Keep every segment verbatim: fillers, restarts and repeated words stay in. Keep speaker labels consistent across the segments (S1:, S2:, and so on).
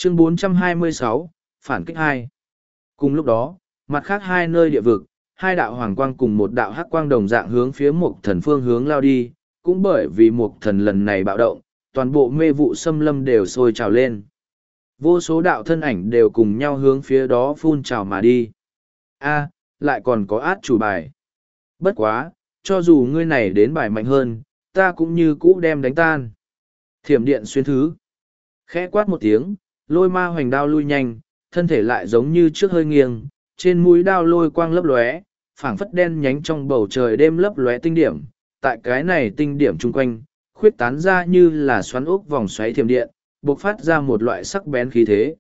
S1: Chương bốn trăm hai mươi sáu, Phản kích hai. Cùng lúc đó, mặt khác hai nơi địa vực, hai đạo hoàng quang cùng một đạo hắc quang đồng dạng hướng phía Mộc Thần phương hướng lao đi, cũng bởi vì Mộc Thần lần này bạo động, toàn bộ mê vụ xâm lâm đều sôi trào lên. Vô số đạo thân ảnh đều cùng nhau hướng phía đó phun trào mà đi. A, lại còn có át chủ bài. Bất quá, cho dù ngươi này đến bài mạnh hơn, ta cũng như cũ đem đánh tan. Thiểm điện xuyên thứ. Khẽ quát một tiếng, lôi ma hoành đao lui nhanh, thân thể lại giống như trước hơi nghiêng, trên mũi đao lôi quang lấp lóe, phảng phất đen nhánh trong bầu trời đêm lấp lóe tinh điểm. Tại cái này tinh điểm chung quanh, khuyết tán ra như là xoắn ốc vòng xoáy thiểm điện, bộc phát ra một loại sắc bén khí thế.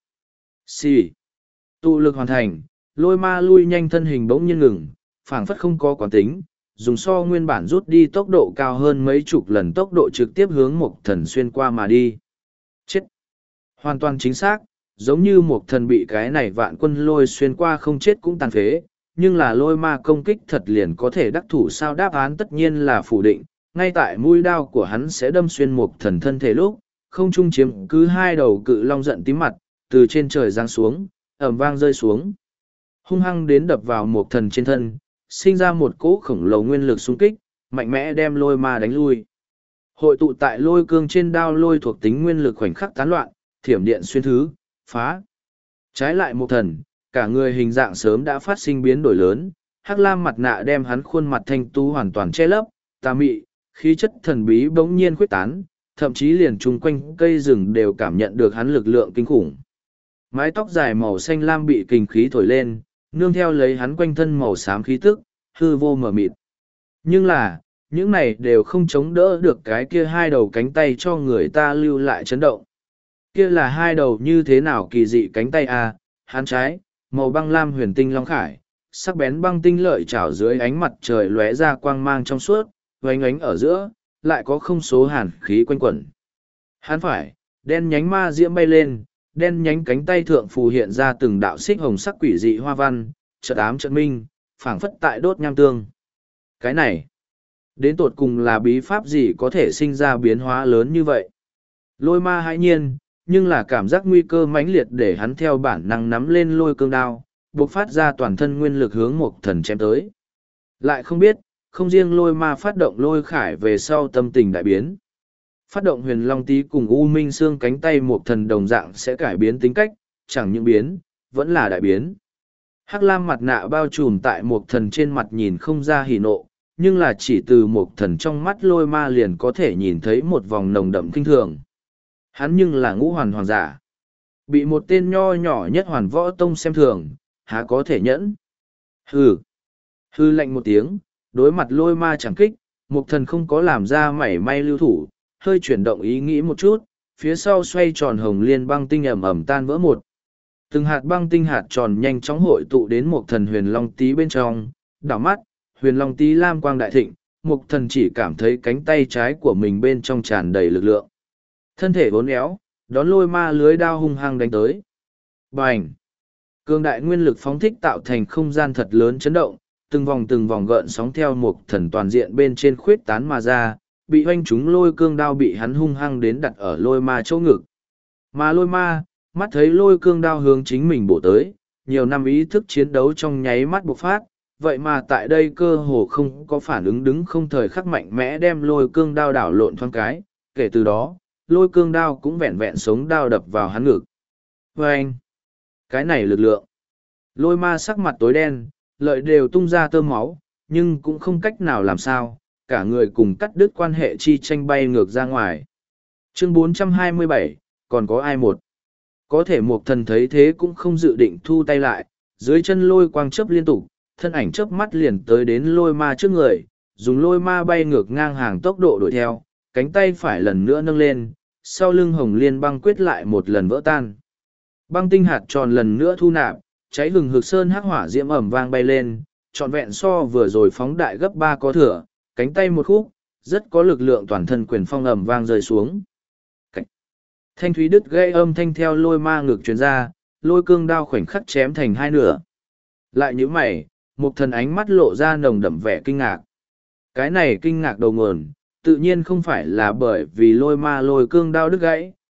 S1: Xì. Tụ lực hoàn thành, lôi ma lui nhanh thân hình bỗng nhiên ngừng, phảng phất không có quán tính, dùng so nguyên bản rút đi tốc độ cao hơn mấy chục lần tốc độ trực tiếp hướng Mộc Thần xuyên qua mà đi. Chết! Hoàn toàn chính xác, giống như Mộc Thần bị cái này vạn quân lôi xuyên qua không chết cũng tàn phế, nhưng là lôi ma công kích thật liền có thể đắc thủ sao? Đáp án tất nhiên là phủ định, ngay tại mũi đao của hắn sẽ đâm xuyên Mộc Thần thân thể lúc, không trung chiếm cứ hai đầu cự long giận tím mặt, từ trên trời giáng xuống, ầm vang rơi xuống. Hung hăng đến đập vào Mộc Thần trên thân, sinh ra một cỗ khổng lồ nguyên lực xung kích, mạnh mẽ đem lôi ma đánh lui. Hội tụ tại lôi cương trên đao lôi thuộc tính nguyên lực khoảnh khắc tán loạn, thiểm điện xuyên thứ, phá. Trái lại Mộc Thần, cả người hình dạng sớm đã phát sinh biến đổi lớn, hắc lam mặt nạ đem hắn khuôn mặt thanh tú hoàn toàn che lấp, tà mị, khí chất thần bí bỗng nhiên khuếch tán, thậm chí liền chung quanh cây rừng đều cảm nhận được hắn lực lượng kinh khủng. Mái tóc dài màu xanh lam bị kình khí thổi lên, nương theo lấy hắn quanh thân màu xám khí tức, hư vô mờ mịt. Nhưng là, những này đều không chống đỡ được cái kia hai đầu cánh tay cho người ta lưu lại chấn động. Kia là hai đầu như thế nào kỳ dị cánh tay à, hắn trái, màu băng lam huyền tinh long khải, sắc bén băng tinh lợi chảo dưới ánh mặt trời lóe ra quang mang trong suốt, oánh ánh ở giữa, lại có không số hàn khí quanh quẩn. Hắn phải, đen nhánh ma diễm bay lên, đen nhánh cánh tay thượng phù hiện ra từng đạo xích hồng sắc quỷ dị hoa văn, chợt ám chợt minh, phảng phất tại đốt nham tương. Cái này, đến tột cùng là bí pháp gì có thể sinh ra biến hóa lớn như vậy? Lôi ma hãi nhiên, nhưng là cảm giác nguy cơ mãnh liệt để hắn theo bản năng nắm lên lôi cương đao, buộc phát ra toàn thân nguyên lực hướng Mộc Thần chém tới. Lại không biết, không riêng lôi ma phát động lôi khải về sau tâm tình đại biến. Phát động huyền long tý cùng u minh xương cánh tay Mộc Thần đồng dạng sẽ cải biến tính cách, chẳng những biến, vẫn là đại biến. Hắc lam mặt nạ bao trùm tại Mộc Thần trên mặt nhìn không ra hỉ nộ, nhưng là chỉ từ Mộc Thần trong mắt lôi ma liền có thể nhìn thấy một vòng nồng đậm kinh thường. Hắn nhưng là ngũ hoàn hoàng giả. Bị một tên nho nhỏ nhất hoàn võ tông xem thường, há có thể nhẫn. Hừ. Hừ lạnh một tiếng, đối mặt lôi ma chẳng kích, Mộc Thần không có làm ra mảy may lưu thủ, hơi chuyển động ý nghĩ một chút, phía sau xoay tròn hồng liên băng tinh ẩm ẩm tan vỡ một. Từng hạt băng tinh hạt tròn nhanh chóng hội tụ đến Mộc Thần huyền long tý bên trong, đảo mắt, huyền long tý lam quang đại thịnh, Mộc Thần chỉ cảm thấy cánh tay trái của mình bên trong tràn đầy lực lượng. Thân thể vốn éo, đón lôi ma lưới đao hung hăng đánh tới. Bành! Cương đại nguyên lực phóng thích tạo thành không gian thật lớn chấn động, từng vòng từng vòng gợn sóng theo Mộc Thần toàn diện bên trên khuyết tán mà ra, bị hoanh chúng lôi cương đao bị hắn hung hăng đến đặt ở lôi ma chỗ ngực. Mà lôi ma, mắt thấy lôi cương đao hướng chính mình bổ tới, nhiều năm ý thức chiến đấu trong nháy mắt bộc phát, vậy mà tại đây cơ hồ không có phản ứng đứng không thời khắc mạnh mẽ đem lôi cương đao đảo lộn thoáng cái, kể từ đó, lôi cương đao cũng vẹn vẹn sống đao đập vào hắn ngực. Và anh, cái này lực lượng, lôi ma sắc mặt tối đen, lợi đều tung ra tơ máu, nhưng cũng không cách nào làm sao, cả người cùng cắt đứt quan hệ chi tranh bay ngược ra ngoài. Chương bốn trăm hai mươi bảy, còn có ai một? Có thể Mộc Thần thấy thế cũng không dự định thu tay lại, dưới chân lôi quang chớp liên tục, thân ảnh chớp mắt liền tới đến lôi ma trước người, dùng lôi ma bay ngược ngang hàng tốc độ đuổi theo, cánh tay phải lần nữa nâng lên, sau lưng hồng liên băng quyết lại một lần vỡ tan. Băng tinh hạt tròn lần nữa thu nạp, cháy hừng hực sơn hắc hỏa diễm ẩm vang bay lên, trọn vẹn so vừa rồi phóng đại gấp ba có thừa, cánh tay một khúc, rất có lực lượng toàn thân quyền phong ẩm vang rơi xuống. Cảnh. Thanh thúy đứt gây âm thanh theo lôi ma ngực truyền ra, lôi cương đao khoảnh khắc chém thành hai nửa. Lại như mày, Mộc Thần ánh mắt lộ ra nồng đậm vẻ kinh ngạc. Cái này kinh ngạc đầu nguồn, tự nhiên không phải là bởi vì lôi ma lôi cương đao đứt gãy,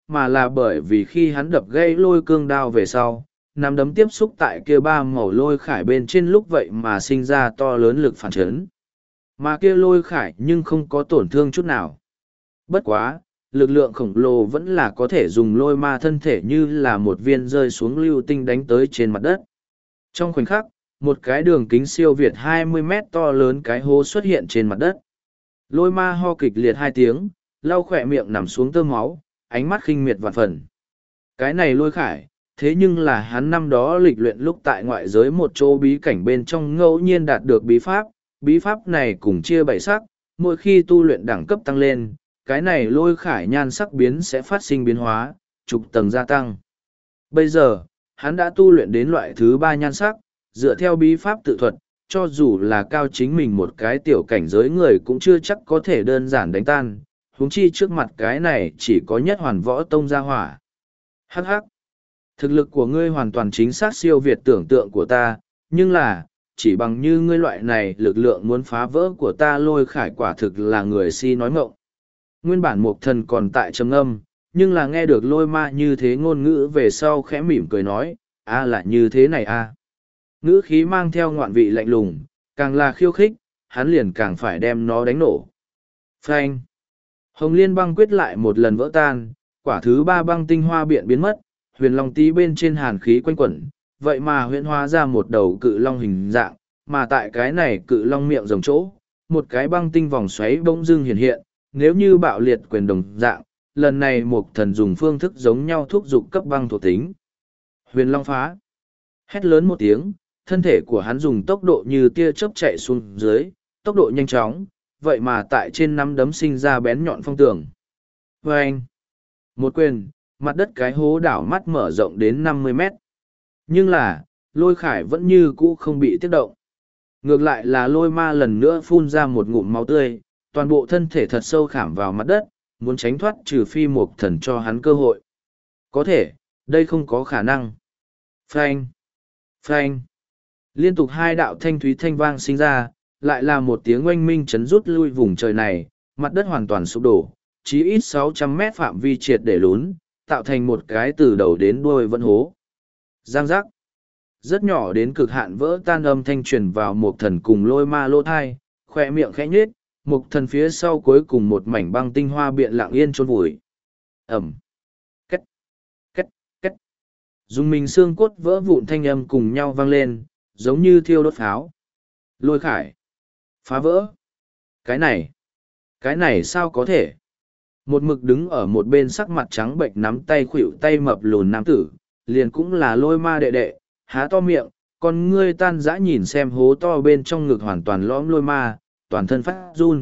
S1: mà là bởi vì khi hắn đập gãy lôi cương đao về sau, nắm đấm tiếp xúc tại kia ba màu lôi khải bên trên lúc vậy mà sinh ra to lớn lực phản chấn. Mà kia lôi khải nhưng không có tổn thương chút nào. Bất quá, lực lượng khổng lồ vẫn là có thể dùng lôi ma thân thể như là một viên rơi xuống lưu tinh đánh tới trên mặt đất. Trong khoảnh khắc, một cái đường kính siêu việt hai mươi mét to lớn cái hố xuất hiện trên mặt đất. Lôi ma ho kịch liệt hai tiếng, lau khỏe miệng nằm xuống tơ máu, ánh mắt khinh miệt vạn phần. Cái này lôi khải, thế nhưng là hắn năm đó lịch luyện lúc tại ngoại giới một chỗ bí cảnh bên trong ngẫu nhiên đạt được bí pháp. Bí pháp này cùng chia bảy sắc, mỗi khi tu luyện đẳng cấp tăng lên, cái này lôi khải nhan sắc biến sẽ phát sinh biến hóa, trục tầng gia tăng. Bây giờ, hắn đã tu luyện đến loại thứ ba nhan sắc, dựa theo bí pháp tự thuật, cho dù là cao chính mình một cái tiểu cảnh giới người cũng chưa chắc có thể đơn giản đánh tan, huống chi trước mặt cái này chỉ có nhất hoàn võ tông gia hỏa. Hắc hắc, thực lực của ngươi hoàn toàn chính xác siêu việt tưởng tượng của ta, nhưng là, chỉ bằng như ngươi loại này lực lượng muốn phá vỡ của ta lôi khải quả thực là người si nói ngọng. Nguyên bản mục thần còn tại trầm âm, nhưng là nghe được lôi ma như thế ngôn ngữ về sau khẽ mỉm cười nói, a là như thế này a. Ngữ khí mang theo ngoạn vị lạnh lùng, càng là khiêu khích, hắn liền càng phải đem nó đánh nổ. Phanh. Hồng liên băng quyết lại một lần vỡ tan, quả thứ ba băng tinh hoa biện biến mất, huyền long tí bên trên hàn khí quanh quẩn, vậy mà huyễn hóa ra một đầu cự long hình dạng, mà tại cái này cự long miệng rồng chỗ, một cái băng tinh vòng xoáy bỗng dưng hiện hiện, nếu như bạo liệt quyền đồng dạng, lần này một thần dùng phương thức giống nhau thúc giục cấp băng thuộc tính. Huyền long phá. Hét lớn một tiếng, thân thể của hắn dùng tốc độ như tia chớp chạy xuống dưới, tốc độ nhanh chóng, vậy mà tại trên nắm đấm sinh ra bén nhọn phong tường. Vâng! Một quyền, mặt đất cái hố đảo mắt mở rộng đến năm mươi mét. Nhưng là, lôi khải vẫn như cũ không bị tiết động. Ngược lại là lôi ma lần nữa phun ra một ngụm máu tươi, toàn bộ thân thể thật sâu khảm vào mặt đất, muốn tránh thoát trừ phi một thần cho hắn cơ hội. Có thể, đây không có khả năng. Phanh! Phanh! Liên tục hai đạo thanh thúy thanh vang sinh ra, lại là một tiếng oanh minh chấn rút lui vùng trời này, mặt đất hoàn toàn sụp đổ, chí ít sáu trăm mét phạm vi triệt để lún, tạo thành một cái từ đầu đến đuôi vẫn hố. Giang giác. Rất nhỏ đến cực hạn vỡ tan âm thanh truyền vào một thần cùng lôi ma lỗ thai, khoe miệng khẽ nhếch, một thần phía sau cuối cùng một mảnh băng tinh hoa biện lặng yên chôn vùi. Ẩm. Cách. Cách. Cách. Dùng mình xương cốt vỡ vụn thanh âm cùng nhau vang lên, giống như thiêu đốt pháo. Lôi khải. Phá vỡ. Cái này. Cái này sao có thể? Một mực đứng ở một bên sắc mặt trắng bệnh nắm tay khuỵu tay mập lùn nam tử, liền cũng là lôi ma đệ đệ, há to miệng, con ngươi tan dã nhìn xem hố to bên trong ngực hoàn toàn lõm lôi ma, toàn thân phát run.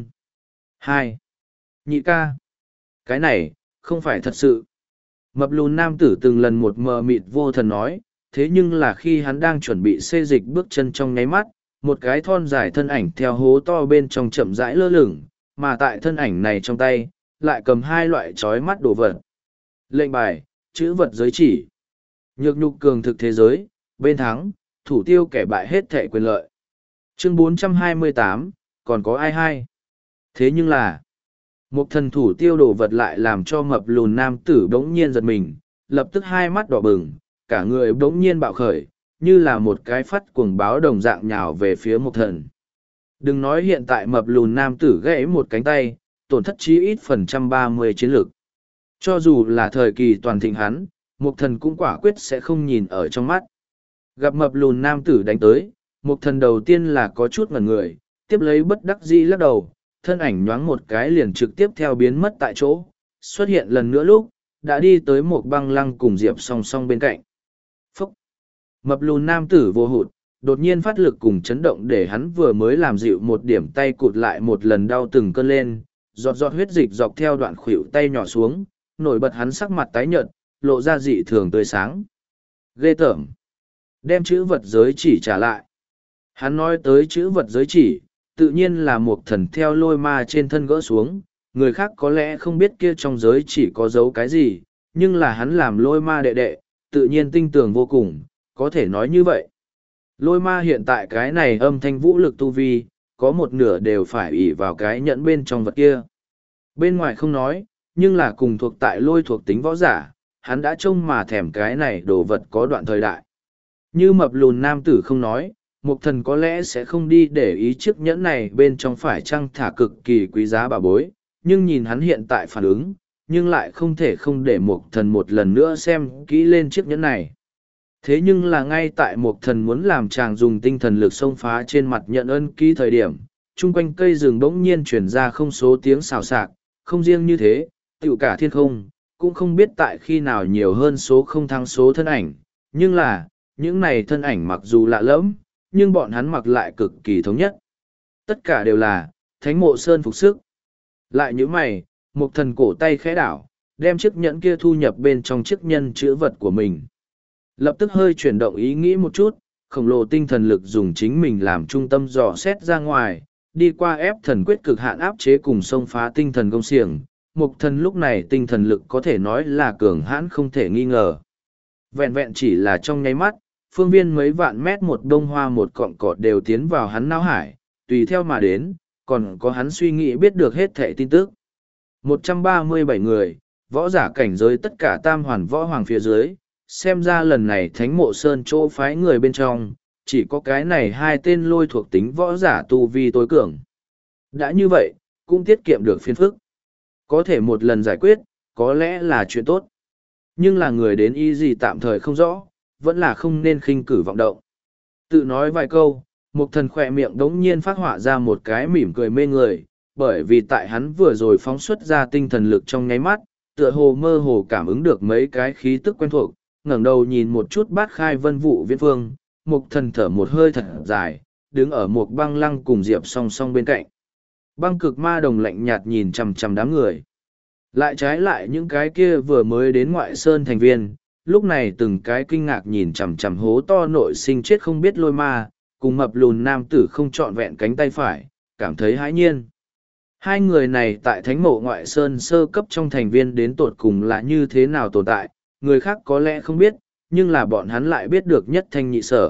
S1: Hai. Nhị ca. Cái này, không phải thật sự. Mập lùn nam tử từng lần một mờ mịt vô thần nói, thế nhưng là khi hắn đang chuẩn bị xê dịch bước chân trong nháy mắt, một cái thon dài thân ảnh theo hố to bên trong chậm rãi lơ lửng, mà tại thân ảnh này trong tay, lại cầm hai loại chói mắt đồ vật. Lệnh bài, chữ vật giới chỉ. Nhược nhục cường thực thế giới, bên thắng, thủ tiêu kẻ bại hết thệ quyền lợi. Chương bốn trăm hai mươi tám, còn có ai hay? Thế nhưng là, một thần thủ tiêu đồ vật lại làm cho mập lùn nam tử bỗng nhiên giật mình, lập tức hai mắt đỏ bừng, cả người bỗng nhiên bạo khởi, như là một cái phát cuồng báo đồng dạng nhào về phía một thần. Đừng nói hiện tại mập lùn nam tử gãy một cánh tay, tổn thất chí ít phần trăm ba mươi chiến lược. Cho dù là thời kỳ toàn thịnh hắn, một thần cũng quả quyết sẽ không nhìn ở trong mắt. Gặp mập lùn nam tử đánh tới, một thần đầu tiên là có chút ngẩn người, tiếp lấy bất đắc dĩ lắc đầu, thân ảnh nhoáng một cái liền trực tiếp theo biến mất tại chỗ, xuất hiện lần nữa lúc, đã đi tới một băng lăng cùng Diệp song song bên cạnh. Phúc! Mập lùn nam tử vô hụt, đột nhiên phát lực cùng chấn động để hắn vừa mới làm dịu một điểm tay cụt lại một lần đau từng cơn lên, giọt giọt huyết dịch dọc theo đoạn khuỷu tay nhỏ xuống, nổi bật hắn sắc mặt tái nhợt, lộ ra dị thường tươi sáng. Ghê tởm! Đem chữ vật giới chỉ trả lại. Hắn nói tới chữ vật giới chỉ, tự nhiên là một thần theo lôi ma trên thân gỡ xuống, người khác có lẽ không biết kia trong giới chỉ có dấu cái gì, nhưng là hắn làm lôi ma đệ đệ, tự nhiên tinh tường vô cùng, có thể nói như vậy. Lôi ma hiện tại cái này âm thanh vũ lực tu vi, có một nửa đều phải ỷ vào cái nhẫn bên trong vật kia. Bên ngoài không nói, Nhưng là cùng thuộc tại lôi thuộc tính võ giả, hắn đã trông mà thèm cái này đồ vật có đoạn thời đại. Như mập lùn nam tử không nói, Mục Thần có lẽ sẽ không đi để ý chiếc nhẫn này bên trong phải chăng thả cực kỳ quý giá bà bối, nhưng nhìn hắn hiện tại phản ứng, nhưng lại không thể không để Mục Thần một lần nữa xem kỹ lên chiếc nhẫn này. Thế nhưng là ngay tại Mục Thần muốn làm chàng dùng tinh thần lực xông phá trên mặt nhận ân ký thời điểm, chung quanh cây rừng bỗng nhiên chuyển ra không số tiếng xào xạc, không riêng như thế, tiểu cả thiên không, cũng không biết tại khi nào nhiều hơn số không thắng số thân ảnh, nhưng là, những này thân ảnh mặc dù lạ lẫm, nhưng bọn hắn mặc lại cực kỳ thống nhất. Tất cả đều là, Thánh Mộ Sơn phục sức. Lại như mày, Mục Thần cổ tay khẽ đảo, đem chiếc nhẫn kia thu nhập bên trong chiếc nhân chữ vật của mình. Lập tức hơi chuyển động ý nghĩ một chút, khổng lồ tinh thần lực dùng chính mình làm trung tâm dò xét ra ngoài, đi qua ép thần quyết cực hạn áp chế cùng xông phá tinh thần công xiềng. Mục Thần lúc này tinh thần lực có thể nói là cường hãn không thể nghi ngờ. Vẹn vẹn chỉ là trong nháy mắt, phương viên mấy vạn mét một bông hoa một cọng cỏ đều tiến vào hắn não hải, tùy theo mà đến, còn có hắn suy nghĩ biết được hết thảy tin tức. một trăm ba mươi bảy người, võ giả cảnh giới tất cả tam hoàn võ hoàng phía dưới, xem ra lần này Thánh Mộ Sơn chỗ phái người bên trong, chỉ có cái này hai tên lôi thuộc tính võ giả tu vi tối cường. Đã như vậy, cũng tiết kiệm được phiền phức. Có thể một lần giải quyết, có lẽ là chuyện tốt. Nhưng là người đến y gì tạm thời không rõ, vẫn là không nên khinh cử vọng động. Tự nói vài câu, Mục Thần khỏe miệng đống nhiên phát họa ra một cái mỉm cười mê người, bởi vì tại hắn vừa rồi phóng xuất ra tinh thần lực trong nháy mắt, tựa hồ mơ hồ cảm ứng được mấy cái khí tức quen thuộc, ngẩng đầu nhìn một chút bát khai vân vụ viễn phương, Mục Thần thở một hơi thật dài, đứng ở một băng lăng cùng Diệp song song bên cạnh. Băng cực ma đồng lạnh nhạt nhìn chằm chằm đám người. Lại trái lại những cái kia vừa mới đến ngoại sơn thành viên, lúc này từng cái kinh ngạc nhìn chằm chằm hố to nội sinh chết không biết lôi ma, cùng mập lùn nam tử không trọn vẹn cánh tay phải, cảm thấy hãi nhiên. Hai người này tại thánh mộ ngoại sơn sơ cấp trong thành viên đến tột cùng là như thế nào tồn tại, người khác có lẽ không biết, nhưng là bọn hắn lại biết được nhất thanh nhị sở.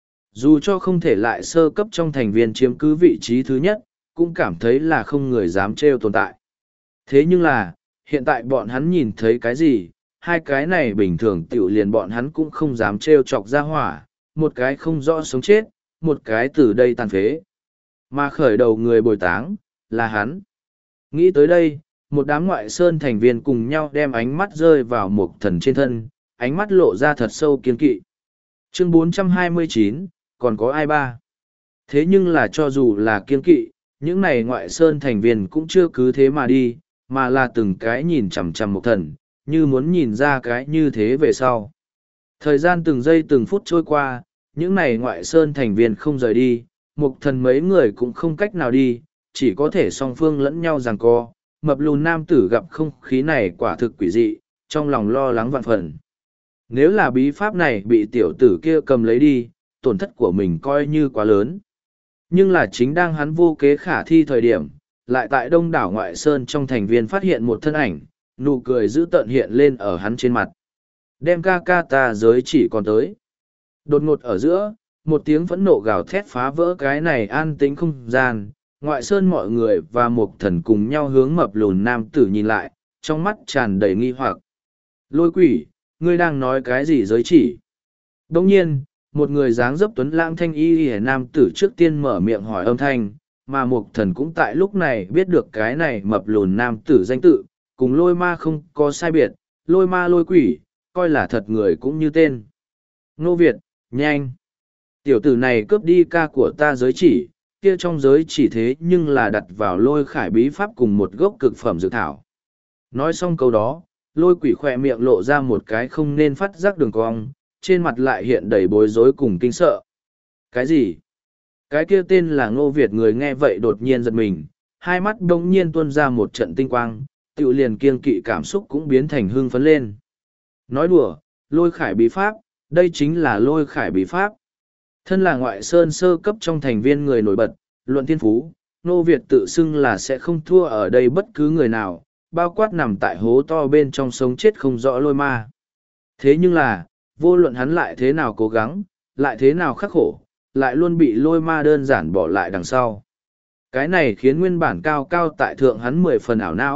S1: Dù cho không thể lại sơ cấp trong thành viên chiếm cứ vị trí thứ nhất, cũng cảm thấy là không người dám trêu tồn tại. Thế nhưng là, hiện tại bọn hắn nhìn thấy cái gì, hai cái này bình thường tiểu liền bọn hắn cũng không dám trêu chọc ra hỏa, một cái không rõ sống chết, một cái từ đây tàn phế. Mà khởi đầu người bồi táng, là hắn. Nghĩ tới đây, một đám ngoại sơn thành viên cùng nhau đem ánh mắt rơi vào Mục Thần trên thân, ánh mắt lộ ra thật sâu kiên kỵ. Chương bốn trăm hai mươi chín, còn có ai ba? Thế nhưng là cho dù là kiên kỵ, những này ngoại sơn thành viên cũng chưa cứ thế mà đi, mà là từng cái nhìn chằm chằm Mục Thần, như muốn nhìn ra cái như thế về sau. Thời gian từng giây từng phút trôi qua, những này ngoại sơn thành viên không rời đi, Mục Thần mấy người cũng không cách nào đi, chỉ có thể song phương lẫn nhau giằng co. Mập lùn nam tử gặp không khí này quả thực quỷ dị, trong lòng lo lắng vạn phần. Nếu là bí pháp này bị tiểu tử kia cầm lấy đi, tổn thất của mình coi như quá lớn. Nhưng là chính đang hắn vô kế khả thi thời điểm, lại tại đông đảo ngoại sơn trong thành viên phát hiện một thân ảnh, nụ cười dữ tợn hiện lên ở hắn trên mặt. Đem ca ca ta giới chỉ còn tới. Đột ngột ở giữa, một tiếng phẫn nộ gào thét phá vỡ cái này an tĩnh không gian. Ngoại sơn mọi người và Mục Thần cùng nhau hướng mập lùn nam tử nhìn lại, trong mắt tràn đầy nghi hoặc. Lôi quỷ, ngươi đang nói cái gì giới chỉ? Đồng nhiên, một người dáng dấp tuấn lãng thanh y hề nam tử trước tiên mở miệng hỏi âm thanh, mà Mục Thần cũng tại lúc này biết được cái này mập lùn nam tử danh tự, cùng lôi ma không có sai biệt, lôi ma lôi quỷ, coi là thật người cũng như tên. Nô Việt, nhanh! Tiểu tử này cướp đi ca của ta giới chỉ, kia trong giới chỉ thế nhưng là đặt vào lôi khải bí pháp cùng một gốc cực phẩm dược thảo. Nói xong câu đó, lôi quỷ khỏe miệng lộ ra một cái không nên phát giác đường cong, trên mặt lại hiện đầy bối rối cùng kinh sợ. Cái gì? Cái kia tên là Ngô Việt người nghe vậy đột nhiên giật mình, hai mắt đông nhiên tuôn ra một trận tinh quang, tự liền kiêng kỵ cảm xúc cũng biến thành hưng phấn lên. Nói đùa, lôi khải bí pháp, đây chính là lôi khải bí pháp. Thân là ngoại sơn sơ cấp trong thành viên người nổi bật, luận thiên phú, Ngô Việt tự xưng là sẽ không thua ở đây bất cứ người nào, bao quát nằm tại hố to bên trong sống chết không rõ lôi ma. Thế nhưng là, vô luận hắn lại thế nào cố gắng, lại thế nào khắc khổ, lại luôn bị lôi ma đơn giản bỏ lại đằng sau. Cái này khiến nguyên bản cao cao tại thượng hắn mười phần ảo não,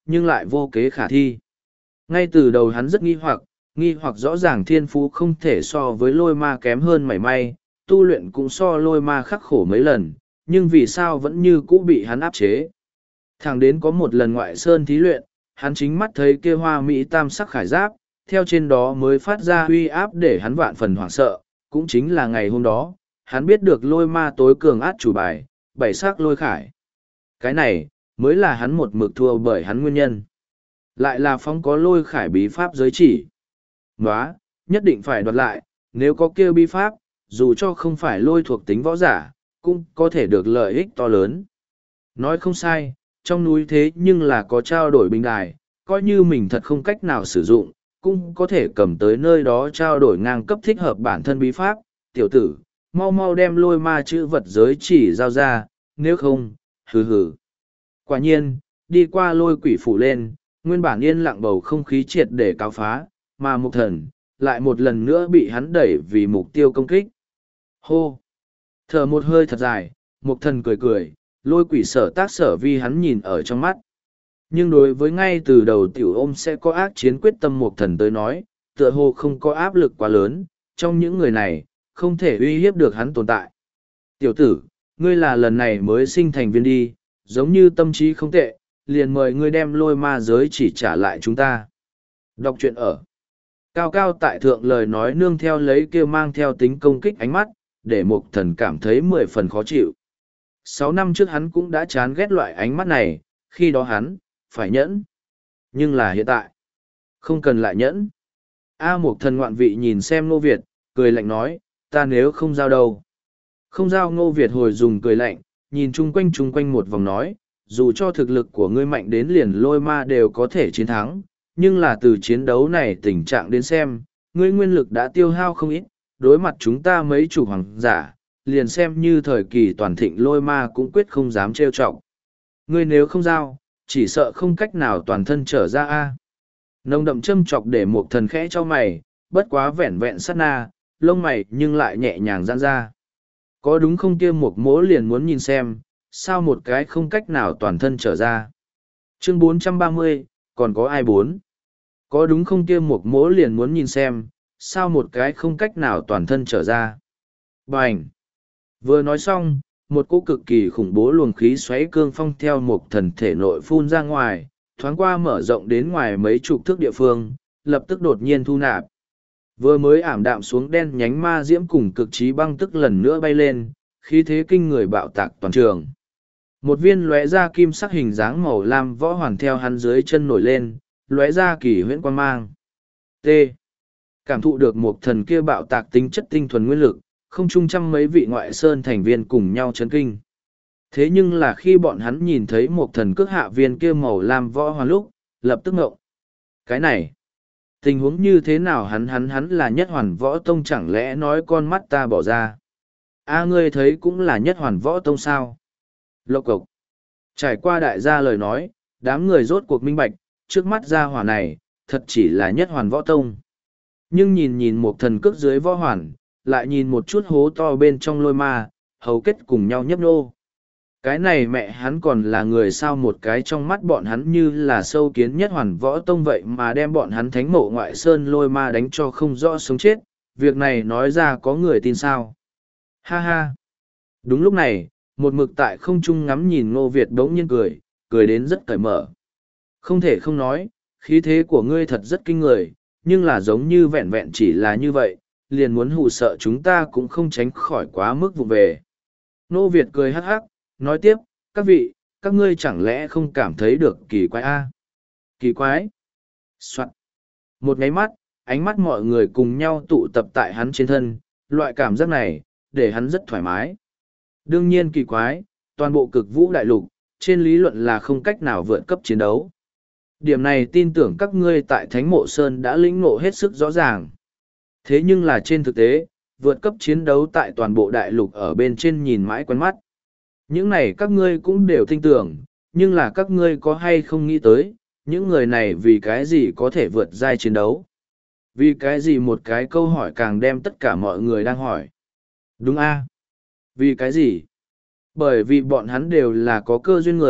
S1: nhưng lại vô kế khả thi. Ngay từ đầu hắn rất nghi hoặc, nghi hoặc rõ ràng thiên phú không thể so với lôi ma kém hơn mảy may, tu luyện cũng so lôi ma khắc khổ mấy lần, nhưng vì sao vẫn như cũ bị hắn áp chế. Thẳng đến có một lần ngoại sơn thí luyện, hắn chính mắt thấy kia hoa mỹ tam sắc khải giáp, theo trên đó mới phát ra uy áp để hắn vạn phần hoảng sợ, cũng chính là ngày hôm đó, hắn biết được lôi ma tối cường át chủ bài, bảy sắc lôi khải. Cái này, mới là hắn một mực thua bởi hắn nguyên nhân. Lại là phong có lôi khải bí pháp giới chỉ. Nóa, nhất định phải đoạt lại, nếu có kia bí pháp, dù cho không phải lôi thuộc tính võ giả, cũng có thể được lợi ích to lớn. Nói không sai, trong núi thế nhưng là có trao đổi bình đài, coi như mình thật không cách nào sử dụng, cũng có thể cầm tới nơi đó trao đổi ngang cấp thích hợp bản thân bí pháp. Tiểu tử, mau mau đem lôi ma chữ vật giới chỉ giao ra, nếu không, hừ hừ. Quả nhiên, đi qua lôi quỷ phủ lên, nguyên bản yên lặng bầu không khí triệt để cáo phá, mà mục thần, lại một lần nữa bị hắn đẩy vì mục tiêu công kích. Hô! Thở một hơi thật dài, mục thần cười cười, lôi quỷ sở tác sở vi hắn nhìn ở trong mắt. Nhưng đối với ngay từ đầu tiểu ôm sẽ có ác chiến quyết tâm mục thần tới nói, tựa hồ không có áp lực quá lớn, trong những người này, không thể uy hiếp được hắn tồn tại. Tiểu tử, ngươi là lần này mới sinh thành viên đi, giống như tâm trí không tệ, liền mời ngươi đem lôi ma giới chỉ trả lại chúng ta. Đọc truyện ở. Cao cao tại thượng lời nói nương theo lấy kia mang theo tính công kích ánh mắt, để mục thần cảm thấy mười phần khó chịu. Sáu năm trước hắn cũng đã chán ghét loại ánh mắt này, khi đó hắn, phải nhẫn. Nhưng là hiện tại, không cần lại nhẫn. A mục thần ngoạn vị nhìn xem Ngô Việt, cười lạnh nói, ta nếu không giao đâu. Không giao. Ngô Việt hồi dùng cười lạnh, nhìn chung quanh chung quanh một vòng nói, dù cho thực lực của ngươi mạnh đến liền lôi ma đều có thể chiến thắng, nhưng là từ chiến đấu này tình trạng đến xem, ngươi nguyên lực đã tiêu hao không ít, đối mặt chúng ta mấy chủ hoàng giả, liền xem như thời kỳ toàn thịnh lôi ma cũng quyết không dám trêu chọc. Ngươi nếu không giao, chỉ sợ không cách nào toàn thân trở ra a. Nồng đậm châm chọc để một thần khẽ cho mày, bất quá vẹn vẹn sát na, lông mày nhưng lại nhẹ nhàng giãn ra. Có đúng không kia một mỗ liền muốn nhìn xem, sao một cái không cách nào toàn thân trở ra. Chương bốn trăm ba mươi, còn có ai bốn? Có đúng không kia một mỗ liền muốn nhìn xem, sao một cái không cách nào toàn thân trở ra. Bành! Vừa nói xong, một cỗ cực kỳ khủng bố luồng khí xoáy cương phong theo một thần thể nội phun ra ngoài, thoáng qua mở rộng đến ngoài mấy chục thước địa phương, lập tức đột nhiên thu nạp. Vừa mới ảm đạm xuống đen nhánh ma diễm cùng cực trí băng tức lần nữa bay lên, khí thế kinh người bạo tạc toàn trường. Một viên lóe ra kim sắc hình dáng màu lam võ hoàn theo hắn dưới chân nổi lên, lóe ra kỳ huyễn quan mang. T. Cảm thụ được một thần kia bạo tạc tính chất tinh thuần nguyên lực, không chung trăm mấy vị ngoại sơn thành viên cùng nhau chấn kinh. Thế nhưng là khi bọn hắn nhìn thấy một thần cước hạ viên kia màu lam võ hoàn lúc, lập tức ngộng. Cái này, tình huống như thế nào hắn hắn hắn là nhất hoàn võ tông chẳng lẽ nói con mắt ta bỏ ra. A ngươi thấy cũng là nhất hoàn võ tông sao. Lộc cộc. Trải qua đại gia lời nói, đám người rốt cuộc minh bạch, trước mắt gia hỏa này, thật chỉ là nhất hoàn võ tông. Nhưng nhìn nhìn một thần cước dưới võ hoàn, lại nhìn một chút hố to bên trong lôi ma, hầu kết cùng nhau nhấp nô. Cái này mẹ hắn còn là người sao một cái trong mắt bọn hắn như là sâu kiến nhất hoàn võ tông vậy mà đem bọn hắn thánh mộ ngoại sơn lôi ma đánh cho không rõ sống chết, việc này nói ra có người tin sao. Ha ha! Đúng lúc này, một mực tại không trung ngắm nhìn Ngô Việt bỗng nhiên cười, cười đến rất cởi mở. Không thể không nói, khí thế của ngươi thật rất kinh người, nhưng là giống như vẹn vẹn chỉ là như vậy, liền muốn hù sợ chúng ta cũng không tránh khỏi quá mức vụ về. Ngô Việt cười hắc hắc, nói tiếp, các vị, các ngươi chẳng lẽ không cảm thấy được kỳ quái a? À? Kỳ quái? Soạn. Một nháy mắt, ánh mắt mọi người cùng nhau tụ tập tại hắn trên thân, loại cảm giác này, để hắn rất thoải mái. Đương nhiên kỳ quái, toàn bộ cực vũ đại lục, trên lý luận là không cách nào vượt cấp chiến đấu. Điểm này tin tưởng các ngươi tại Thánh Mộ Sơn đã lĩnh ngộ hết sức rõ ràng. Thế nhưng là trên thực tế, vượt cấp chiến đấu tại toàn bộ đại lục ở bên trên nhìn mãi quen mắt. Những này các ngươi cũng đều tin tưởng, nhưng là các ngươi có hay không nghĩ tới, những người này vì cái gì có thể vượt giai chiến đấu? Vì cái gì một cái câu hỏi càng đem tất cả mọi người đang hỏi? Đúng a? Vì cái gì? Bởi vì bọn hắn đều là có cơ duyên người,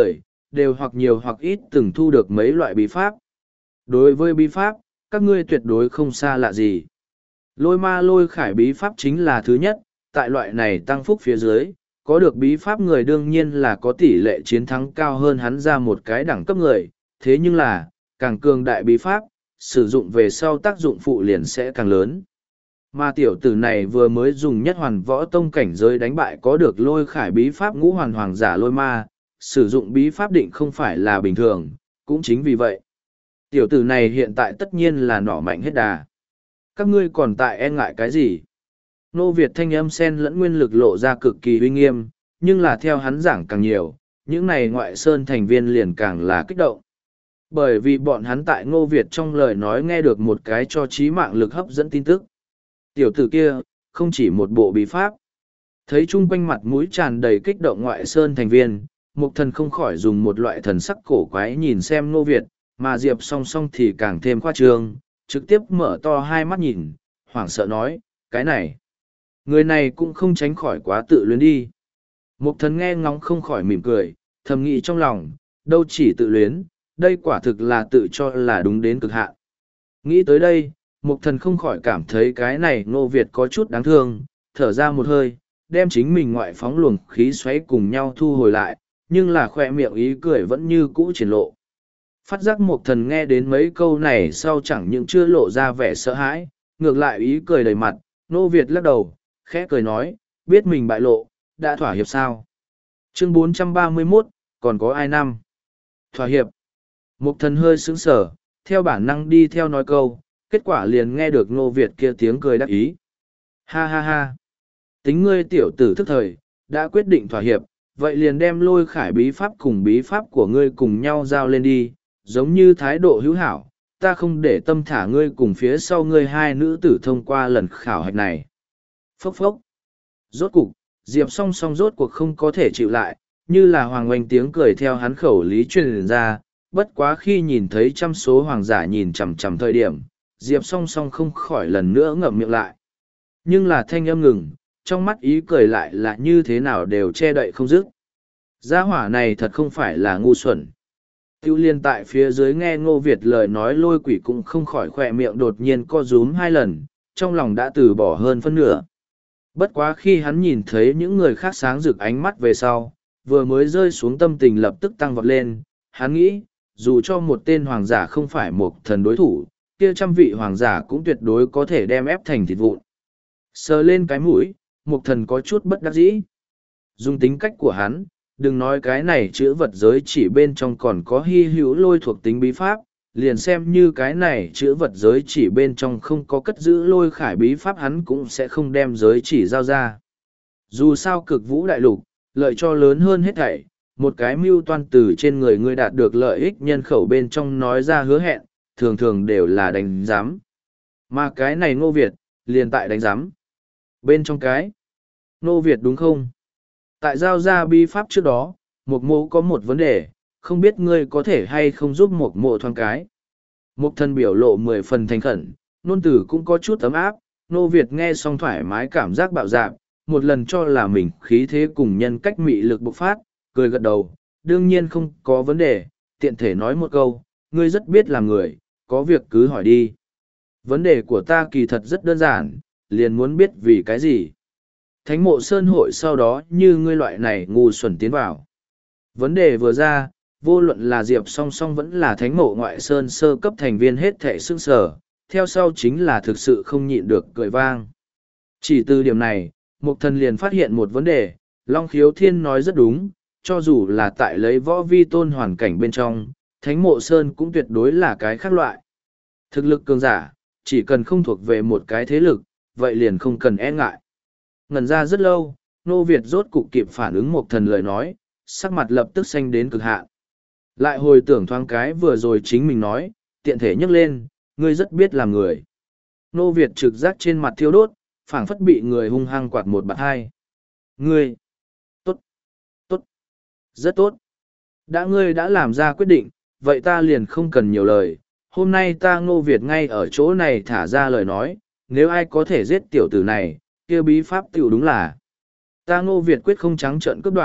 S1: đều hoặc nhiều hoặc ít từng thu được mấy loại bí pháp. Đối với bí pháp, các ngươi tuyệt đối không xa lạ gì. Lôi ma lôi khải bí pháp chính là thứ nhất, tại loại này tăng phúc phía dưới, có được bí pháp người đương nhiên là có tỷ lệ chiến thắng cao hơn hắn ra một cái đẳng cấp người, thế nhưng là, càng cường đại bí pháp, sử dụng về sau tác dụng phụ liền sẽ càng lớn. Mà tiểu tử này vừa mới dùng nhất hoàn võ tông cảnh giới đánh bại có được lôi khải bí pháp ngũ hoàn hoàng giả lôi ma, sử dụng bí pháp định không phải là bình thường, cũng chính vì vậy. Tiểu tử này hiện tại tất nhiên là nỏ mạnh hết đà. Các ngươi còn tại e ngại cái gì? Nô Việt thanh âm sen lẫn nguyên lực lộ ra cực kỳ uy nghiêm, nhưng là theo hắn giảng càng nhiều, những này ngoại sơn thành viên liền càng là kích động. Bởi vì bọn hắn tại Ngô Việt trong lời nói nghe được một cái cho trí mạng lực hấp dẫn tin tức. Tiểu tử kia, không chỉ một bộ bí pháp. Thấy chung quanh mặt mũi tràn đầy kích động ngoại sơn thành viên, Mục Thần không khỏi dùng một loại thần sắc cổ quái nhìn xem Ngô Việt, mà Diệp song song thì càng thêm khoa trương, trực tiếp mở to hai mắt nhìn, hoảng sợ nói, cái này. Người này cũng không tránh khỏi quá tự luyến đi. Mục Thần nghe ngóng không khỏi mỉm cười, thầm nghĩ trong lòng, đâu chỉ tự luyến, đây quả thực là tự cho là đúng đến cực hạn. Nghĩ tới đây, Mục Thần không khỏi cảm thấy cái này Ngô Việt có chút đáng thương, thở ra một hơi, đem chính mình ngoại phóng luồng khí xoáy cùng nhau thu hồi lại, nhưng là khoe miệng ý cười vẫn như cũ triển lộ. Phát giác Mục Thần nghe đến mấy câu này sau chẳng những chưa lộ ra vẻ sợ hãi, ngược lại ý cười đầy mặt, Ngô Việt lắc đầu, khẽ cười nói, biết mình bại lộ, đã thỏa hiệp sao? Chương bốn trăm ba mươi mốt, còn có ai năm? Thỏa hiệp. Mục Thần hơi sững sờ, theo bản năng đi theo nói câu, kết quả liền nghe được Ngô Việt kia tiếng cười đắc ý. Ha ha ha. Tính ngươi tiểu tử thức thời, đã quyết định thỏa hiệp, vậy liền đem lôi khải bí pháp cùng bí pháp của ngươi cùng nhau giao lên đi, giống như thái độ hữu hảo, ta không để tâm thả ngươi cùng phía sau ngươi hai nữ tử thông qua lần khảo hạch này. Phốc phốc. Rốt cục, Diệp song song rốt cuộc không có thể chịu lại, như là hoàng oanh tiếng cười theo hắn khẩu lý truyền ra, bất quá khi nhìn thấy trăm số hoàng giả nhìn chằm chằm thời điểm, Diệp song song không khỏi lần nữa ngậm miệng lại. Nhưng là thanh âm ngừng, trong mắt ý cười lại là như thế nào đều che đậy không dứt. Gia hỏa này thật không phải là ngu xuẩn. Tiêu liên tại phía dưới nghe Ngô Việt lời nói lôi quỷ cũng không khỏi khỏe miệng đột nhiên co rúm hai lần, trong lòng đã từ bỏ hơn phân nửa. Bất quá khi hắn nhìn thấy những người khác sáng rực ánh mắt về sau, vừa mới rơi xuống tâm tình lập tức tăng vọt lên, hắn nghĩ, dù cho một tên hoàng giả không phải một thần đối thủ, kia trăm vị hoàng giả cũng tuyệt đối có thể đem ép thành thịt vụn. Sờ lên cái mũi, một thần có chút bất đắc dĩ. Dùng tính cách của hắn, đừng nói cái này chữ vật giới chỉ bên trong còn có hy hữu lôi thuộc tính bí pháp, liền xem như cái này chữ vật giới chỉ bên trong không có cất giữ lôi khải bí pháp hắn cũng sẽ không đem giới chỉ giao ra. Dù sao cực vũ đại lục, lợi cho lớn hơn hết thảy, một cái mưu toan từ trên người ngươi đạt được lợi ích nhân khẩu bên trong nói ra hứa hẹn, thường thường đều là đánh giám. Mà cái này Ngô Việt, liền tại đánh giám. Bên trong cái, Ngô Việt đúng không? Tại giao ra bí pháp trước đó, Mục Mộ có một vấn đề, không biết ngươi có thể hay không giúp Mục Mộ thoáng cái. Mục Thần biểu lộ mười phần thành khẩn, ngôn từ cũng có chút ấm áp, Ngô Việt nghe xong thoải mái cảm giác bạo dạn, một lần cho là mình khí thế cùng nhân cách mị lực bộc phát, cười gật đầu, đương nhiên không có vấn đề, tiện thể nói một câu, ngươi rất biết làm người, có việc cứ hỏi đi. Vấn đề của ta kỳ thật rất đơn giản, liền muốn biết vì cái gì. Thánh mộ sơn hội sau đó như ngươi loại này ngu xuẩn tiến vào. Vấn đề vừa ra, vô luận là Diệp song song vẫn là thánh mộ ngoại sơn sơ cấp thành viên hết thệ sương sở, theo sau chính là thực sự không nhịn được cười vang. Chỉ từ điểm này, Mục Thần liền phát hiện một vấn đề, Long Khiếu Thiên nói rất đúng, cho dù là tại lấy võ vi tôn hoàn cảnh bên trong, thánh mộ sơn cũng tuyệt đối là cái khác loại. Thực lực cường giả, chỉ cần không thuộc về một cái thế lực, vậy liền không cần e ngại. Ngần ra rất lâu, Ngô Việt rốt cục kịp phản ứng Mục Thần lời nói, sắc mặt lập tức xanh đến cực hạn. Lại hồi tưởng thoáng cái vừa rồi chính mình nói, tiện thể nhấc lên, ngươi rất biết làm người. Ngô Việt trực giác trên mặt thiêu đốt, phảng phất bị người hung hăng quạt một bạt hai. Ngươi! Tốt! Tốt! Rất tốt! Đã ngươi đã làm ra quyết định, vậy ta liền không cần nhiều lời. Hôm nay ta Ngô Việt ngay ở chỗ này thả ra lời nói, nếu ai có thể giết tiểu tử này, kia bí pháp tiểu đúng là. Ta Ngô Việt quyết không trắng trợn cướp đoạt,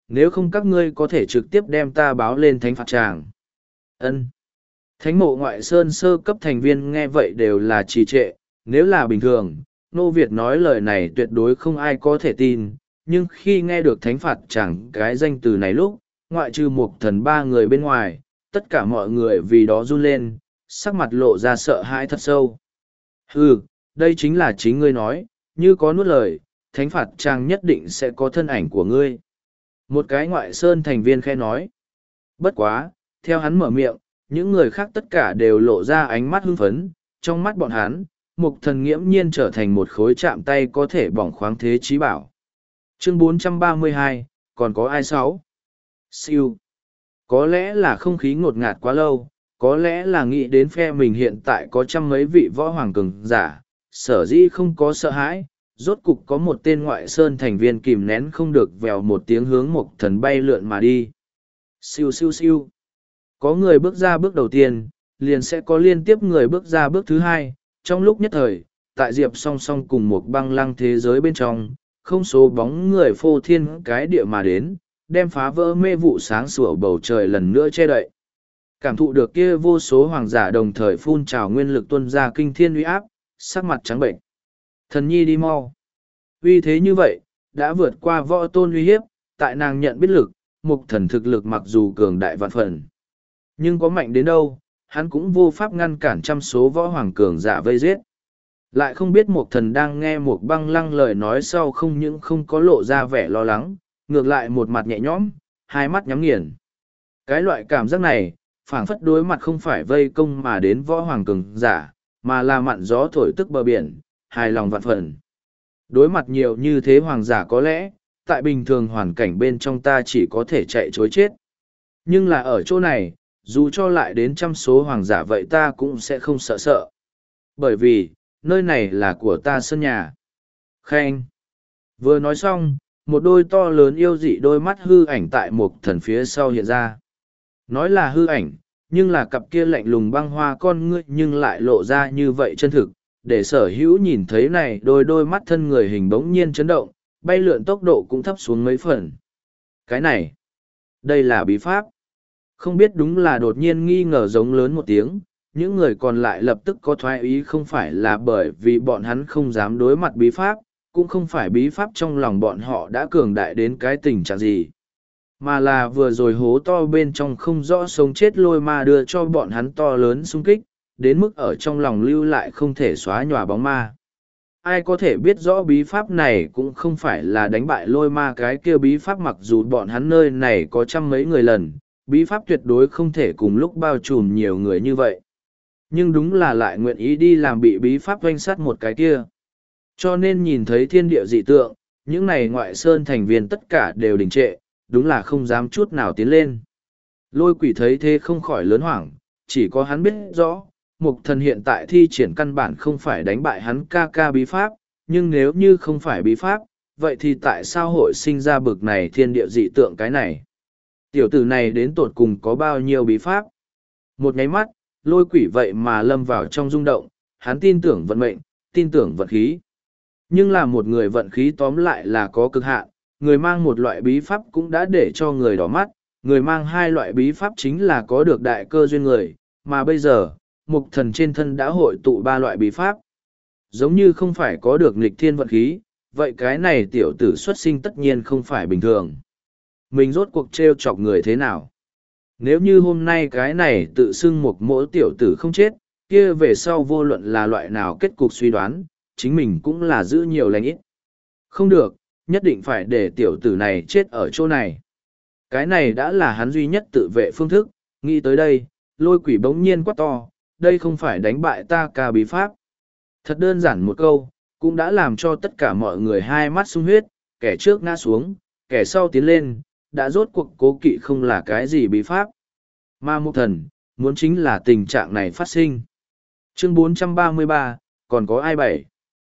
S1: nếu không các ngươi có thể trực tiếp đem ta báo lên thánh phạt tràng. Ân. Thánh mộ ngoại sơn sơ cấp thành viên nghe vậy đều là trì trệ, nếu là bình thường, Nô Việt nói lời này tuyệt đối không ai có thể tin, nhưng khi nghe được thánh phạt chẳng cái danh từ này lúc, ngoại trừ một thần ba người bên ngoài, tất cả mọi người vì đó run lên, sắc mặt lộ ra sợ hãi thật sâu. Hừ, đây chính là chính ngươi nói, như có nuốt lời, thánh phạt trang nhất định sẽ có thân ảnh của ngươi. Một cái ngoại sơn thành viên khe nói. Bất quá, theo hắn mở miệng, những người khác tất cả đều lộ ra ánh mắt hưng phấn, trong mắt bọn hắn, mục thần nghiễm nhiên trở thành một khối chạm tay có thể bỏng khoáng thế trí bảo. Chương bốn trăm ba mươi hai, còn có ai sáu? Siêu. Có lẽ là không khí ngột ngạt quá lâu, có lẽ là nghĩ đến phe mình hiện tại có trăm mấy vị võ hoàng cường giả, sở dĩ không có sợ hãi, rốt cục có một tên ngoại sơn thành viên kìm nén không được vèo một tiếng hướng mục thần bay lượn mà đi. Siêu siêu siêu. Có người bước ra bước đầu tiên, liền sẽ có liên tiếp người bước ra bước thứ hai, trong lúc nhất thời, tại diệp song song cùng một băng lăng thế giới bên trong, không số bóng người phô thiên cái địa mà đến, đem phá vỡ mê vụ sáng sủa bầu trời lần nữa che đậy. Cảm thụ được kia vô số hoàng giả đồng thời phun trào nguyên lực tuân ra kinh thiên uy áp, sắc mặt trắng bệnh. Thần nhi đi mau. Uy thế như vậy, đã vượt qua võ tôn uy hiếp, tại nàng nhận biết lực, mục thần thực lực mặc dù cường đại vạn phần. Nhưng có mạnh đến đâu, hắn cũng vô pháp ngăn cản trăm số võ hoàng cường giả vây giết. Lại không biết mục thần đang nghe một băng lăng lời nói sau không những không có lộ ra vẻ lo lắng, ngược lại một mặt nhẹ nhõm, hai mắt nhắm nghiền. Cái loại cảm giác này, phảng phất đối mặt không phải vây công mà đến võ hoàng cường giả, mà là mặn gió thổi tức bờ biển, hài lòng vạn phần. Đối mặt nhiều như thế hoàng giả có lẽ, tại bình thường hoàn cảnh bên trong ta chỉ có thể chạy chối chết. Nhưng là ở chỗ này, dù cho lại đến trăm số hoàng giả vậy ta cũng sẽ không sợ sợ. Bởi vì, nơi này là của ta sân nhà. Khen. Vừa nói xong, một đôi to lớn yêu dị đôi mắt hư ảnh tại một thần phía sau hiện ra. Nói là hư ảnh, nhưng là cặp kia lạnh lùng băng hoa con ngươi nhưng lại lộ ra như vậy chân thực, để sở hữu nhìn thấy này đôi đôi mắt thân người hình bỗng nhiên chấn động, bay lượn tốc độ cũng thấp xuống mấy phần. Cái này, đây là bí pháp. Không biết đúng là đột nhiên nghi ngờ giống lớn một tiếng, những người còn lại lập tức có thoái ý không phải là bởi vì bọn hắn không dám đối mặt bí pháp, cũng không phải bí pháp trong lòng bọn họ đã cường đại đến cái tình trạng gì. Mà là vừa rồi hố to bên trong không rõ sống chết lôi ma đưa cho bọn hắn to lớn xung kích, đến mức ở trong lòng lưu lại không thể xóa nhòa bóng ma. Ai có thể biết rõ bí pháp này cũng không phải là đánh bại lôi ma cái kia bí pháp, mặc dù bọn hắn nơi này có trăm mấy người lần, bí pháp tuyệt đối không thể cùng lúc bao trùm nhiều người như vậy. Nhưng đúng là lại nguyện ý đi làm bị bí pháp doanh sát một cái kia. Cho nên nhìn thấy thiên địa dị tượng, những này ngoại sơn thành viên tất cả đều đình trệ, đúng là không dám chút nào tiến lên. Lôi quỷ thấy thế không khỏi lớn hoảng, chỉ có hắn biết rõ, mục thần hiện tại thi triển căn bản không phải đánh bại hắn ca ca bí pháp, nhưng nếu như không phải bí pháp, vậy thì tại sao hội sinh ra bực này thiên địa dị tượng cái này? Tiểu tử này đến tột cùng có bao nhiêu bí pháp? Một nháy mắt, lôi quỷ vậy mà lâm vào trong rung động, hắn tin tưởng vận mệnh, tin tưởng vận khí. Nhưng là một người vận khí tóm lại là có cực hạn, người mang một loại bí pháp cũng đã để cho người đỏ mắt, người mang hai loại bí pháp chính là có được đại cơ duyên người, mà bây giờ, mục thần trên thân đã hội tụ ba loại bí pháp. Giống như không phải có được nghịch thiên vận khí, vậy cái này tiểu tử xuất sinh tất nhiên không phải bình thường. Mình rốt cuộc trêu chọc người thế nào? Nếu như hôm nay cái này tự xưng một mỗi tiểu tử không chết, kia về sau vô luận là loại nào kết cục suy đoán, chính mình cũng là giữ nhiều lành ít. Không được, nhất định phải để tiểu tử này chết ở chỗ này. Cái này đã là hắn duy nhất tự vệ phương thức, nghĩ tới đây, lôi quỷ bỗng nhiên quát to, đây không phải đánh bại ta ca bí pháp. Thật đơn giản một câu, cũng đã làm cho tất cả mọi người hai mắt sung huyết, kẻ trước ngã xuống, kẻ sau tiến lên, đã rốt cuộc cố kỵ không là cái gì bí pháp. Ma Mục Thần, muốn chính là tình trạng này phát sinh. Chương bốn trăm ba mươi ba, còn có ai bảy?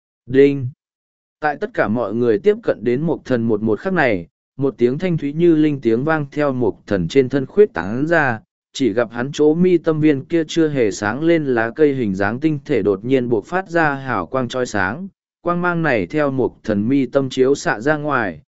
S1: Đinh! Tại tất cả mọi người tiếp cận đến Mục Thần một một khắc này, một tiếng thanh thúy như linh tiếng vang theo Mục Thần trên thân khuyết tán ra, chỉ gặp hắn chỗ mi tâm viên kia chưa hề sáng lên lá cây hình dáng tinh thể đột nhiên buộc phát ra hào quang trói sáng. Quang mang này theo Mục Thần mi tâm chiếu xạ ra ngoài,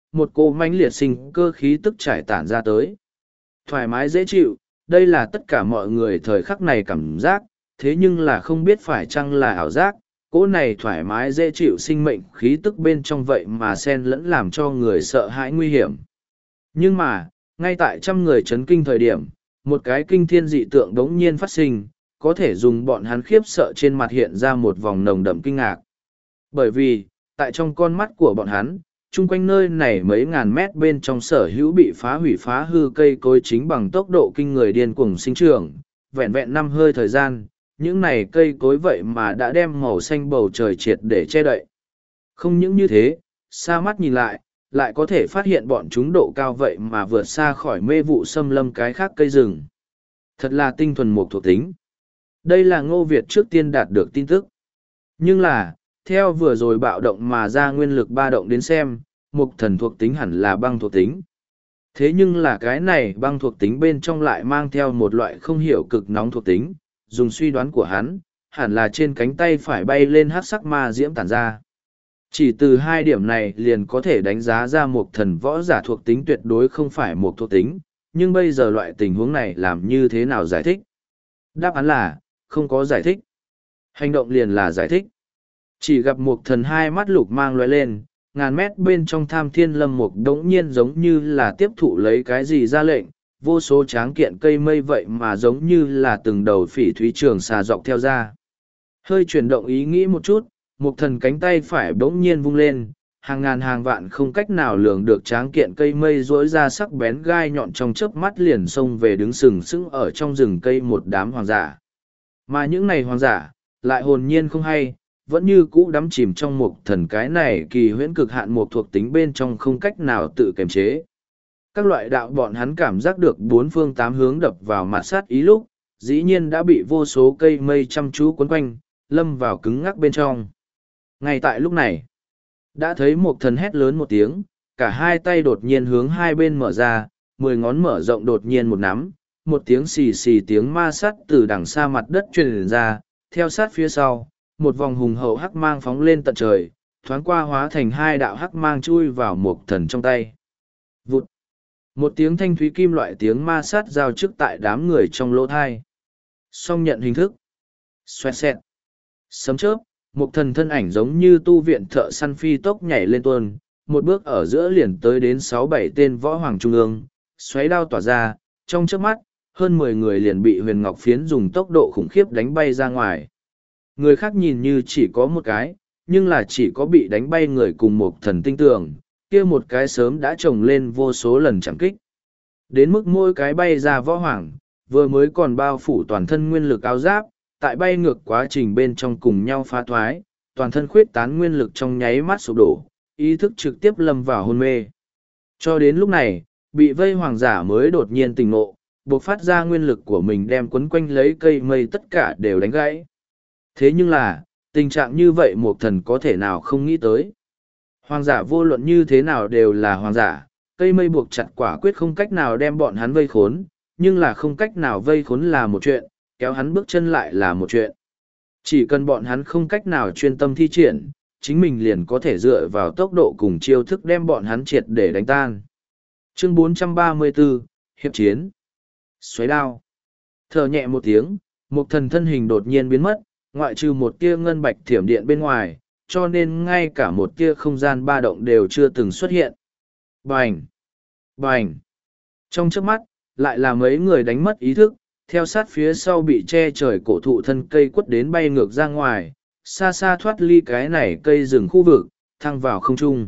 S1: một cô mãnh liệt sinh cơ khí tức trải tản ra tới. Thoải mái dễ chịu, đây là tất cả mọi người thời khắc này cảm giác, thế nhưng là không biết phải chăng là ảo giác, cỗ này thoải mái dễ chịu sinh mệnh khí tức bên trong vậy mà xen lẫn làm cho người sợ hãi nguy hiểm. Nhưng mà, ngay tại trăm người chấn kinh thời điểm, một cái kinh thiên dị tượng đống nhiên phát sinh, có thể dùng bọn hắn khiếp sợ trên mặt hiện ra một vòng nồng đậm kinh ngạc. Bởi vì, tại trong con mắt của bọn hắn, chung quanh nơi này mấy ngàn mét bên trong sở hữu bị phá hủy phá hư cây cối chính bằng tốc độ kinh người điên cuồng sinh trưởng, vẹn vẹn năm hơi thời gian, những này cây cối vậy mà đã đem màu xanh bầu trời triệt để che đậy. Không những như thế, xa mắt nhìn lại, lại có thể phát hiện bọn chúng độ cao vậy mà vượt xa khỏi mê vụ xâm lâm cái khác cây rừng. Thật là tinh thuần mục thuộc tính. Đây là Ngô Việt trước tiên đạt được tin tức. Nhưng là, theo vừa rồi bạo động mà ra nguyên lực ba động đến xem, mục thần thuộc tính hẳn là băng thuộc tính. Thế nhưng là cái này băng thuộc tính bên trong lại mang theo một loại không hiểu cực nóng thuộc tính, dùng suy đoán của hắn, hẳn là trên cánh tay phải bay lên hắc sắc ma diễm tản ra. Chỉ từ hai điểm này liền có thể đánh giá ra một thần võ giả thuộc tính tuyệt đối không phải một thuộc tính, nhưng bây giờ loại tình huống này làm như thế nào giải thích? Đáp án là, không có giải thích. Hành động liền là giải thích. Chỉ gặp một thần hai mắt lục mang lóe lên, ngàn mét bên trong tham thiên lâm mục đống nhiên giống như là tiếp thụ lấy cái gì ra lệnh, vô số tráng kiện cây mây vậy mà giống như là từng đầu phỉ thúy trường xà dọc theo ra. Hơi chuyển động ý nghĩ một chút, một thần cánh tay phải bỗng nhiên vung lên, hàng ngàn hàng vạn không cách nào lường được tráng kiện cây mây rỗi ra sắc bén gai nhọn trong chớp mắt liền xông về đứng sừng sững ở trong rừng cây một đám hoàng giả. Mà những này hoàng giả, lại hồn nhiên không hay, vẫn như cũ đắm chìm trong một thần cái này kỳ huyễn cực hạn một thuộc tính bên trong không cách nào tự kiềm chế. Các loại đạo bọn hắn cảm giác được bốn phương tám hướng đập vào mặt sát ý lúc, dĩ nhiên đã bị vô số cây mây chăm chú quấn quanh, lâm vào cứng ngắc bên trong. Ngay tại lúc này, đã thấy một thần hét lớn một tiếng, cả hai tay đột nhiên hướng hai bên mở ra, mười ngón mở rộng đột nhiên một nắm, một tiếng xì xì tiếng ma sắt từ đằng xa mặt đất truyền ra, theo sát phía sau, một vòng hùng hậu hắc mang phóng lên tận trời, thoáng qua hóa thành hai đạo hắc mang chui vào một thần trong tay. Vụt! Một tiếng thanh thúy kim loại tiếng ma sát giao trước tại đám người trong lỗ thai. Song nhận hình thức. Xoẹt xẹt. Sấm chớp, một thần thân ảnh giống như tu viện thợ săn phi tốc nhảy lên tuôn, một bước ở giữa liền tới đến sáu bảy tên võ hoàng trung ương, xoáy đao tỏa ra, trong chớp mắt, hơn mười người liền bị huyền ngọc phiến dùng tốc độ khủng khiếp đánh bay ra ngoài. Người khác nhìn như chỉ có một cái, nhưng là chỉ có bị đánh bay người cùng một thần tinh tường, kia một cái sớm đã trồng lên vô số lần chạm kích. Đến mức mỗi cái bay ra võ hoàng, vừa mới còn bao phủ toàn thân nguyên lực áo giáp, tại bay ngược quá trình bên trong cùng nhau phá thoái, toàn thân khuyết tán nguyên lực trong nháy mắt sụp đổ, ý thức trực tiếp lâm vào hôn mê. Cho đến lúc này, bị vây hoàng giả mới đột nhiên tỉnh ngộ, bộc phát ra nguyên lực của mình đem quấn quanh lấy cây mây tất cả đều đánh gãy. Thế nhưng là, tình trạng như vậy một thần có thể nào không nghĩ tới. Hoàng giả vô luận như thế nào đều là hoàng giả, cây mây buộc chặt quả quyết không cách nào đem bọn hắn vây khốn, nhưng là không cách nào vây khốn là một chuyện, kéo hắn bước chân lại là một chuyện. Chỉ cần bọn hắn không cách nào chuyên tâm thi triển, chính mình liền có thể dựa vào tốc độ cùng chiêu thức đem bọn hắn triệt để đánh tan. Chương bốn trăm ba mươi bốn, Hiệp chiến. Xoáy đao. Thở nhẹ một tiếng, một thần thân hình đột nhiên biến mất, ngoại trừ một tia ngân bạch thiểm điện bên ngoài, cho nên ngay cả một tia không gian ba động đều chưa từng xuất hiện. Bành! Bành! Trong chớp mắt, lại là mấy người đánh mất ý thức, theo sát phía sau bị che trời cổ thụ thân cây quất đến bay ngược ra ngoài, xa xa thoát ly cái này cây rừng khu vực, thăng vào không trung.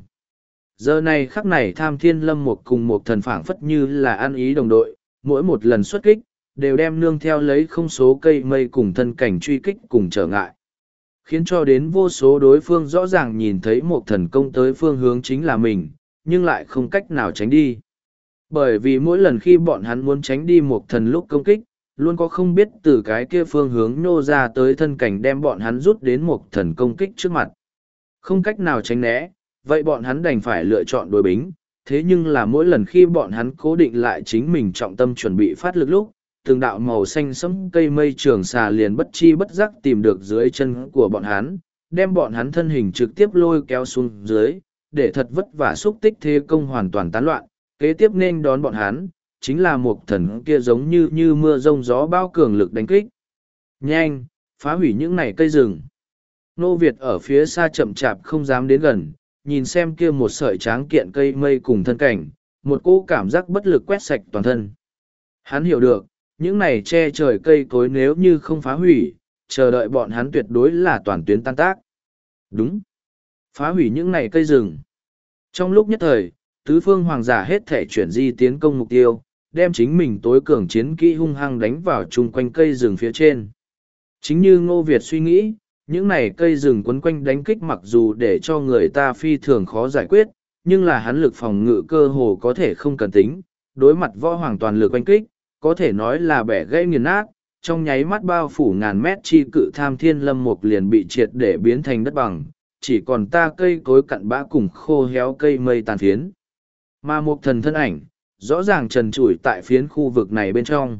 S1: Giờ này khắc này tham thiên lâm một cùng một thần phảng phất như là ăn ý đồng đội, mỗi một lần xuất kích, đều đem nương theo lấy không số cây mây cùng thân cảnh truy kích cùng trở ngại. Khiến cho đến vô số đối phương rõ ràng nhìn thấy một thần công tới phương hướng chính là mình, nhưng lại không cách nào tránh đi. Bởi vì mỗi lần khi bọn hắn muốn tránh đi một thần lúc công kích, luôn có không biết từ cái kia phương hướng nô ra tới thân cảnh đem bọn hắn rút đến một thần công kích trước mặt. Không cách nào tránh né, vậy bọn hắn đành phải lựa chọn đối bính. Thế nhưng là mỗi lần khi bọn hắn cố định lại chính mình trọng tâm chuẩn bị phát lực lúc, từng đạo màu xanh sẫm cây mây trường xà liền bất chi bất giác tìm được dưới chân của bọn hắn, đem bọn hắn thân hình trực tiếp lôi kéo xuống dưới, để thật vất vả xúc tích thế công hoàn toàn tán loạn, kế tiếp nên đón bọn hắn, chính là một thần kia giống như như mưa rông gió bao cường lực đánh kích. Nhanh, phá hủy những này cây rừng. Nô Việt ở phía xa chậm chạp không dám đến gần, nhìn xem kia một sợi tráng kiện cây mây cùng thân cảnh, một cỗ cảm giác bất lực quét sạch toàn thân. Hắn hiểu được, những này che trời cây cối nếu như không phá hủy, chờ đợi bọn hắn tuyệt đối là toàn tuyến tan tác. Đúng. Phá hủy những này cây rừng. Trong lúc nhất thời, tứ phương hoàng giả hết thể chuyển di tiến công mục tiêu, đem chính mình tối cường chiến kỹ hung hăng đánh vào chung quanh cây rừng phía trên. Chính như Ngô Việt suy nghĩ, những này cây rừng quấn quanh đánh kích mặc dù để cho người ta phi thường khó giải quyết, nhưng là hắn lực phòng ngự cơ hồ có thể không cần tính, đối mặt võ hoàng toàn lực oanh kích, có thể nói là bẻ gãy nghiền nát, trong nháy mắt bao phủ ngàn mét chi cự tham thiên lâm mục liền bị triệt để biến thành đất bằng, chỉ còn ta cây cối cặn bã cùng khô héo cây mây tàn phiến. Mà một thần thân ảnh, rõ ràng trần trụi tại phiến khu vực này bên trong.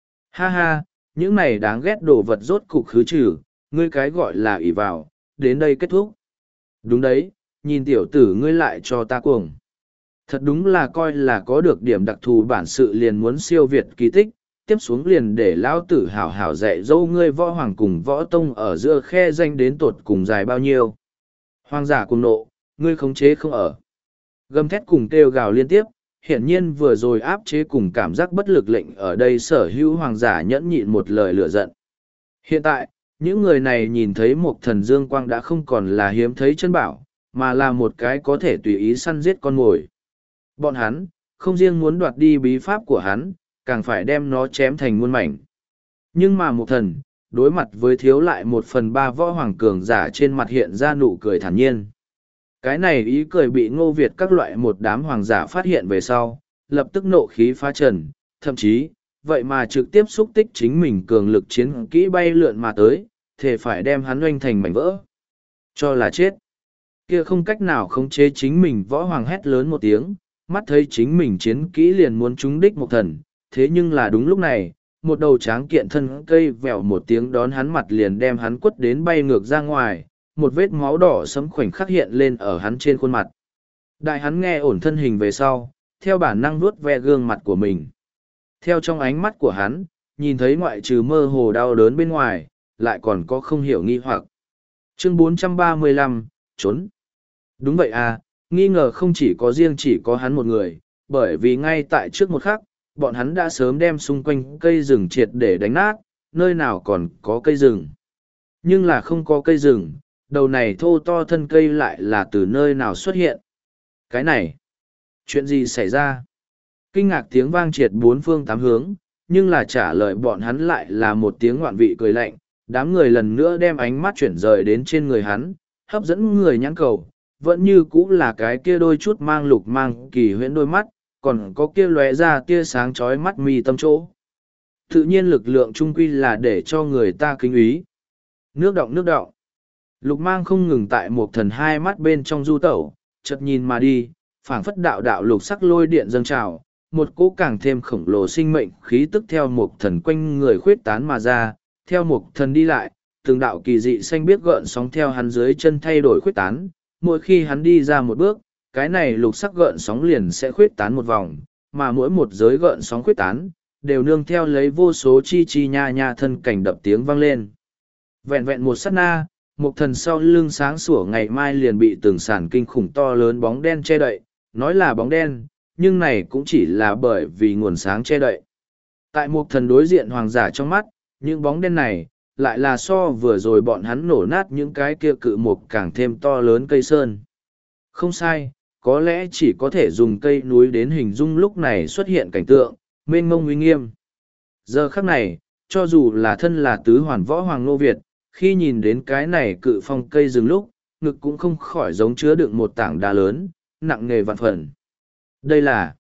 S1: Ha ha, những này đáng ghét đồ vật rốt cục khứ trừ, ngươi cái gọi là ỷ vào, đến đây kết thúc. Đúng đấy, nhìn tiểu tử ngươi lại cho ta cuồng. Thật đúng là coi là có được điểm đặc thù bản sự liền muốn siêu việt kỳ tích, tiếp xuống liền để lão tử hảo hảo dạy dỗ ngươi võ hoàng cùng võ tông ở giữa khe danh đến tột cùng dài bao nhiêu. Hoàng giả cùng nộ, ngươi khống chế không ở. Gầm thét cùng kêu gào liên tiếp, hiển nhiên vừa rồi áp chế cùng cảm giác bất lực lệnh ở đây sở hữu hoàng giả nhẫn nhịn một lời lửa giận. Hiện tại, những người này nhìn thấy một thần dương quang đã không còn là hiếm thấy chân bảo, mà là một cái có thể tùy ý săn giết con mồi. Bọn hắn, không riêng muốn đoạt đi bí pháp của hắn, càng phải đem nó chém thành muôn mảnh. Nhưng mà một thần, đối mặt với thiếu lại một phần ba võ hoàng cường giả trên mặt hiện ra nụ cười thản nhiên. Cái này ý cười bị Ngô Việt các loại một đám hoàng giả phát hiện về sau, lập tức nộ khí phá trần, thậm chí, vậy mà trực tiếp xúc tích chính mình cường lực chiến kỹ bay lượn mà tới, thể phải đem hắn oanh thành mảnh vỡ. Cho là chết. Kia không cách nào khống chế chính mình võ hoàng hét lớn một tiếng, mắt thấy chính mình chiến kỹ liền muốn trúng đích một thần, thế nhưng là đúng lúc này, một đầu tráng kiện thân cây vèo một tiếng đón hắn mặt liền đem hắn quất đến bay ngược ra ngoài, một vết máu đỏ sẫm khoảnh khắc hiện lên ở hắn trên khuôn mặt. Đại hắn nghe ổn thân hình về sau, theo bản năng vuốt ve gương mặt của mình. Theo trong ánh mắt của hắn, nhìn thấy ngoại trừ mơ hồ đau đớn bên ngoài, lại còn có không hiểu nghi hoặc. Chương bốn trăm ba mươi lăm, trốn. Đúng vậy à, nghi ngờ không chỉ có riêng chỉ có hắn một người, bởi vì ngay tại trước một khắc, bọn hắn đã sớm đem xung quanh cây rừng triệt để đánh nát, nơi nào còn có cây rừng. Nhưng là không có cây rừng, đầu này thô to thân cây lại là từ nơi nào xuất hiện. Cái này, chuyện gì xảy ra? Kinh ngạc tiếng vang triệt bốn phương tám hướng, nhưng là trả lời bọn hắn lại là một tiếng ngoạn vị cười lạnh, đám người lần nữa đem ánh mắt chuyển rời đến trên người hắn, hấp dẫn người nhãn cầu, vẫn như cũ là cái kia đôi chút mang lục mang kỳ huyễn đôi mắt, còn có kia lóe ra tia sáng chói mắt mi tâm chỗ. Tự nhiên lực lượng trung quy là để cho người ta kính ý. Nước động nước động. Lục mang không ngừng tại một thần hai mắt bên trong du tẩu, chợt nhìn mà đi, phảng phất đạo đạo lục sắc lôi điện dâng trào, một cỗ càng thêm khổng lồ sinh mệnh khí tức theo một thần quanh người khuyết tán mà ra, theo một thần đi lại, từng đạo kỳ dị xanh biếc gợn sóng theo hắn dưới chân thay đổi khuyết tán, mỗi khi hắn đi ra một bước, cái này lục sắc gợn sóng liền sẽ khuyết tán một vòng, mà mỗi một giới gợn sóng khuyết tán, đều nương theo lấy vô số chi chi nha nha thân cảnh đập tiếng vang lên. Vẹn vẹn một sát na, một thần sau lưng sáng sủa ngày mai liền bị từng sàn kinh khủng to lớn bóng đen che đậy, nói là bóng đen, nhưng này cũng chỉ là bởi vì nguồn sáng che đậy. Tại một thần đối diện hoàng giả trong mắt, những bóng đen này, lại là so vừa rồi bọn hắn nổ nát những cái kia cự mục càng thêm to lớn cây sơn. Không sai, có lẽ chỉ có thể dùng cây núi đến hình dung lúc này xuất hiện cảnh tượng, mênh mông uy nghiêm. Giờ khắc này, cho dù là thân là tứ hoàn võ hoàng Nô Việt, khi nhìn đến cái này cự phong cây rừng lúc, ngực cũng không khỏi giống chứa đựng một tảng đá lớn, nặng nề vạn phần. Đây là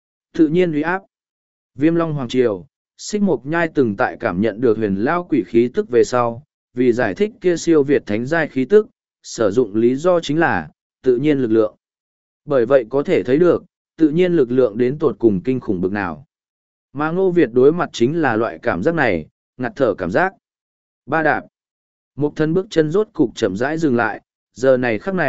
S1: tự nhiên uy áp. Viêm Long Hoàng Triều, Xích Mộc Nhai từng tại cảm nhận được huyền lao quỷ khí tức về sau, vì giải thích kia siêu việt thánh giai khí tức, sử dụng lý do chính là tự nhiên lực lượng. Bởi vậy có thể thấy được, tự nhiên lực lượng đến tột cùng kinh khủng bực nào. Mà Ngô Việt đối mặt chính là loại cảm giác này, ngạt thở cảm giác. Ba đạp. Một thân bước chân rốt cục chậm rãi dừng lại, giờ này khắc này,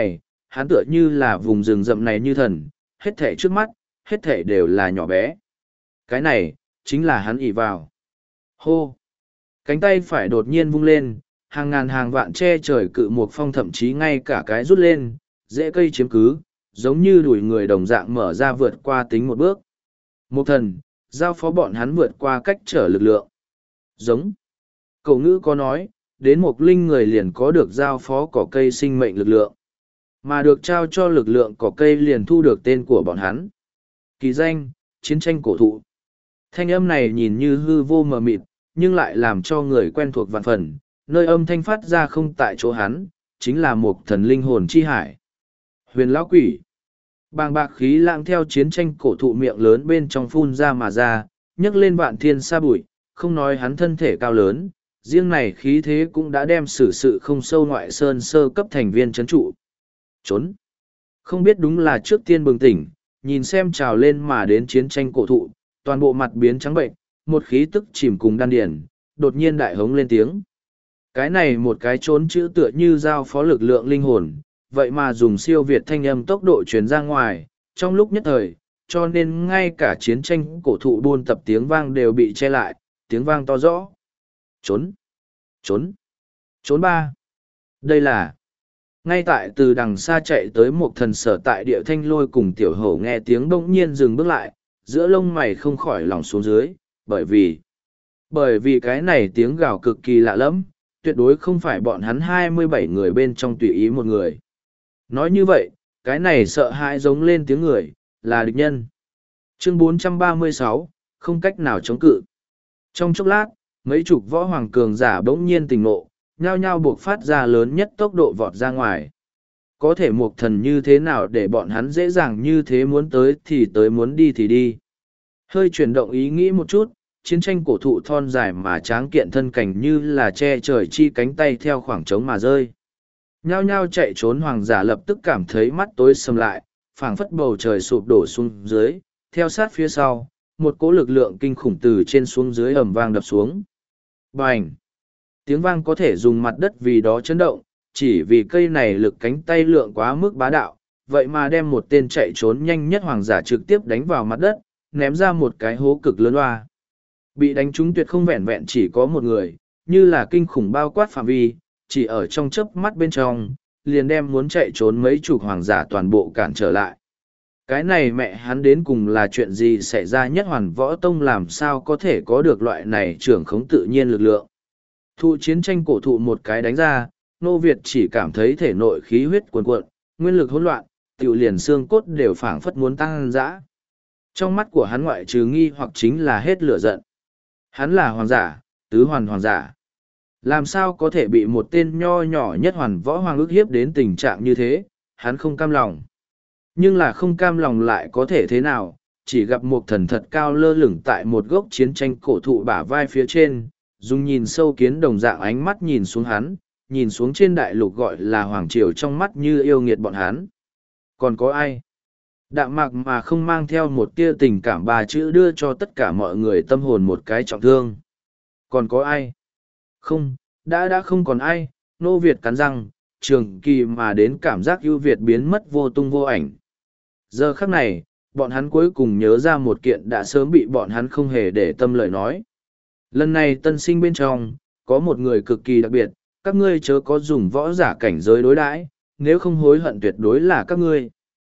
S1: hắn tựa như là vùng rừng rậm này như thần, hết thể trước mắt, hết thể đều là nhỏ bé. Cái này, chính là hắn ỷ vào. Hô! Cánh tay phải đột nhiên vung lên, hàng ngàn hàng vạn che trời cự một phong thậm chí ngay cả cái rút lên, dễ cây chiếm cứ, giống như đuổi người đồng dạng mở ra vượt qua tính một bước. Một thần, giao phó bọn hắn vượt qua cách trở lực lượng. Giống. Cổ ngữ có nói, đến một linh người liền có được giao phó cỏ cây sinh mệnh lực lượng. Mà được trao cho lực lượng cỏ cây liền thu được tên của bọn hắn. Kỳ danh, chiến tranh cổ thụ. Thanh âm này nhìn như hư vô mờ mịt, nhưng lại làm cho người quen thuộc vạn phần, nơi âm thanh phát ra không tại chỗ hắn, chính là một thần linh hồn chi hải. Huyền lão quỷ. Bàng bạc khí lãng theo chiến tranh cổ thụ miệng lớn bên trong phun ra mà ra, nhấc lên vạn thiên sa bụi, không nói hắn thân thể cao lớn, riêng này khí thế cũng đã đem xử sự không sâu ngoại sơn sơ cấp thành viên chấn trụ. Trốn. Không biết đúng là trước tiên bừng tỉnh, nhìn xem trào lên mà đến chiến tranh cổ thụ, toàn bộ mặt biến trắng bệnh, một khí tức chìm cùng đan điển, đột nhiên đại hống lên tiếng. Cái này một cái trốn chữ tựa như giao phó lực lượng linh hồn, vậy mà dùng siêu việt thanh âm tốc độ truyền ra ngoài, trong lúc nhất thời, cho nên ngay cả chiến tranh cổ thụ buôn tập tiếng vang đều bị che lại, tiếng vang to rõ. Trốn! Trốn! Trốn ba! Đây là... Ngay tại từ đằng xa chạy tới một thần sở tại địa thanh lôi cùng tiểu hổ nghe tiếng bỗng nhiên dừng bước lại, giữa lông mày không khỏi lỏng xuống dưới, bởi vì... Bởi vì cái này tiếng gào cực kỳ lạ lẫm, tuyệt đối không phải bọn hắn hai mươi bảy người bên trong tùy ý một người. Nói như vậy, cái này sợ hãi giống lên tiếng người, là địch nhân. Chương bốn trăm ba mươi sáu, không cách nào chống cự. Trong chốc lát, mấy chục võ hoàng cường giả bỗng nhiên tỉnh ngộ, nhao nhao buộc phát ra lớn nhất tốc độ vọt ra ngoài. Có thể một thần như thế nào để bọn hắn dễ dàng như thế muốn tới thì tới muốn đi thì đi. Hơi chuyển động ý nghĩ một chút, chiến tranh cổ thụ thon dài mà tráng kiện thân cảnh như là che trời chi cánh tay theo khoảng trống mà rơi. Nhao nhao chạy trốn hoàng giả lập tức cảm thấy mắt tối sầm lại, phảng phất bầu trời sụp đổ xuống dưới, theo sát phía sau, một cỗ lực lượng kinh khủng từ trên xuống dưới ầm vang đập xuống. Bành! Tiếng vang có thể dùng mặt đất vì đó chấn động, chỉ vì cây này lực cánh tay lượng quá mức bá đạo, vậy mà đem một tên chạy trốn nhanh nhất hoàng giả trực tiếp đánh vào mặt đất, ném ra một cái hố cực lớn hoa. Bị đánh trúng tuyệt không vẹn vẹn chỉ có một người, như là kinh khủng bao quát phạm vi, chỉ ở trong chớp mắt bên trong, liền đem muốn chạy trốn mấy chục hoàng giả toàn bộ cản trở lại. Cái này mẹ hắn đến cùng là chuyện gì xảy ra, nhất hoàn võ tông làm sao có thể có được loại này trưởng khống tự nhiên lực lượng. Thụ chiến tranh cổ thụ một cái đánh ra, Nô Việt chỉ cảm thấy thể nội khí huyết cuồn cuộn, nguyên lực hỗn loạn, tiểu liền xương cốt đều phảng phất muốn tăng dã. Trong mắt của hắn ngoại trừ nghi hoặc chính là hết lửa giận. Hắn là hoàng giả, tứ hoàn hoàng giả. Làm sao có thể bị một tên nho nhỏ nhất hoàn võ hoàng ức hiếp đến tình trạng như thế, hắn không cam lòng. Nhưng là không cam lòng lại có thể thế nào, chỉ gặp một thần thật cao lơ lửng tại một gốc chiến tranh cổ thụ bả vai phía trên, dùng nhìn sâu kiến đồng dạng ánh mắt nhìn xuống hắn, nhìn xuống trên đại lục gọi là hoàng triều trong mắt như yêu nghiệt bọn hắn. Còn có ai? Đạm mạc mà không mang theo một tia tình cảm ba chữ đưa cho tất cả mọi người tâm hồn một cái trọng thương. Còn có ai? Không, đã đã không còn ai. Nô Việt cắn răng, trường kỳ mà đến cảm giác ưu việt biến mất vô tung vô ảnh. Giờ khắc này, bọn hắn cuối cùng nhớ ra một kiện đã sớm bị bọn hắn không hề để tâm lời nói. Lần này tân sinh bên trong, có một người cực kỳ đặc biệt, các ngươi chớ có dùng võ giả cảnh giới đối đãi, nếu không hối hận tuyệt đối là các ngươi.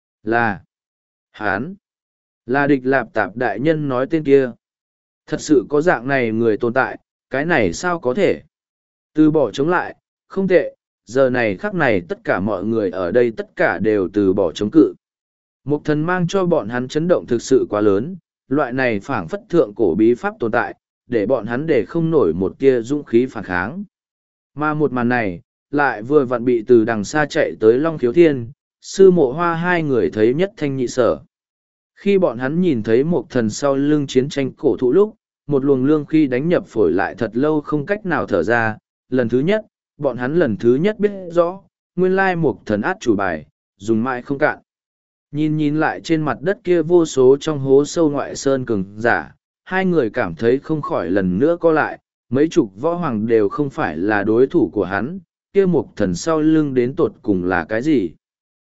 S1: Là Hán, là Địch Lạp Tạp đại nhân nói tên kia. Thật sự có dạng này người tồn tại, cái này sao có thể? Từ bỏ chống lại, không tệ, giờ này khắc này tất cả mọi người ở đây tất cả đều từ bỏ chống cự. Một thần mang cho bọn hắn chấn động thực sự quá lớn, loại này phảng phất thượng cổ bí pháp tồn tại, để bọn hắn để không nổi một tia dũng khí phản kháng. Mà một màn này, lại vừa vặn bị từ đằng xa chạy tới Long Khiếu Thiên, sư mộ hoa hai người thấy nhất thanh nhị sở. Khi bọn hắn nhìn thấy một thần sau lưng chiến tranh cổ thụ lúc, một luồng lương khi đánh nhập phổi lại thật lâu không cách nào thở ra, lần thứ nhất, bọn hắn lần thứ nhất biết rõ, nguyên lai một thần át chủ bài, dùng mãi không cạn. Nhìn nhìn lại trên mặt đất kia vô số trong hố sâu ngoại sơn cường giả, hai người cảm thấy không khỏi lần nữa co lại, mấy chục võ hoàng đều không phải là đối thủ của hắn, kia một thần sau lưng đến tột cùng là cái gì.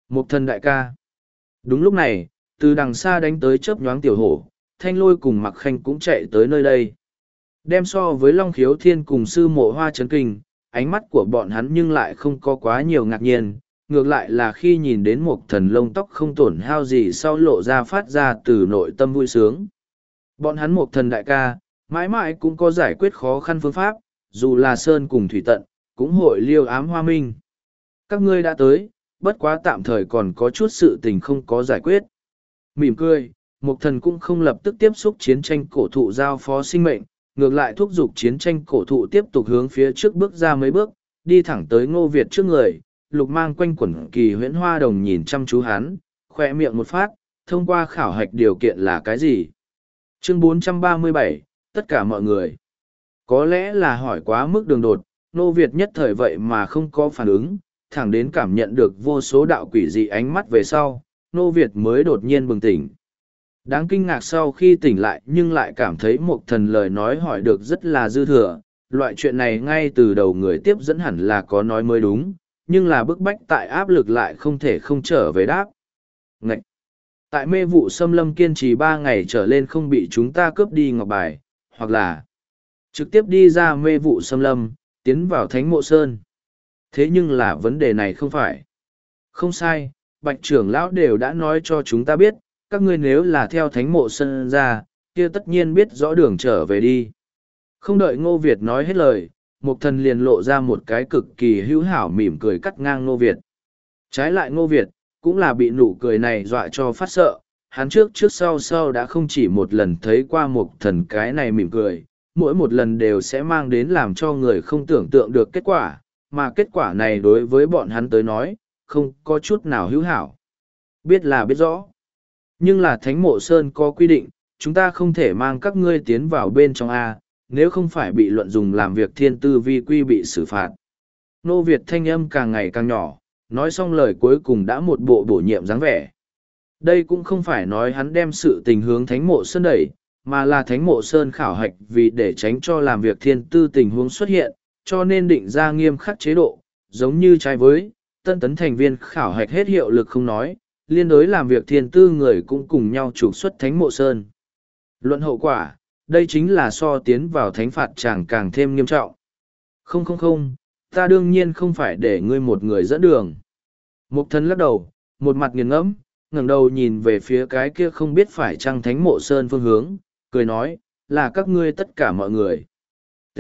S1: Mục thần đại ca. Đúng lúc này, từ đằng xa đánh tới chớp nhoáng tiểu hổ, thanh lôi cùng mặc khanh cũng chạy tới nơi đây. Đem so với Long Khiếu Thiên cùng sư mộ hoa chấn kinh, ánh mắt của bọn hắn nhưng lại không có quá nhiều ngạc nhiên, ngược lại là khi nhìn đến một thần lông tóc không tổn hao gì sau lộ ra phát ra từ nội tâm vui sướng. Bọn hắn một thần đại ca, mãi mãi cũng có giải quyết khó khăn phương pháp, dù là sơn cùng thủy tận, cũng hội liêu ám hoa minh. Các ngươi đã tới, bất quá tạm thời còn có chút sự tình không có giải quyết. Mỉm cười, một thần cũng không lập tức tiếp xúc chiến tranh cổ thụ giao phó sinh mệnh, ngược lại thúc giục chiến tranh cổ thụ tiếp tục hướng phía trước bước ra mấy bước, đi thẳng tới Ngô Việt trước người, lục mang quanh quẩn kỳ huyễn hoa đồng nhìn chăm chú hắn, khoe miệng một phát, thông qua khảo hạch điều kiện là cái gì? Chương bốn trăm ba mươi bảy, tất cả mọi người. Có lẽ là hỏi quá mức đường đột, Ngô Việt nhất thời vậy mà không có phản ứng, thẳng đến cảm nhận được vô số đạo quỷ dị ánh mắt về sau, Ngô Việt mới đột nhiên bừng tỉnh. Đáng kinh ngạc sau khi tỉnh lại nhưng lại cảm thấy một thần lời nói hỏi được rất là dư thừa, loại chuyện này ngay từ đầu người tiếp dẫn hẳn là có nói mới đúng, nhưng là bức bách tại áp lực lại không thể không trở về đáp. Ngậy! Tại mê vụ xâm lâm kiên trì ba ngày trở lên không bị chúng ta cướp đi ngọc bài, hoặc là trực tiếp đi ra mê vụ xâm lâm, tiến vào thánh mộ sơn. Thế nhưng là vấn đề này không phải. Không sai, bạch trưởng lão đều đã nói cho chúng ta biết, các ngươi nếu là theo thánh mộ sơn ra, kia tất nhiên biết rõ đường trở về đi. Không đợi Ngô Việt nói hết lời, Mục Thần liền lộ ra một cái cực kỳ hữu hảo mỉm cười cắt ngang Ngô Việt. Trái lại Ngô Việt, cũng là bị nụ cười này dọa cho phát sợ, hắn trước trước sau sau đã không chỉ một lần thấy qua Mục Thần cái này mỉm cười, mỗi một lần đều sẽ mang đến làm cho người không tưởng tượng được kết quả, mà kết quả này đối với bọn hắn tới nói, không có chút nào hữu hảo. Biết là biết rõ. Nhưng là Thánh Mộ Sơn có quy định, chúng ta không thể mang các ngươi tiến vào bên trong A, nếu không phải bị luận dùng làm việc thiên tư vi quy bị xử phạt. Nô Việt thanh âm càng ngày càng nhỏ, nói xong lời cuối cùng đã một bộ bổ nhiệm dáng vẻ. Đây cũng không phải nói hắn đem sự tình hướng Thánh Mộ Sơn đẩy, mà là Thánh Mộ Sơn khảo hạch vì để tránh cho làm việc thiên tư tình huống xuất hiện, cho nên định ra nghiêm khắc chế độ, giống như trái với, tân tấn thành viên khảo hạch hết hiệu lực không nói, liên đối làm việc thiên tư người cũng cùng nhau trục xuất Thánh Mộ Sơn. Luận hậu quả, đây chính là so tiến vào thánh phạt chẳng càng thêm nghiêm trọng. Không không không, ta đương nhiên không phải để ngươi một người dẫn đường. Mục Thần lắc đầu, một mặt nghiền ngẫm, ngẩng đầu nhìn về phía cái kia không biết phải chăng Thánh Mộ Sơn phương hướng, cười nói, là các ngươi tất cả mọi người. T.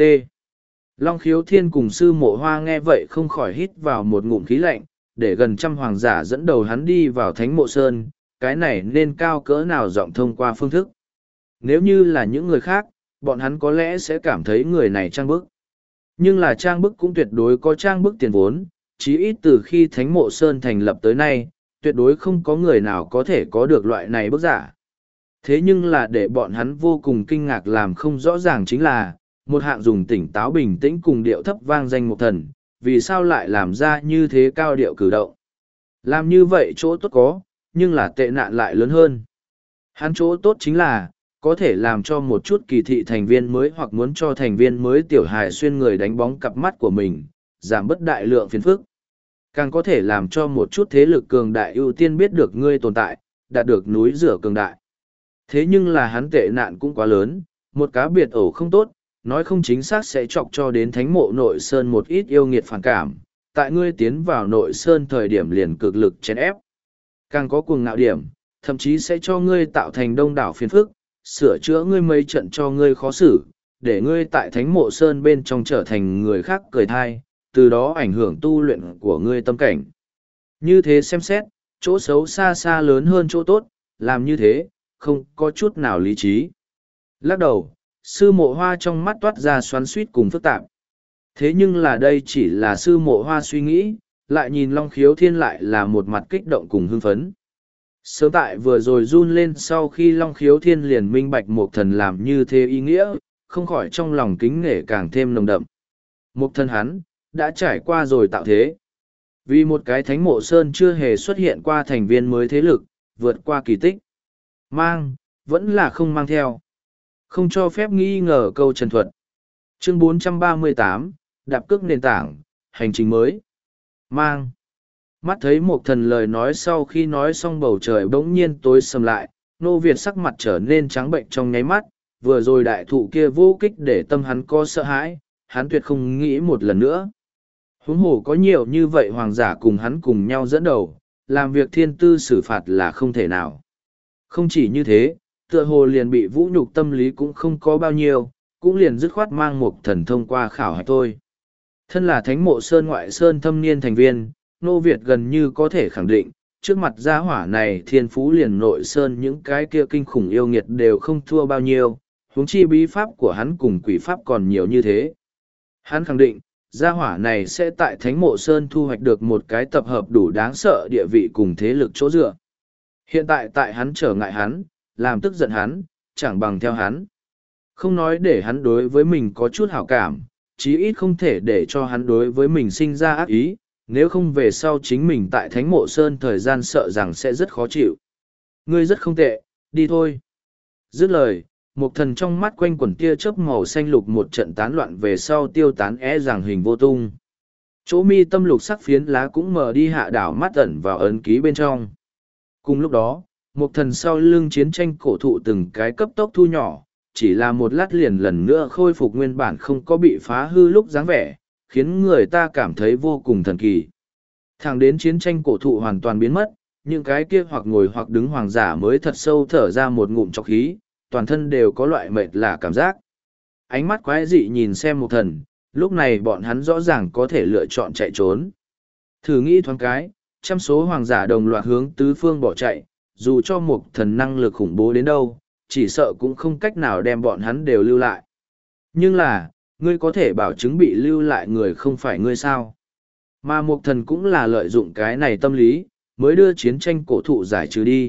S1: Long Khiếu Thiên cùng sư mộ hoa nghe vậy không khỏi hít vào một ngụm khí lạnh, để gần trăm hoàng giả dẫn đầu hắn đi vào Thánh Mộ Sơn, cái này nên cao cỡ nào giọng thông qua phương thức. Nếu như là những người khác, bọn hắn có lẽ sẽ cảm thấy người này trang bức. Nhưng là trang bức cũng tuyệt đối có trang bức tiền vốn, chí ít từ khi Thánh Mộ Sơn thành lập tới nay, tuyệt đối không có người nào có thể có được loại này bức giả. Thế nhưng là để bọn hắn vô cùng kinh ngạc làm không rõ ràng chính là, một hạng dùng tỉnh táo bình tĩnh cùng điệu thấp vang danh một thần, vì sao lại làm ra như thế cao điệu cử động. Làm như vậy chỗ tốt có, nhưng là tệ nạn lại lớn hơn. Hắn chỗ tốt chính là, có thể làm cho một chút kỳ thị thành viên mới hoặc muốn cho thành viên mới tiểu hài xuyên người đánh bóng cặp mắt của mình, giảm bất đại lượng phiền phức. Càng có thể làm cho một chút thế lực cường đại ưu tiên biết được ngươi tồn tại, đạt được núi rửa cường đại. Thế nhưng là hắn tệ nạn cũng quá lớn, một cá biệt ổ không tốt, nói không chính xác sẽ chọc cho đến thánh mộ nội sơn một ít yêu nghiệt phản cảm, tại ngươi tiến vào nội sơn thời điểm liền cực lực chèn ép. Càng có cuồng ngạo điểm, thậm chí sẽ cho ngươi tạo thành đông đảo phiền phức, sửa chữa ngươi mấy trận cho ngươi khó xử, để ngươi tại thánh mộ sơn bên trong trở thành người khác cười thai, từ đó ảnh hưởng tu luyện của ngươi tâm cảnh. Như thế xem xét, chỗ xấu xa xa lớn hơn chỗ tốt, làm như thế, không có chút nào lý trí. Lắc đầu, sư mộ hoa trong mắt toát ra xoắn suýt cùng phức tạp. Thế nhưng là đây chỉ là sư mộ hoa suy nghĩ, lại nhìn Long Khiếu Thiên lại là một mặt kích động cùng hưng phấn. Sớm tại vừa rồi run lên sau khi Long Khiếu Thiên liền minh bạch một thần làm như thế ý nghĩa, không khỏi trong lòng kính nể càng thêm nồng đậm. Một thần hắn, đã trải qua rồi tạo thế. Vì một cái thánh mộ sơn chưa hề xuất hiện qua thành viên mới thế lực, vượt qua kỳ tích. Mang, vẫn là không mang theo. Không cho phép nghi ngờ câu trần thuật. Chương bốn trăm ba mươi tám, đạp cước nền tảng, hành trình mới. Mang. Mắt thấy một thần lời nói sau khi nói xong bầu trời bỗng nhiên tối sầm lại, Nô Việt sắc mặt trở nên trắng bệnh trong nháy mắt, vừa rồi đại thụ kia vô kích để tâm hắn có sợ hãi, hắn tuyệt không nghĩ một lần nữa. Huống hồ có nhiều như vậy hoàng giả cùng hắn cùng nhau dẫn đầu, làm việc thiên tư xử phạt là không thể nào. Không chỉ như thế, tựa hồ liền bị vũ nhục tâm lý cũng không có bao nhiêu, cũng liền dứt khoát mang một thần thông qua khảo hạch thôi. Thân là thánh mộ sơn ngoại sơn thâm niên thành viên, Nô Việt gần như có thể khẳng định, trước mặt gia hỏa này thiên phú liền nội sơn những cái kia kinh khủng yêu nghiệt đều không thua bao nhiêu, huống chi bí pháp của hắn cùng quỷ pháp còn nhiều như thế. Hắn khẳng định, gia hỏa này sẽ tại thánh mộ sơn thu hoạch được một cái tập hợp đủ đáng sợ địa vị cùng thế lực chỗ dựa. Hiện tại tại hắn trở ngại hắn, làm tức giận hắn, chẳng bằng theo hắn. Không nói để hắn đối với mình có chút hảo cảm, chí ít không thể để cho hắn đối với mình sinh ra ác ý, nếu không về sau chính mình tại Thánh Mộ Sơn thời gian sợ rằng sẽ rất khó chịu. Ngươi rất không tệ, đi thôi. Dứt lời, một thần trong mắt quanh quẩn tia chớp màu xanh lục một trận tán loạn về sau tiêu tán é rằng hình vô tung. Chỗ mi tâm lục sắc phiến lá cũng mở đi hạ đảo mắt ẩn vào ấn ký bên trong. Cùng lúc đó, một thần sau lưng chiến tranh cổ thụ từng cái cấp tốc thu nhỏ, chỉ là một lát liền lần nữa khôi phục nguyên bản không có bị phá hư lúc dáng vẻ, khiến người ta cảm thấy vô cùng thần kỳ. Thẳng đến chiến tranh cổ thụ hoàn toàn biến mất, những cái kia hoặc ngồi hoặc đứng hoàng giả mới thật sâu thở ra một ngụm trọc khí, toàn thân đều có loại mệt lạ cảm giác. Ánh mắt quái dị nhìn xem một thần, lúc này bọn hắn rõ ràng có thể lựa chọn chạy trốn. Thử nghĩ thoáng cái, trăm số hoàng giả đồng loạt hướng tứ phương bỏ chạy, dù cho một thần năng lực khủng bố đến đâu, chỉ sợ cũng không cách nào đem bọn hắn đều lưu lại. Nhưng là, ngươi có thể bảo chứng bị lưu lại người không phải ngươi sao. Mà một thần cũng là lợi dụng cái này tâm lý, mới đưa chiến tranh cổ thụ giải trừ đi.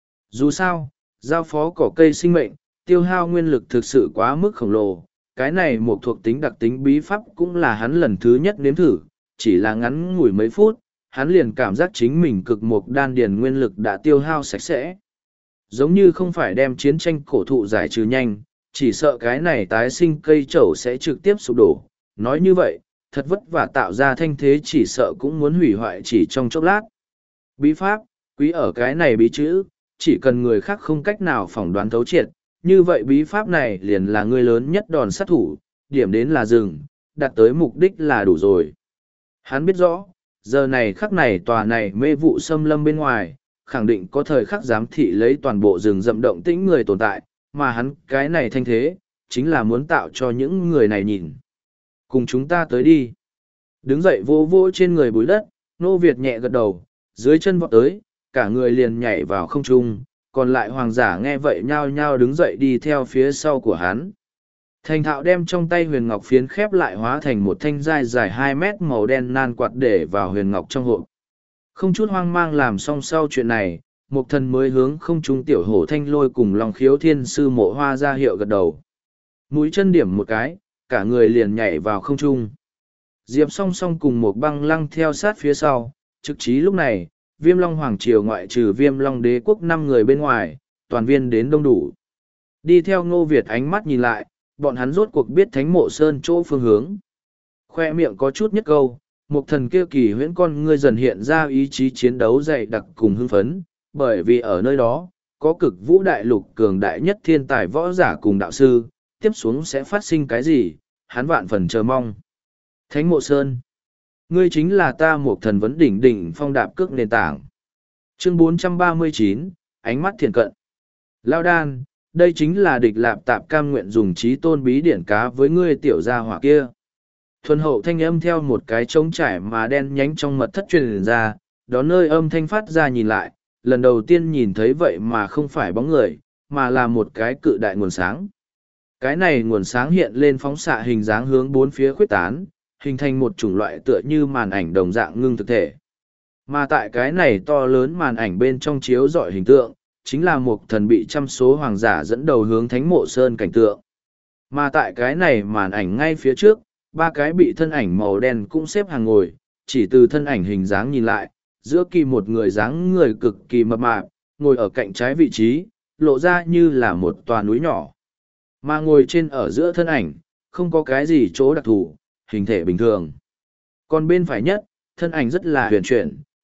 S1: Dù sao, giao phó cỏ cây sinh mệnh, tiêu hao nguyên lực thực sự quá mức khổng lồ. Cái này một thuộc tính đặc tính bí pháp cũng là hắn lần thứ nhất nếm thử, chỉ là ngắn ngủi mấy phút, hắn liền cảm giác chính mình cực một đan điền nguyên lực đã tiêu hao sạch sẽ. Giống như không phải đem chiến tranh cổ thụ giải trừ nhanh, chỉ sợ cái này tái sinh cây trầu sẽ trực tiếp sụp đổ. Nói như vậy, thật vất vả tạo ra thanh thế chỉ sợ cũng muốn hủy hoại chỉ trong chốc lát. Bí pháp, quý ở cái này bí chữ, chỉ cần người khác không cách nào phỏng đoán thấu triệt, như vậy bí pháp này liền là người lớn nhất đòn sát thủ, điểm đến là dừng, đạt tới mục đích là đủ rồi. Hắn biết rõ, giờ này khắc này tòa này mê vụ xâm lâm bên ngoài, khẳng định có thời khắc giám thị lấy toàn bộ rừng rậm động tĩnh người tồn tại, mà hắn cái này thanh thế, chính là muốn tạo cho những người này nhìn. Cùng chúng ta tới đi. Đứng dậy vô vô trên người bụi đất, Nô Việt nhẹ gật đầu, dưới chân vọt tới, cả người liền nhảy vào không trung, còn lại hoàng giả nghe vậy nhao nhao đứng dậy đi theo phía sau của hắn. Thành thạo đem trong tay huyền ngọc phiến khép lại hóa thành một thanh dai dài hai mét màu đen nan quạt để vào huyền ngọc trong hộp. Không chút hoang mang làm xong sau chuyện này, một thần mới hướng không trung tiểu hổ thanh lôi cùng lòng khiếu thiên sư mộ hoa ra hiệu gật đầu. Mũi chân điểm một cái, cả người liền nhảy vào không trung. Diệp song song cùng một băng lăng theo sát phía sau, trực chí lúc này, viêm long hoàng triều ngoại trừ viêm long đế quốc năm người bên ngoài, toàn viên đến đông đủ. Đi theo Ngô Việt ánh mắt nhìn lại, bọn hắn rốt cuộc biết thánh mộ sơn chỗ phương hướng. Khoe miệng có chút nhất câu, một thần kia kỳ huyễn con ngươi dần hiện ra ý chí chiến đấu dày đặc cùng hưng phấn, bởi vì ở nơi đó, có cực vũ đại lục cường đại nhất thiên tài võ giả cùng đạo sư, tiếp xuống sẽ phát sinh cái gì, hắn vạn phần chờ mong. Thánh mộ sơn, ngươi chính là ta một thần vấn đỉnh đỉnh phong đạp cước nền tảng. Chương bốn trăm ba mươi chín, ánh mắt thiền cận. Lao đan, đây chính là địch lạp tạp cam nguyện dùng trí tôn bí điển cá với ngươi tiểu gia hỏa kia. Thuần hậu thanh âm theo một cái trống trải mà đen nhánh trong mật thất truyền ra, đó nơi âm thanh phát ra nhìn lại, lần đầu tiên nhìn thấy vậy mà không phải bóng người, mà là một cái cự đại nguồn sáng. Cái này nguồn sáng hiện lên phóng xạ hình dáng hướng bốn phía khuyết tán, hình thành một chủng loại tựa như màn ảnh đồng dạng ngưng thực thể. Mà tại cái này to lớn màn ảnh bên trong chiếu rọi hình tượng, chính là một thần bị trăm số hoàng giả dẫn đầu hướng thánh mộ sơn cảnh tượng. Mà tại cái này màn ảnh ngay phía trước, ba cái bị thân ảnh màu đen cũng xếp hàng ngồi, chỉ từ thân ảnh hình dáng nhìn lại, giữa kỳ một người dáng người cực kỳ mập mạp, ngồi ở cạnh trái vị trí, lộ ra như là một tòa núi nhỏ. Mà ngồi trên ở giữa thân ảnh, không có cái gì chỗ đặc thù, hình thể bình thường. Còn bên phải nhất, thân ảnh rất là huyền chuyển,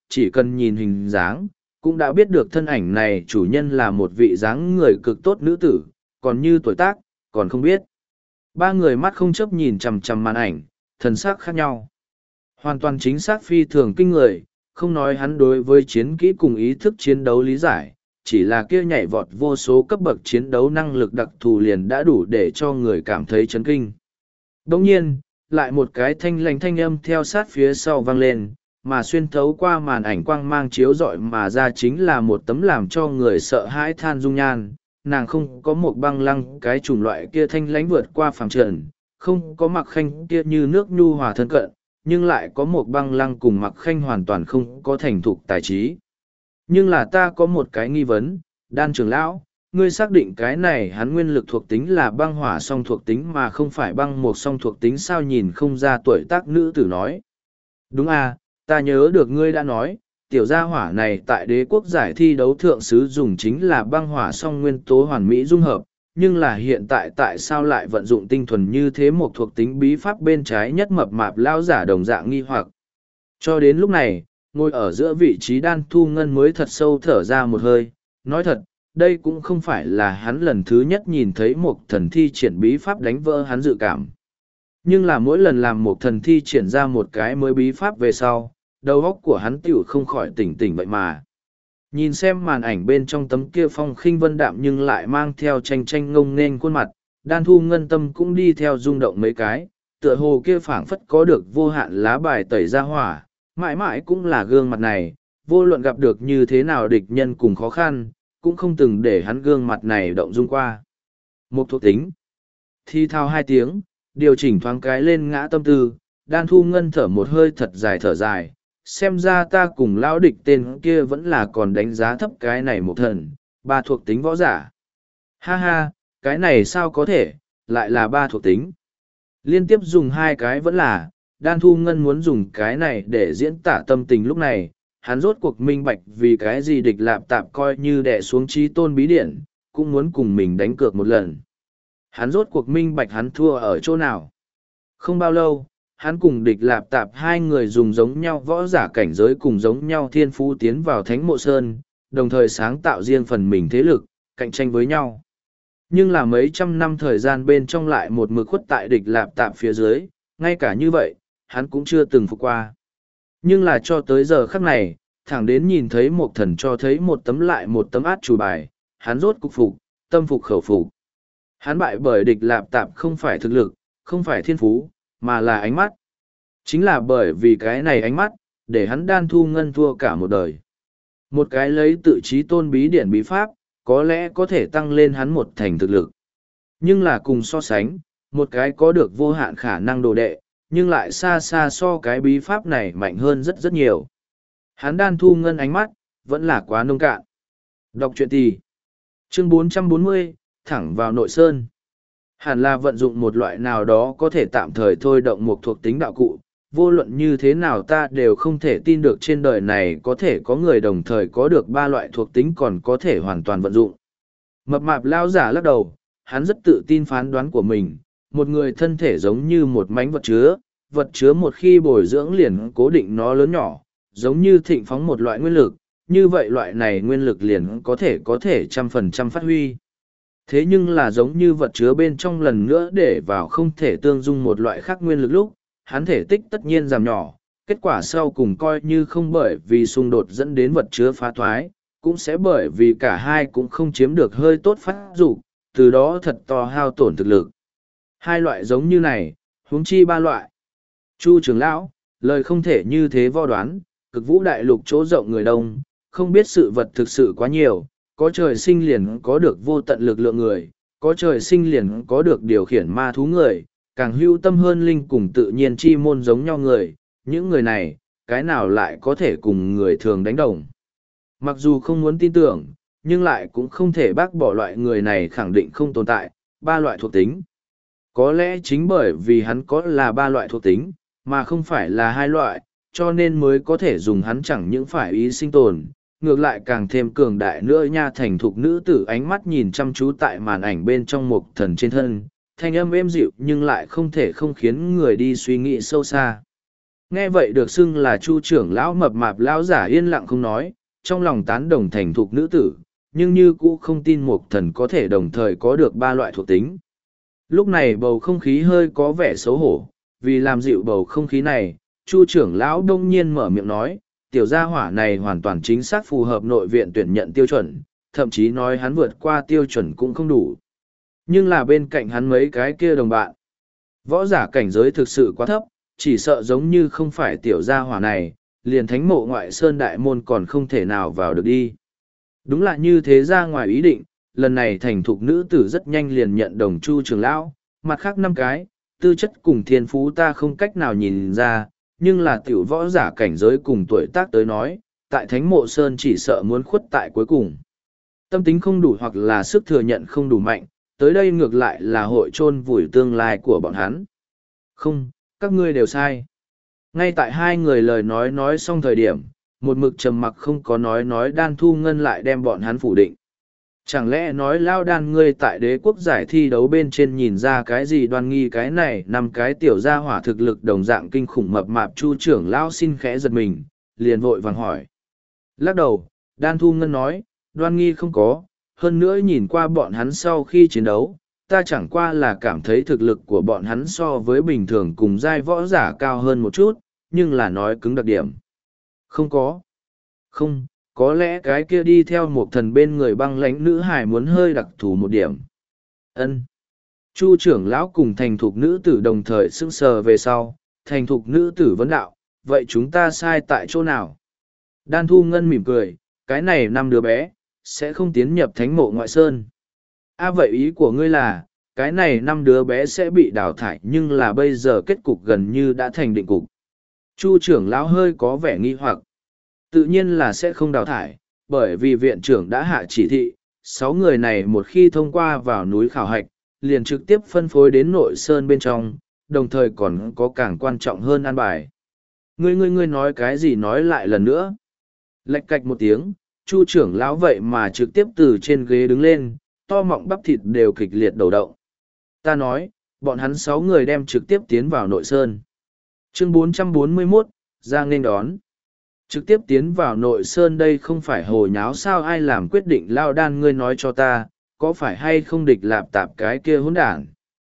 S1: chỉ cần nhìn hình dáng, cũng đã biết được thân ảnh này chủ nhân là một vị dáng người cực tốt nữ tử, còn như tuổi tác, còn không biết. Ba người mắt không chấp nhìn chằm chằm màn ảnh, thần sắc khác nhau. Hoàn toàn chính xác phi thường kinh người, không nói hắn đối với chiến kỹ cùng ý thức chiến đấu lý giải, chỉ là kia nhảy vọt vô số cấp bậc chiến đấu năng lực đặc thù liền đã đủ để cho người cảm thấy chấn kinh. Đồng nhiên, lại một cái thanh lành thanh âm theo sát phía sau vang lên, mà xuyên thấu qua màn ảnh quang mang chiếu rọi mà ra chính là một tấm làm cho người sợ hãi than dung nhan. Nàng không có một băng lăng cái chủng loại kia thanh lãnh vượt qua phàm trần, không có mặc khanh kia như nước nhu hòa thân cận, nhưng lại có một băng lăng cùng mặc khanh hoàn toàn không có thành thục tài trí. Nhưng là ta có một cái nghi vấn, Đan trưởng lão, ngươi xác định cái này hắn nguyên lực thuộc tính là băng hỏa song thuộc tính mà không phải băng một song thuộc tính sao nhìn không ra tuổi tác nữ tử nói. Đúng à, ta nhớ được ngươi đã nói, tiểu gia hỏa này tại đế quốc giải thi đấu thượng sứ dùng chính là băng hỏa song nguyên tố hoàn mỹ dung hợp, nhưng là hiện tại tại sao lại vận dụng tinh thuần như thế một thuộc tính bí pháp bên trái nhất mập mạp lao giả đồng dạng nghi hoặc. Cho đến lúc này, ngồi ở giữa vị trí Đan Thu Ngân mới thật sâu thở ra một hơi, nói thật, đây cũng không phải là hắn lần thứ nhất nhìn thấy một thần thi triển bí pháp đánh vỡ hắn dự cảm. Nhưng là mỗi lần làm một thần thi triển ra một cái mới bí pháp về sau, đầu óc của hắn tiểu không khỏi tỉnh tỉnh vậy mà. Nhìn xem màn ảnh bên trong tấm kia phong khinh vân đạm nhưng lại mang theo tranh tranh ngông nghênh khuôn mặt, Đan Thu Ngân tâm cũng đi theo rung động mấy cái, tựa hồ kia phảng phất có được vô hạn lá bài tẩy ra hỏa, mãi mãi cũng là gương mặt này, vô luận gặp được như thế nào địch nhân cùng khó khăn, cũng không từng để hắn gương mặt này động dung qua. Một thuộc tính. Thi thao hai tiếng, điều chỉnh thoáng cái lên ngã tâm tư, Đan Thu Ngân thở một hơi thật dài thở dài, xem ra ta cùng lão địch tên kia vẫn là còn đánh giá thấp cái này một thần, ba thuộc tính võ giả. Ha ha, cái này sao có thể, lại là ba thuộc tính. Liên tiếp dùng hai cái vẫn là, Đan Thu Ngân muốn dùng cái này để diễn tả tâm tình lúc này, hắn rốt cuộc minh bạch vì cái gì địch lạp tạp coi như đè xuống trí tôn bí điển, cũng muốn cùng mình đánh cược một lần. Hắn rốt cuộc minh bạch hắn thua ở chỗ nào. Không bao lâu, hắn cùng địch lạp tạp hai người dùng giống nhau võ giả cảnh giới cùng giống nhau thiên phú tiến vào thánh mộ sơn, đồng thời sáng tạo riêng phần mình thế lực, cạnh tranh với nhau. Nhưng là mấy trăm năm thời gian bên trong lại một mực khuất tại địch lạp tạp phía dưới, ngay cả như vậy, hắn cũng chưa từng phục qua. Nhưng là cho tới giờ khắc này, thẳng đến nhìn thấy một thần cho thấy một tấm lại một tấm át chủ bài, hắn rốt cục phục, tâm phục khẩu phục. Hắn bại bởi địch lạp tạp không phải thực lực, không phải thiên phú, mà là ánh mắt. Chính là bởi vì cái này ánh mắt, để hắn Đan Thu Ngân thua cả một đời. Một cái lấy tự trí tôn bí điển bí pháp, có lẽ có thể tăng lên hắn một thành thực lực. Nhưng là cùng so sánh, một cái có được vô hạn khả năng đồ đệ, nhưng lại xa xa so cái bí pháp này mạnh hơn rất rất nhiều. Hắn Đan Thu Ngân ánh mắt, vẫn là quá nông cạn. Đọc truyện tì. Chương bốn trăm bốn mươi, thẳng vào nội sơn. Hẳn là vận dụng một loại nào đó có thể tạm thời thôi động một thuộc tính đạo cụ. Vô luận như thế nào ta đều không thể tin được trên đời này có thể có người đồng thời có được ba loại thuộc tính còn có thể hoàn toàn vận dụng. Mập mạp lao giả lắc đầu, hắn rất tự tin phán đoán của mình. Một người thân thể giống như một mánh vật chứa, vật chứa một khi bồi dưỡng liền cố định nó lớn nhỏ, giống như thịnh phóng một loại nguyên lực, như vậy loại này nguyên lực liền có thể có thể trăm phần trăm phát huy. Thế nhưng là giống như vật chứa bên trong lần nữa để vào không thể tương dung một loại khác nguyên lực lúc, hắn thể tích tất nhiên giảm nhỏ, kết quả sau cùng coi như không bởi vì xung đột dẫn đến vật chứa phá thoái, cũng sẽ bởi vì cả hai cũng không chiếm được hơi tốt phát dục, từ đó thật to hao tổn thực lực. Hai loại giống như này, huống chi ba loại. Chu trưởng lão, lời không thể như thế vo đoán, cực vũ đại lục chỗ rộng người đông, không biết sự vật thực sự quá nhiều, có trời sinh liền có được vô tận lực lượng người, có trời sinh liền có được điều khiển ma thú người, càng hữu tâm hơn linh cùng tự nhiên chi môn giống nhau người, những người này, cái nào lại có thể cùng người thường đánh đồng. Mặc dù không muốn tin tưởng, nhưng lại cũng không thể bác bỏ loại người này khẳng định không tồn tại, ba loại thuộc tính. Có lẽ chính bởi vì hắn có là ba loại thuộc tính, mà không phải là hai loại, cho nên mới có thể dùng hắn chẳng những phải ý sinh tồn, ngược lại càng thêm cường đại nữa nha. Thành thục nữ tử ánh mắt nhìn chăm chú tại màn ảnh bên trong một thần trên thân, thanh âm êm dịu nhưng lại không thể không khiến người đi suy nghĩ sâu xa. Nghe vậy được xưng là Chu trưởng lão mập mạp lão giả yên lặng không nói, trong lòng tán đồng thành thục nữ tử, nhưng như cũ không tin Mục Thần có thể đồng thời có được ba loại thuộc tính. Lúc này bầu không khí hơi có vẻ xấu hổ, vì làm dịu bầu không khí này, Chu trưởng lão đông nhiên mở miệng nói, tiểu gia hỏa này hoàn toàn chính xác phù hợp nội viện tuyển nhận tiêu chuẩn, thậm chí nói hắn vượt qua tiêu chuẩn cũng không đủ. Nhưng là bên cạnh hắn mấy cái kia đồng bạn. Võ giả cảnh giới thực sự quá thấp, chỉ sợ giống như không phải tiểu gia hỏa này, liền thánh mộ ngoại sơn đại môn còn không thể nào vào được đi. Đúng là như thế ra ngoài ý định, lần này thành thục nữ tử rất nhanh liền nhận đồng Chu trưởng lão, mặt khác năm cái, tư chất cùng thiên phú ta không cách nào nhìn ra, nhưng là tiểu võ giả cảnh giới cùng tuổi tác tới nói, tại thánh mộ sơn chỉ sợ muốn khuất tại cuối cùng. Tâm tính không đủ hoặc là sức thừa nhận không đủ mạnh, tới đây ngược lại là hội chôn vùi tương lai của bọn hắn. Không, các ngươi đều sai. Ngay tại hai người lời nói nói xong thời điểm, một mực trầm mặc không có nói nói Đan Thu Ngân lại đem bọn hắn phủ định. Chẳng lẽ nói lao đan ngươi tại đế quốc giải thi đấu bên trên nhìn ra cái gì đoan nghi cái này nằm cái tiểu gia hỏa thực lực đồng dạng kinh khủng mập mạp Chu trưởng lao xin khẽ giật mình, liền vội vàng hỏi. Lắc đầu, Đan Thu Ngân nói, đoan nghi không có, hơn nữa nhìn qua bọn hắn sau khi chiến đấu, ta chẳng qua là cảm thấy thực lực của bọn hắn so với bình thường cùng giai võ giả cao hơn một chút, nhưng là nói cứng đặc điểm. Không có. Không, có lẽ cái kia đi theo một thần bên người băng lãnh nữ hải muốn hơi đặc thù một điểm. Ân. Chu trưởng lão cùng thành thục nữ tử đồng thời sững sờ về sau, thành thục nữ tử vấn đạo, vậy chúng ta sai tại chỗ nào? Đan Thu Ngân mỉm cười, cái này năm đứa bé, sẽ không tiến nhập thánh mộ ngoại sơn. À vậy ý của ngươi là, cái này năm đứa bé sẽ bị đào thải nhưng là bây giờ kết cục gần như đã thành định cục. Chu trưởng lão hơi có vẻ nghi hoặc. Tự nhiên là sẽ không đào thải, bởi vì viện trưởng đã hạ chỉ thị, sáu người này một khi thông qua vào núi khảo hạch, liền trực tiếp phân phối đến nội sơn bên trong, đồng thời còn có càng quan trọng hơn an bài. Ngươi ngươi ngươi nói cái gì nói lại lần nữa. Lạch cạch một tiếng, Chu trưởng lão vậy mà trực tiếp từ trên ghế đứng lên, to mọng bắp thịt đều kịch liệt đầu động. Ta nói, bọn hắn sáu người đem trực tiếp tiến vào nội sơn. Chương bốn trăm bốn mươi mốt, ra nghênh đón. Trực tiếp tiến vào nội sơn đây không phải hồ nháo sao ai làm quyết định lao đan ngươi nói cho ta, có phải hay không địch lạp tạp cái kia hỗn đản.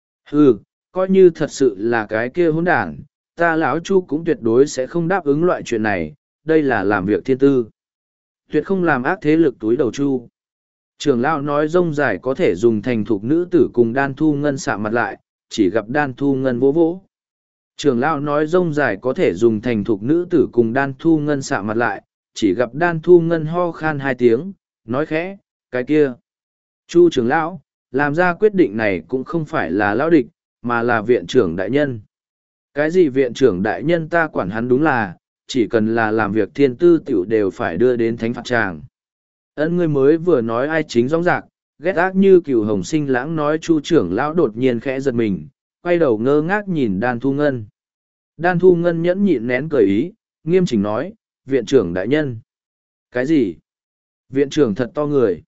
S1: Ừ, coi như thật sự là cái kia hỗn đản, ta lão Chu cũng tuyệt đối sẽ không đáp ứng loại chuyện này, đây là làm việc thiên tư. Tuyệt không làm ác thế lực túi đầu Chu. Trường lão nói rông dài có thể dùng thành thục nữ tử cùng Đan Thu Ngân xạ mặt lại, chỉ gặp Đan Thu Ngân vỗ vỗ. Trường lão nói rông dài có thể dùng thành thục nữ tử cùng Đan Thu Ngân xạ mặt lại, chỉ gặp Đan Thu Ngân ho khan hai tiếng, nói khẽ, cái kia. Chu trưởng lão, làm ra quyết định này cũng không phải là lão địch, mà là viện trưởng đại nhân. Cái gì viện trưởng đại nhân ta quản hắn đúng là, chỉ cần là làm việc thiên tư tiểu đều phải đưa đến thánh phạt tràng. Ân ngươi mới vừa nói ai chính rõ rạc, ghét ác như cừu hồng sinh lãng nói Chu trưởng lão đột nhiên khẽ giật mình, quay đầu ngơ ngác nhìn Đan Thu Ngân. Đan Thu Ngân nhẫn nhịn nén cười ý, nghiêm chỉnh nói, viện trưởng đại nhân. Cái gì? Viện trưởng thật to người.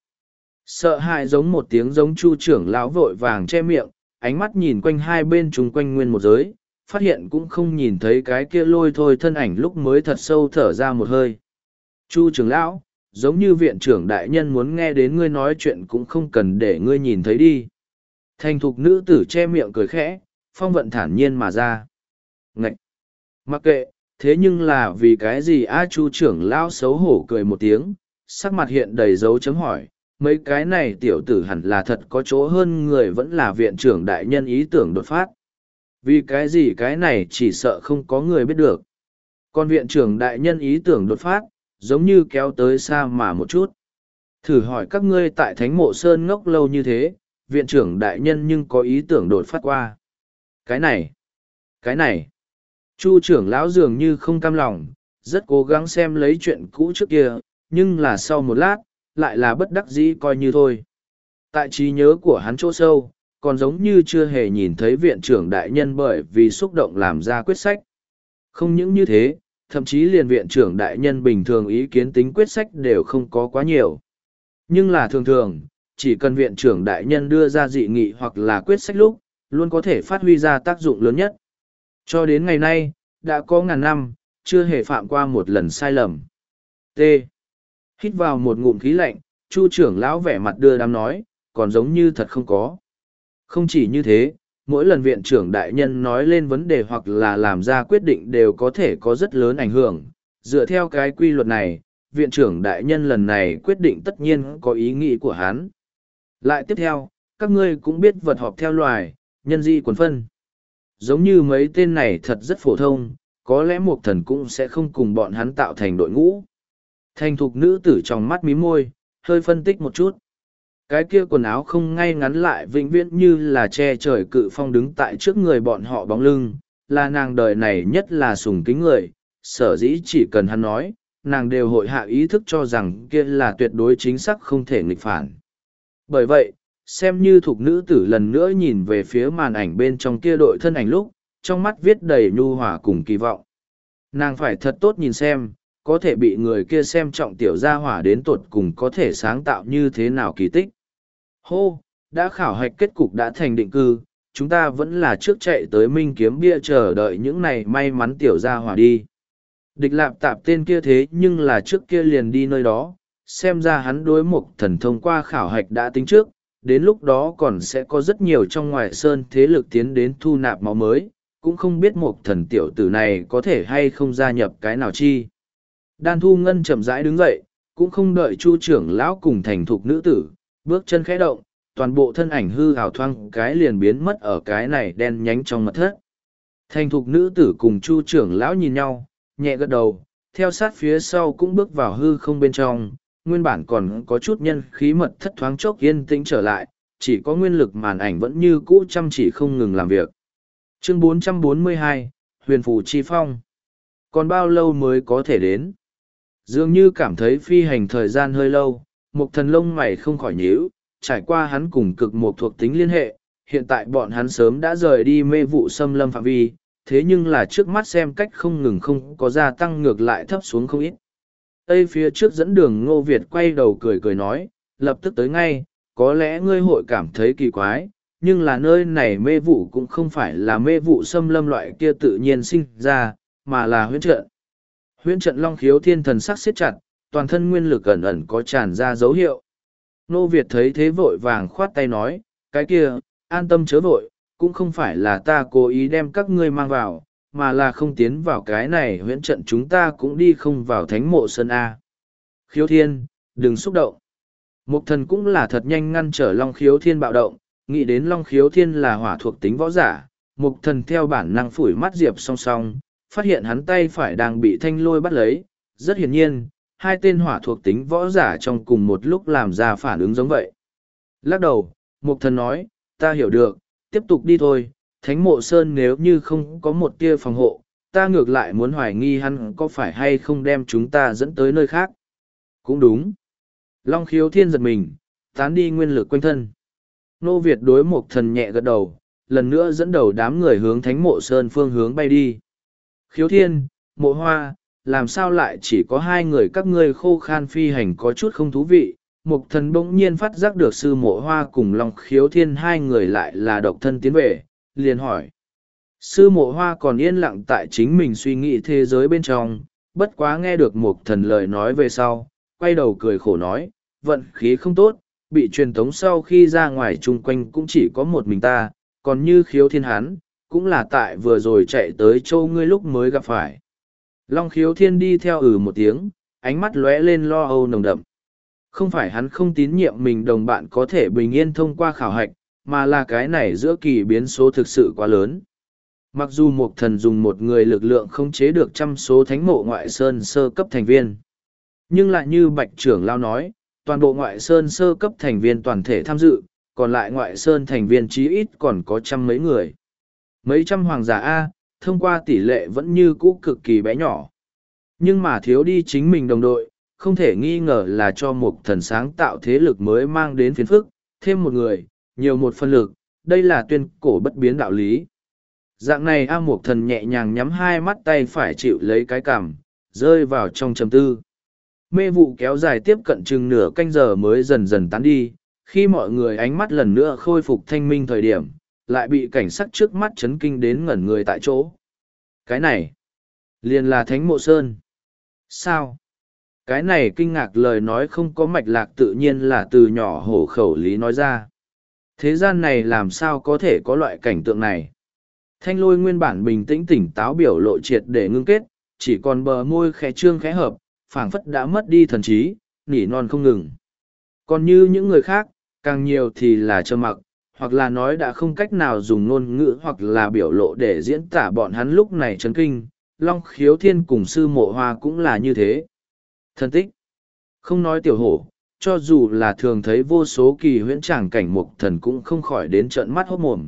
S1: Sợ hãi giống một tiếng giống Chu trưởng lão vội vàng che miệng, ánh mắt nhìn quanh hai bên chung quanh nguyên một giới, phát hiện cũng không nhìn thấy cái kia lôi thôi thân ảnh lúc mới thật sâu thở ra một hơi. Chu trưởng lão, giống như viện trưởng đại nhân muốn nghe đến ngươi nói chuyện cũng không cần để ngươi nhìn thấy đi. Thành thục nữ tử che miệng cười khẽ, phong vận thản nhiên mà ra. Ngậy! Mặc kệ, thế nhưng là vì cái gì A Chu trưởng lão xấu hổ cười một tiếng, sắc mặt hiện đầy dấu chấm hỏi, mấy cái này tiểu tử hẳn là thật có chỗ hơn người vẫn là viện trưởng đại nhân ý tưởng đột phát. Vì cái gì cái này chỉ sợ không có người biết được. Còn viện trưởng đại nhân ý tưởng đột phát, giống như kéo tới xa mà một chút. Thử hỏi các ngươi tại Thánh Mộ Sơn ngốc lâu như thế, viện trưởng đại nhân nhưng có ý tưởng đột phát qua. Cái này, cái này, Chu trưởng lão dường như không cam lòng, rất cố gắng xem lấy chuyện cũ trước kia, nhưng là sau một lát, lại là bất đắc dĩ coi như thôi. Tại trí nhớ của hắn chỗ sâu, còn giống như chưa hề nhìn thấy viện trưởng đại nhân bởi vì xúc động làm ra quyết sách. Không những như thế, thậm chí liền viện trưởng đại nhân bình thường ý kiến tính quyết sách đều không có quá nhiều. Nhưng là thường thường, chỉ cần viện trưởng đại nhân đưa ra dị nghị hoặc là quyết sách lúc, luôn có thể phát huy ra tác dụng lớn nhất. Cho đến ngày nay, đã có ngàn năm, chưa hề phạm qua một lần sai lầm. T. Hít vào một ngụm khí lạnh, Chu trưởng lão vẻ mặt đưa đám nói, còn giống như thật không có. Không chỉ như thế, mỗi lần viện trưởng đại nhân nói lên vấn đề hoặc là làm ra quyết định đều có thể có rất lớn ảnh hưởng. Dựa theo cái quy luật này, viện trưởng đại nhân lần này quyết định tất nhiên có ý nghĩ của hắn. Lại tiếp theo, các ngươi cũng biết vật họp theo loài, nhân di quần phân. Giống như mấy tên này thật rất phổ thông, có lẽ một thần cũng sẽ không cùng bọn hắn tạo thành đội ngũ. Thành thục nữ tử trong mắt mí môi, hơi phân tích một chút. Cái kia quần áo không ngay ngắn lại vĩnh viễn như là che trời cự phong đứng tại trước người bọn họ bóng lưng, là nàng đời này nhất là sùng kính người, sở dĩ chỉ cần hắn nói, nàng đều hội hạ ý thức cho rằng kia là tuyệt đối chính xác không thể nghịch phản. Bởi vậy, xem như thuộc nữ tử lần nữa nhìn về phía màn ảnh bên trong kia đội thân ảnh lúc, trong mắt viết đầy nhu hòa cùng kỳ vọng. Nàng phải thật tốt nhìn xem, có thể bị người kia xem trọng tiểu gia hỏa đến tột cùng có thể sáng tạo như thế nào kỳ tích. Hô, đã khảo hạch kết cục đã thành định cư, chúng ta vẫn là trước chạy tới Minh Kiếm Bia chờ đợi những này may mắn tiểu gia hỏa đi. Địch lạp tạp tên kia thế nhưng là trước kia liền đi nơi đó, xem ra hắn đối mục thần thông qua khảo hạch đã tính trước, đến lúc đó còn sẽ có rất nhiều trong ngoài sơn thế lực tiến đến thu nạp máu mới, cũng không biết mục thần tiểu tử này có thể hay không gia nhập cái nào chi. Đan Thu Ngân chậm rãi đứng dậy, cũng không đợi Chu trưởng lão cùng thành thục nữ tử, bước chân khẽ động, toàn bộ thân ảnh hư hào thoang cái liền biến mất ở cái này đen nhánh trong mật thất. Thành thục nữ tử cùng Chu trưởng lão nhìn nhau, nhẹ gật đầu, theo sát phía sau cũng bước vào hư không bên trong, nguyên bản còn có chút nhân khí mật thất thoáng chốc yên tĩnh trở lại, chỉ có nguyên lực màn ảnh vẫn như cũ chăm chỉ không ngừng làm việc. Chương bốn trăm bốn mươi hai, Huyền Phù Chi Phong. Còn bao lâu mới có thể đến? Dường như cảm thấy phi hành thời gian hơi lâu, một thần lông mày không khỏi nhíu, trải qua hắn cùng cực một thuộc tính liên hệ, hiện tại bọn hắn sớm đã rời đi mê vụ xâm lâm phạm vi, thế nhưng là trước mắt xem cách không ngừng không có gia tăng ngược lại thấp xuống không ít. Tây phía trước dẫn đường Ngô Việt quay đầu cười cười nói, lập tức tới ngay, có lẽ ngươi hội cảm thấy kỳ quái, nhưng là nơi này mê vụ cũng không phải là mê vụ xâm lâm loại kia tự nhiên sinh ra, mà là huyễn trận. Huyễn trận Long Khiếu Thiên thần sắc siết chặt, toàn thân nguyên lực ẩn ẩn có tràn ra dấu hiệu. Nô Việt thấy thế vội vàng khoát tay nói, cái kia, an tâm chớ vội, cũng không phải là ta cố ý đem các ngươi mang vào, mà là không tiến vào cái này huyễn trận chúng ta cũng đi không vào thánh mộ sơn A. Khiếu Thiên, đừng xúc động. Mục thần cũng là thật nhanh ngăn trở Long Khiếu Thiên bạo động, nghĩ đến Long Khiếu Thiên là hỏa thuộc tính võ giả, mục thần theo bản năng phủi mắt Diệp song song, phát hiện hắn tay phải đang bị thanh lôi bắt lấy, rất hiển nhiên, hai tên hỏa thuộc tính võ giả trong cùng một lúc làm ra phản ứng giống vậy. Lắc đầu, mục thần nói, ta hiểu được, tiếp tục đi thôi, thánh mộ sơn nếu như không có một tia phòng hộ, ta ngược lại muốn hoài nghi hắn có phải hay không đem chúng ta dẫn tới nơi khác. Cũng đúng. Long Khiếu Thiên giật mình, tán đi nguyên lực quanh thân. Nô Việt đối mục thần nhẹ gật đầu, lần nữa dẫn đầu đám người hướng thánh mộ sơn phương hướng bay đi. Khiếu Thiên, Mộ Hoa, làm sao lại chỉ có hai người các ngươi khô khan phi hành có chút không thú vị. Mục thần bỗng nhiên phát giác được sư Mộ Hoa cùng Long Khiếu Thiên hai người lại là độc thân tiến về, liền hỏi. Sư Mộ Hoa còn yên lặng tại chính mình suy nghĩ thế giới bên trong, bất quá nghe được mục thần lời nói về sau, quay đầu cười khổ nói, vận khí không tốt, bị truyền tống sau khi ra ngoài chung quanh cũng chỉ có một mình ta, còn như Khiếu Thiên hắn, cũng là tại vừa rồi chạy tới châu ngươi lúc mới gặp phải. Long Khiếu Thiên đi theo ừ một tiếng, ánh mắt lóe lên lo âu nồng đậm. Không phải hắn không tín nhiệm mình đồng bạn có thể bình yên thông qua khảo hạch, mà là cái này giữa kỳ biến số thực sự quá lớn. Mặc dù một thần dùng một người lực lượng không chế được trăm số thánh mộ ngoại sơn sơ cấp thành viên. Nhưng lại như Bạch trưởng lao nói, toàn bộ ngoại sơn sơ cấp thành viên toàn thể tham dự, còn lại ngoại sơn thành viên chí ít còn có trăm mấy người. Mấy trăm hoàng giả A, thông qua tỷ lệ vẫn như cũ cực kỳ bé nhỏ. Nhưng mà thiếu đi chính mình đồng đội, không thể nghi ngờ là cho một thần sáng tạo thế lực mới mang đến phiền phức, thêm một người, nhiều một phân lực, đây là tuyên cổ bất biến đạo lý. Dạng này A Mộc Thần nhẹ nhàng nhắm hai mắt tay phải chịu lấy cái cằm, rơi vào trong trầm tư. Mê vụ kéo dài tiếp cận chừng nửa canh giờ mới dần dần tán đi, khi mọi người ánh mắt lần nữa khôi phục thanh minh thời điểm, lại bị cảnh sắc trước mắt chấn kinh đến ngẩn người tại chỗ. Cái này, Liền là Thánh Mộ Sơn. Sao? Cái này kinh ngạc lời nói không có mạch lạc tự nhiên là từ nhỏ hổ khẩu lý nói ra. Thế gian này làm sao có thể có loại cảnh tượng này? Thanh lôi nguyên bản bình tĩnh tỉnh táo biểu lộ triệt để ngưng kết, chỉ còn bờ môi khẽ trương khẽ hợp, phảng phất đã mất đi thần trí, nỉ non không ngừng. Còn như những người khác, càng nhiều thì là trơ mặc, hoặc là nói đã không cách nào dùng ngôn ngữ hoặc là biểu lộ để diễn tả bọn hắn lúc này chấn kinh, Long Khiếu Thiên cùng sư mộ hoa cũng là như thế. Thân tích. Không nói tiểu hổ, cho dù là thường thấy vô số kỳ huyễn tràng cảnh mục thần cũng không khỏi đến trợn mắt hốt mồm.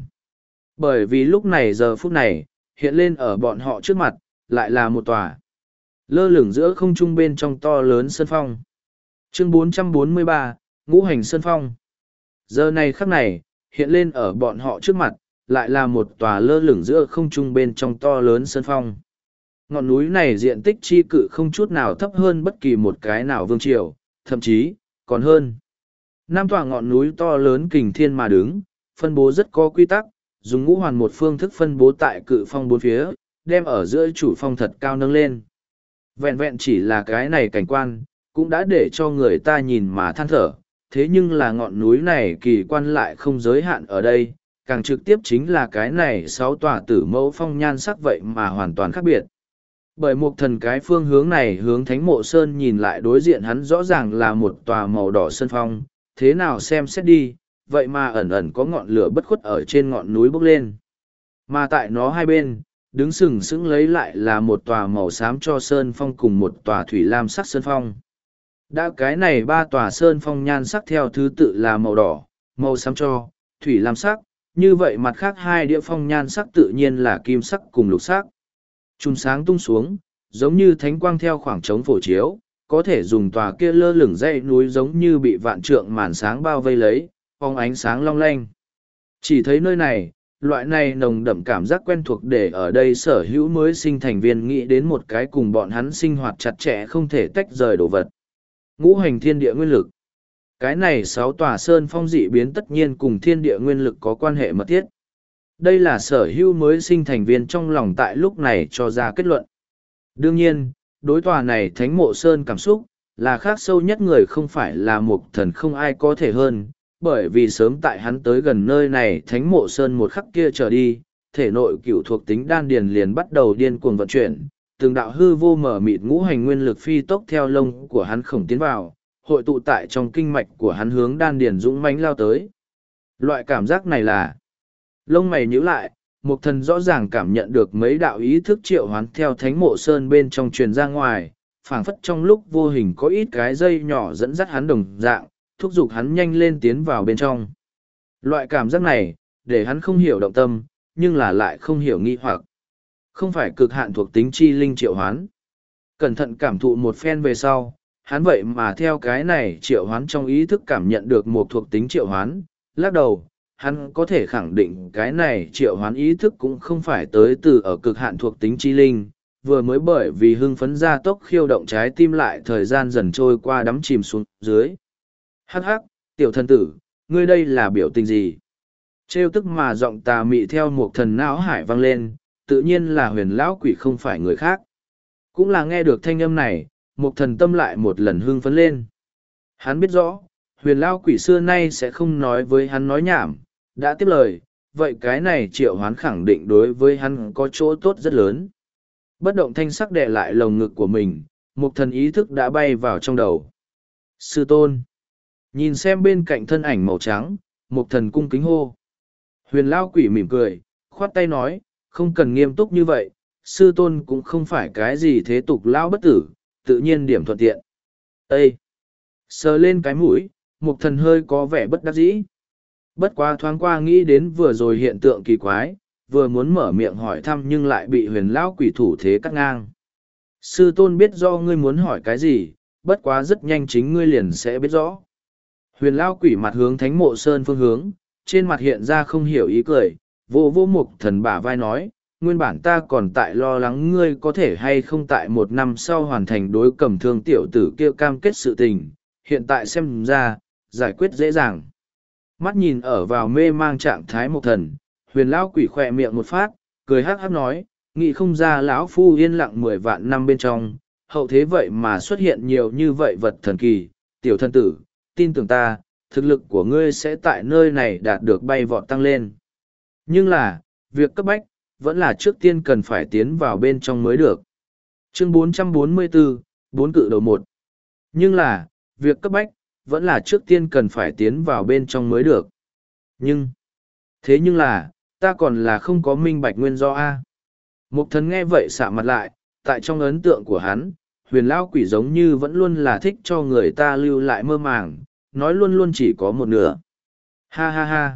S1: Bởi vì lúc này giờ phút này, hiện lên ở bọn họ trước mặt, lại là một tòa. Lơ lửng giữa không trung bên trong to lớn sân phong. Chương bốn trăm bốn mươi ba, Ngũ hành sân phong. Giờ này khắc này, hiện lên ở bọn họ trước mặt, lại là một tòa lơ lửng giữa không trung bên trong to lớn sân phong. Ngọn núi này diện tích chi cự không chút nào thấp hơn bất kỳ một cái nào vương triều, thậm chí, còn hơn. Năm tòa ngọn núi to lớn kình thiên mà đứng, phân bố rất có quy tắc, dùng ngũ hoàn một phương thức phân bố tại cự phong bốn phía, đem ở giữa chủ phong thật cao nâng lên. Vẹn vẹn chỉ là cái này cảnh quan, cũng đã để cho người ta nhìn mà than thở, thế nhưng là ngọn núi này kỳ quan lại không giới hạn ở đây, càng trực tiếp chính là cái này sáu tòa tử mẫu phong nhan sắc vậy mà hoàn toàn khác biệt. Bởi một thần cái phương hướng này hướng Thánh Mộ Sơn nhìn lại đối diện hắn rõ ràng là một tòa màu đỏ sơn phong, thế nào xem xét đi, vậy mà ẩn ẩn có ngọn lửa bất khuất ở trên ngọn núi bốc lên. Mà tại nó hai bên, đứng sừng sững lấy lại là một tòa màu xám cho sơn phong cùng một tòa thủy lam sắc sơn phong. Đã cái này ba tòa sơn phong nhan sắc theo thứ tự là màu đỏ, màu xám cho, thủy lam sắc, như vậy mặt khác hai địa phong nhan sắc tự nhiên là kim sắc cùng lục sắc. Chùm sáng tung xuống, giống như thánh quang theo khoảng trống phổ chiếu, có thể dùng tòa kia lơ lửng dãy núi giống như bị vạn trượng màn sáng bao vây lấy, phóng ánh sáng long lanh. Chỉ thấy nơi này, loại này nồng đậm cảm giác quen thuộc để ở đây sở hữu mới sinh thành viên nghĩ đến một cái cùng bọn hắn sinh hoạt chặt chẽ không thể tách rời đồ vật. Ngũ hành thiên địa nguyên lực. Cái này sáu tòa sơn phong dị biến tất nhiên cùng thiên địa nguyên lực có quan hệ mật thiết. Đây là sở hữu mới sinh thành viên trong lòng tại lúc này cho ra kết luận. Đương nhiên, đối tòa này Thánh Mộ Sơn cảm xúc, là khác sâu nhất người không phải là một thần không ai có thể hơn, bởi vì sớm tại hắn tới gần nơi này Thánh Mộ Sơn một khắc kia trở đi, thể nội cựu thuộc tính đan điền liền bắt đầu điên cuồng vận chuyển, từng đạo hư vô mở mịt ngũ hành nguyên lực phi tốc theo lông của hắn khổng tiến vào, hội tụ tại trong kinh mạch của hắn hướng đan điền dũng mãnh lao tới. Loại cảm giác này là lông mày nhíu lại, một thần rõ ràng cảm nhận được mấy đạo ý thức triệu hoán theo Thánh Mộ Sơn bên trong truyền ra ngoài, phảng phất trong lúc vô hình có ít cái dây nhỏ dẫn dắt hắn đồng dạng, thúc giục hắn nhanh lên tiến vào bên trong. Loại cảm giác này, để hắn không hiểu động tâm, nhưng là lại không hiểu nghi hoặc. Không phải cực hạn thuộc tính chi linh triệu hoán. Cẩn thận cảm thụ một phen về sau, hắn vậy mà theo cái này triệu hoán trong ý thức cảm nhận được một thuộc tính triệu hoán, lắc đầu. Hắn có thể khẳng định cái này triệu hoán ý thức cũng không phải tới từ ở cực hạn thuộc tính chi linh, vừa mới bởi vì hưng phấn gia tốc khiêu động trái tim lại thời gian dần trôi qua đắm chìm xuống dưới. Hắc hắc, tiểu thần tử, ngươi đây là biểu tình gì? Trêu tức mà giọng tà mị theo một thần não hải vang lên, tự nhiên là huyền lão quỷ không phải người khác. Cũng là nghe được thanh âm này, một thần tâm lại một lần hưng phấn lên. Hắn biết rõ, huyền lão quỷ xưa nay sẽ không nói với hắn nói nhảm, đã tiếp lời, vậy cái này triệu hoán khẳng định đối với hắn có chỗ tốt rất lớn. Bất động thanh sắc đè lại lồng ngực của mình, một thần ý thức đã bay vào trong đầu. Sư tôn. Nhìn xem bên cạnh thân ảnh màu trắng, một thần cung kính hô. Huyền lao quỷ mỉm cười, khoát tay nói, không cần nghiêm túc như vậy, sư tôn cũng không phải cái gì thế tục lao bất tử, tự nhiên điểm thuận tiện. Ê! Sờ lên cái mũi, một thần hơi có vẻ bất đắc dĩ. Bất quá thoáng qua nghĩ đến vừa rồi hiện tượng kỳ quái, vừa muốn mở miệng hỏi thăm nhưng lại bị huyền lão quỷ thủ thế cắt ngang. Sư tôn biết do ngươi muốn hỏi cái gì, bất quá rất nhanh chính ngươi liền sẽ biết rõ. Huyền lão quỷ mặt hướng Thánh Mộ Sơn phương hướng, trên mặt hiện ra không hiểu ý cười, vô vô mục thần bả vai nói, nguyên bản ta còn tại lo lắng ngươi có thể hay không tại một năm sau hoàn thành đối cầm thương tiểu tử kia cam kết sự tình, hiện tại xem ra, giải quyết dễ dàng. Mắt nhìn ở vào mê mang trạng thái một thần, huyền lão quỷ khỏe miệng một phát, cười hắc hắc nói, nghĩ không ra lão phu yên lặng mười vạn năm bên trong, hậu thế vậy mà xuất hiện nhiều như vậy vật thần kỳ, tiểu thân tử, tin tưởng ta, thực lực của ngươi sẽ tại nơi này đạt được bay vọt tăng lên. Nhưng là, việc cấp bách, vẫn là trước tiên cần phải tiến vào bên trong mới được. Chương bốn trăm bốn mươi bốn, bốn cự đầu một. Nhưng là, việc cấp bách, vẫn là trước tiên cần phải tiến vào bên trong mới được. Nhưng, thế nhưng là, ta còn là không có minh bạch nguyên do A. Mục thần nghe vậy xạ mặt lại, tại trong ấn tượng của hắn, huyền lão quỷ giống như vẫn luôn là thích cho người ta lưu lại mơ màng, nói luôn luôn chỉ có một nửa. Ha ha ha.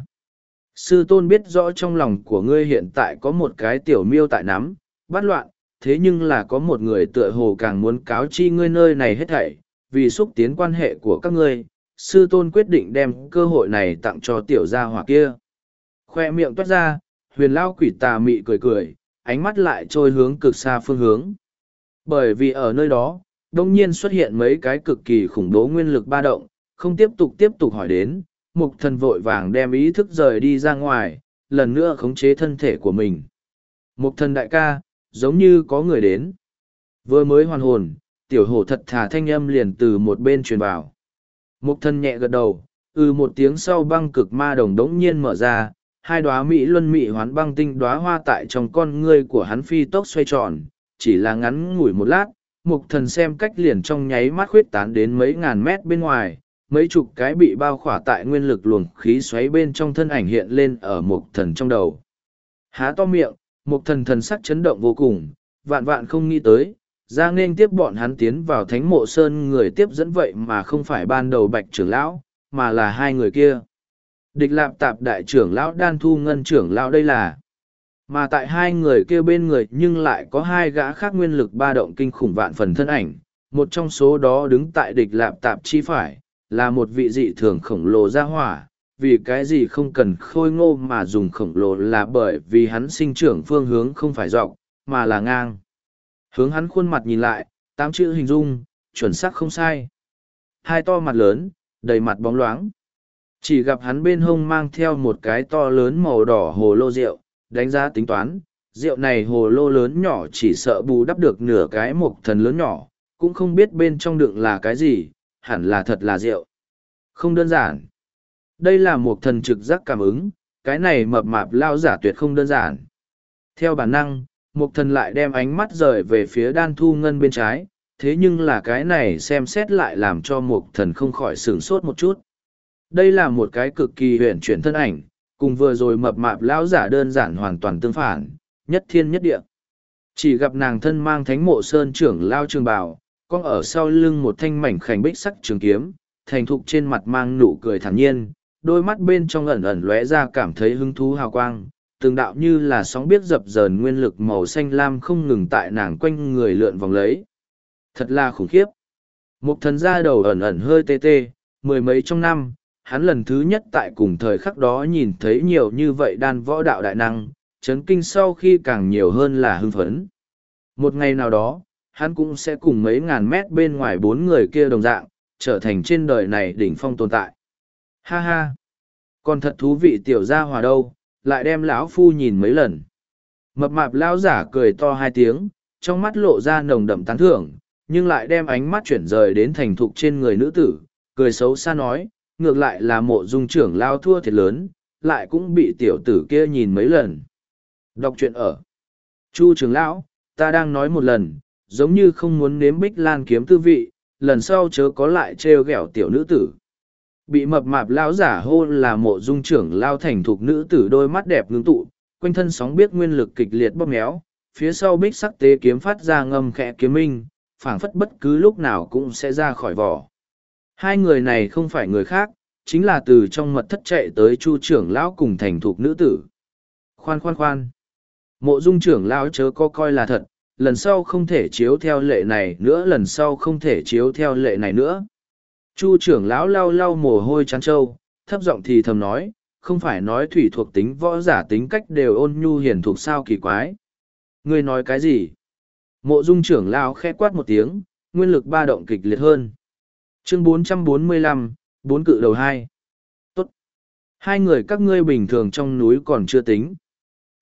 S1: Sư tôn biết rõ trong lòng của ngươi hiện tại có một cái tiểu miêu tại nắm, bắt loạn, thế nhưng là có một người tựa hồ càng muốn cáo chi ngươi nơi này hết thảy, vì xúc tiến quan hệ của các ngươi, sư tôn quyết định đem cơ hội này tặng cho tiểu gia hỏa kia. Khoe miệng toát ra, huyền lao quỷ tà mị cười cười, ánh mắt lại trôi hướng cực xa phương hướng. Bởi vì ở nơi đó, đông nhiên xuất hiện mấy cái cực kỳ khủng bố nguyên lực ba động, không tiếp tục tiếp tục hỏi đến, mục thần vội vàng đem ý thức rời đi ra ngoài, lần nữa khống chế thân thể của mình. Mục thần đại ca, giống như có người đến. Vừa mới hoàn hồn, tiểu hổ thật thà thanh âm liền từ một bên truyền vào. Mục thần nhẹ gật đầu, ừ một tiếng sau băng cực ma đồng đống nhiên mở ra, hai đóa mỹ luân mỹ hoán băng tinh đóa hoa tại trong con ngươi của hắn phi tốc xoay tròn, chỉ là ngắn ngủi một lát, mục thần xem cách liền trong nháy mắt khuyết tán đến mấy ngàn mét bên ngoài, mấy chục cái bị bao khỏa tại nguyên lực luồng khí xoáy bên trong thân ảnh hiện lên ở mục thần trong đầu. Há to miệng, mục thần thần sắc chấn động vô cùng, vạn vạn không nghĩ tới, ra nên tiếp bọn hắn tiến vào thánh mộ sơn người tiếp dẫn vậy mà không phải ban đầu bạch trưởng lão, mà là hai người kia. Địch lạp tạp đại trưởng lão đan thu ngân trưởng lão đây là. Mà tại hai người kia bên người nhưng lại có hai gã khác nguyên lực ba động kinh khủng vạn phần thân ảnh, một trong số đó đứng tại địch lạp tạp chi phải, là một vị dị thường khổng lồ ra hỏa, vì cái gì không cần khôi ngô mà dùng khổng lồ là bởi vì hắn sinh trưởng phương hướng không phải dọc, mà là ngang. Hướng hắn khuôn mặt nhìn lại, tám chữ hình dung, chuẩn xác không sai. Hai to mặt lớn, đầy mặt bóng loáng. Chỉ gặp hắn bên hông mang theo một cái to lớn màu đỏ hồ lô rượu, đánh giá tính toán, rượu này hồ lô lớn nhỏ chỉ sợ bù đắp được nửa cái mộc thần lớn nhỏ, cũng không biết bên trong đựng là cái gì, hẳn là thật là rượu. Không đơn giản. Đây là một thần trực giác cảm ứng, cái này mập mạp lao giả tuyệt không đơn giản. Theo bản năng, một thần lại đem ánh mắt rời về phía đan thu ngân bên trái, thế nhưng là cái này xem xét lại làm cho một thần không khỏi sửng sốt một chút. Đây là một cái cực kỳ huyền chuyển thân ảnh, cùng vừa rồi mập mạp lão giả đơn giản hoàn toàn tương phản, nhất thiên nhất địa. Chỉ gặp nàng thân mang thánh mộ sơn trưởng lao trường bào, con ở sau lưng một thanh mảnh khảnh bích sắc trường kiếm, thành thục trên mặt mang nụ cười thản nhiên, đôi mắt bên trong ẩn ẩn lóe ra cảm thấy hứng thú hào quang, từng đạo như là sóng biết dập dờn nguyên lực màu xanh lam không ngừng tại nàng quanh người lượn vòng lấy. Thật là khủng khiếp. Một thần da đầu ẩn ẩn hơi tê tê, mười mấy trong năm, hắn lần thứ nhất tại cùng thời khắc đó nhìn thấy nhiều như vậy đan võ đạo đại năng, chấn kinh sau khi càng nhiều hơn là hưng phấn. Một ngày nào đó, hắn cũng sẽ cùng mấy ngàn mét bên ngoài bốn người kia đồng dạng, trở thành trên đời này đỉnh phong tồn tại. Ha ha! Còn thật thú vị tiểu gia hòa đâu, lại đem lão phu nhìn mấy lần. Mập mạp lão giả cười to hai tiếng, trong mắt lộ ra nồng đậm tán thưởng, nhưng lại đem ánh mắt chuyển rời đến thành thục trên người nữ tử, cười xấu xa nói, ngược lại là mộ dung trưởng lao thua thiệt lớn, lại cũng bị tiểu tử kia nhìn mấy lần. Đọc truyện ở. Chu trưởng lão, ta đang nói một lần, giống như không muốn nếm bích lan kiếm tư vị, lần sau chớ có lại trêu ghẹo tiểu nữ tử. Bị mập mạp lão giả hô là mộ dung trưởng lao thành thục nữ tử đôi mắt đẹp ngưng tụ, quanh thân sóng biết nguyên lực kịch liệt bóp méo, phía sau bích sắc tế kiếm phát ra ngâm khẽ kiếm minh, phảng phất bất cứ lúc nào cũng sẽ ra khỏi vỏ. Hai người này không phải người khác, chính là từ trong mật thất chạy tới chu trưởng lão cùng thành thục nữ tử. Khoan khoan khoan. Mộ dung trưởng lão chớ có coi là thật, lần sau không thể chiếu theo lệ này nữa lần sau không thể chiếu theo lệ này nữa. Chu trưởng lão lau lau mồ hôi chán trâu, thấp giọng thì thầm nói, không phải nói thủy thuộc tính võ giả tính cách đều ôn nhu hiền thuộc sao kỳ quái. Ngươi nói cái gì? Mộ dung trưởng lão khẽ quát một tiếng, nguyên lực ba động kịch liệt hơn. Chương bốn trăm bốn mươi lăm, bốn cự đầu hai. Tốt. Hai người các ngươi bình thường trong núi còn chưa tính.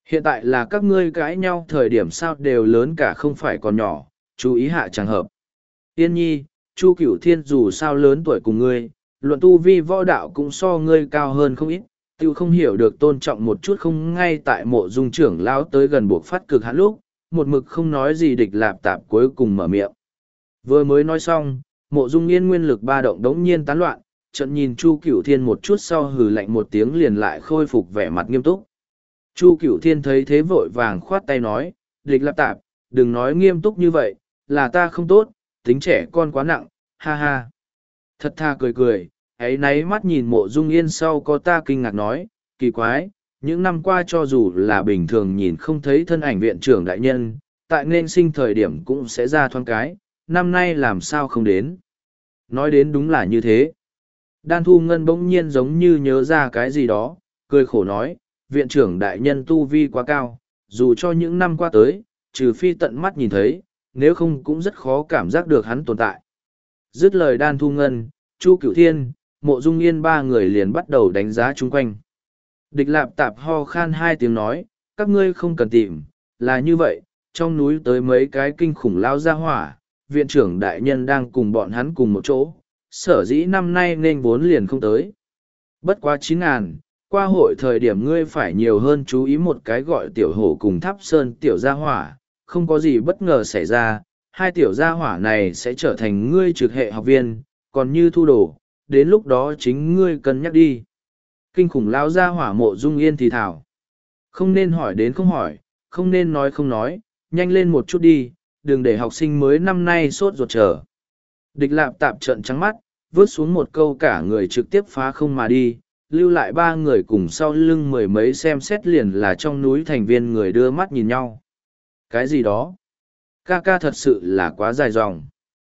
S1: Hiện tại là các ngươi cãi nhau thời điểm sao đều lớn cả không phải còn nhỏ, chú ý hạ trường hợp. Yên nhi, Chu Cửu Thiên dù sao lớn tuổi cùng ngươi, luận tu vi võ đạo cũng so ngươi cao hơn không ít, tiêu không hiểu được tôn trọng một chút không ngay tại mộ dung trưởng lão tới gần buộc phát cực hạn lúc, một mực không nói gì địch lạp tạp cuối cùng mở miệng. Vừa mới nói xong, mộ dung yên nguyên lực ba động đống nhiên tán loạn, trận nhìn Chu Cửu Thiên một chút sau hừ lạnh một tiếng liền lại khôi phục vẻ mặt nghiêm túc. Chu Cửu Thiên thấy thế vội vàng khoát tay nói, địch lạp tạp, đừng nói nghiêm túc như vậy, là ta không tốt, tính trẻ con quá nặng, ha ha. Thật tha cười cười, ấy náy mắt nhìn mộ dung yên sau có ta kinh ngạc nói, kỳ quái, những năm qua cho dù là bình thường nhìn không thấy thân ảnh viện trưởng đại nhân, tại nên sinh thời điểm cũng sẽ ra thoáng cái, năm nay làm sao không đến. Nói đến đúng là như thế. Đan Thu Ngân bỗng nhiên giống như nhớ ra cái gì đó, cười khổ nói, viện trưởng đại nhân tu vi quá cao, dù cho những năm qua tới, trừ phi tận mắt nhìn thấy, nếu không cũng rất khó cảm giác được hắn tồn tại. Dứt lời Đan Thu Ngân, Chu Cửu Thiên, Mộ Dung Yên ba người liền bắt đầu đánh giá chung quanh. Địch Lạp Tạp ho khan hai tiếng nói, các ngươi không cần tìm, là như vậy, trong núi tới mấy cái kinh khủng lao ra hỏa, viện trưởng đại nhân đang cùng bọn hắn cùng một chỗ, sở dĩ năm nay nên vốn liền không tới. Bất quá chín ngàn, qua hội thời điểm ngươi phải nhiều hơn chú ý một cái gọi tiểu hổ cùng tháp sơn tiểu gia hỏa, không có gì bất ngờ xảy ra, hai tiểu gia hỏa này sẽ trở thành ngươi trực hệ học viên, còn như thu đồ, đến lúc đó chính ngươi cân nhắc đi. Kinh khủng lao gia hỏa Mộ Dung Yên thì thảo. Không nên hỏi đến không hỏi, không nên nói không nói, nhanh lên một chút đi, đừng để học sinh mới năm nay sốt ruột chờ. Địch Lạp Tạp trợn trắng mắt, vớt xuống một câu cả người trực tiếp phá không mà đi, lưu lại ba người cùng sau lưng mười mấy xem xét liền là trong núi thành viên người đưa mắt nhìn nhau. Cái gì đó? Ca ca thật sự là quá dài dòng.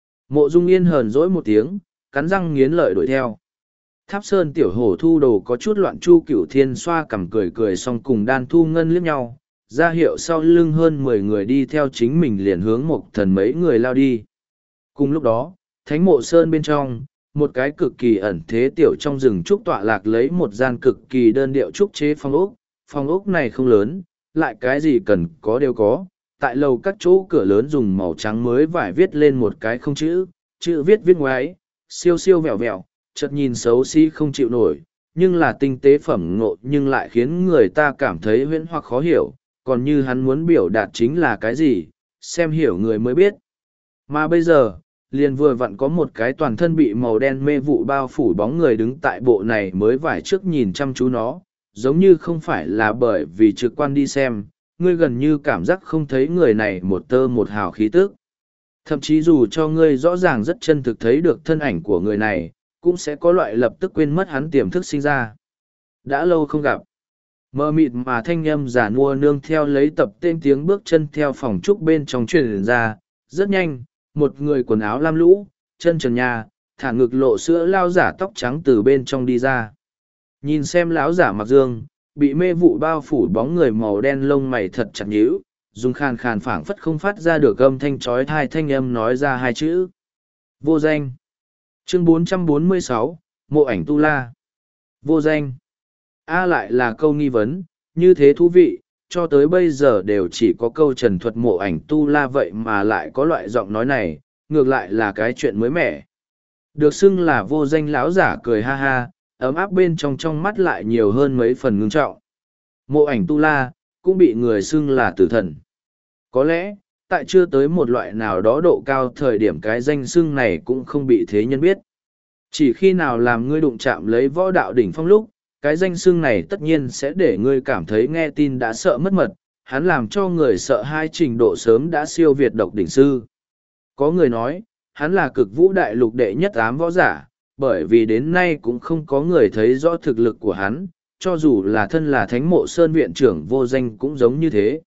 S1: Mộ Dung Yên hờn dỗi một tiếng, cắn răng nghiến lợi đuổi theo. Tháp Sơn tiểu hổ thu đồ có chút loạn. Chu Cửu Thiên xoa cằm cười cười xong cùng Đan Thu Ngân liếc nhau, ra hiệu sau lưng hơn mười người đi theo chính mình liền hướng Mộc Thần mấy người lao đi. Cùng lúc đó, Thánh Mộ Sơn bên trong, một cái cực kỳ ẩn thế tiểu trong rừng trúc tọa lạc lấy một gian cực kỳ đơn điệu trúc chế phong ốc. Phong ốc này không lớn, lại cái gì cần có đều có. Tại lầu các chỗ cửa lớn dùng màu trắng mới vải viết lên một cái không chữ, chữ viết viết ngoái, siêu siêu vẹo vẹo, chợt nhìn xấu xí không chịu nổi, nhưng là tinh tế phẩm ngộ nhưng lại khiến người ta cảm thấy huyễn hoặc khó hiểu, còn như hắn muốn biểu đạt chính là cái gì, xem hiểu người mới biết. Mà bây giờ, liền vừa vặn có một cái toàn thân bị màu đen mê vụ bao phủ bóng người đứng tại bộ này mới vải trước nhìn chăm chú nó, giống như không phải là bởi vì trực quan đi xem, ngươi gần như cảm giác không thấy người này một tơ một hào khí tức. Thậm chí dù cho ngươi rõ ràng rất chân thực thấy được thân ảnh của người này, cũng sẽ có loại lập tức quên mất hắn tiềm thức sinh ra. Đã lâu không gặp. Mơ mịt mà thanh âm giả nua nương theo lấy tập tên tiếng bước chân theo phòng trúc bên trong truyền ra, rất nhanh, một người quần áo lam lũ, chân trần nhà, thả ngực lộ sữa lao giả tóc trắng từ bên trong đi ra. Nhìn xem lão giả mặc dương, bị mê vụ bao phủ bóng người màu đen lông mày thật chặt nhíu, dùng khàn khàn phảng phất không phát ra được âm thanh trói thai thanh âm nói ra hai chữ. Vô danh. Chương bốn trăm bốn mươi sáu, Mộ Ảnh Tu La. Vô danh. A lại là câu nghi vấn, như thế thú vị, cho tới bây giờ đều chỉ có câu trần thuật Mộ Ảnh Tu La vậy mà lại có loại giọng nói này, ngược lại là cái chuyện mới mẻ. Được xưng là vô danh lão giả cười ha ha, ấm áp bên trong trong mắt lại nhiều hơn mấy phần ngưng trọng. Mộ Ảnh Tu La, cũng bị người xưng là tử thần. Có lẽ, tại chưa tới một loại nào đó độ cao thời điểm cái danh xưng này cũng không bị thế nhân biết. Chỉ khi nào làm ngươi đụng chạm lấy võ đạo đỉnh phong lúc, cái danh xưng này tất nhiên sẽ để ngươi cảm thấy nghe tin đã sợ mất mật, hắn làm cho người sợ hai trình độ sớm đã siêu việt độc đỉnh sư. Có người nói, hắn là cực vũ đại lục đệ nhất ám võ giả, bởi vì đến nay cũng không có người thấy rõ thực lực của hắn, cho dù là thân là Thánh Mộ Sơn viện trưởng vô danh cũng giống như thế.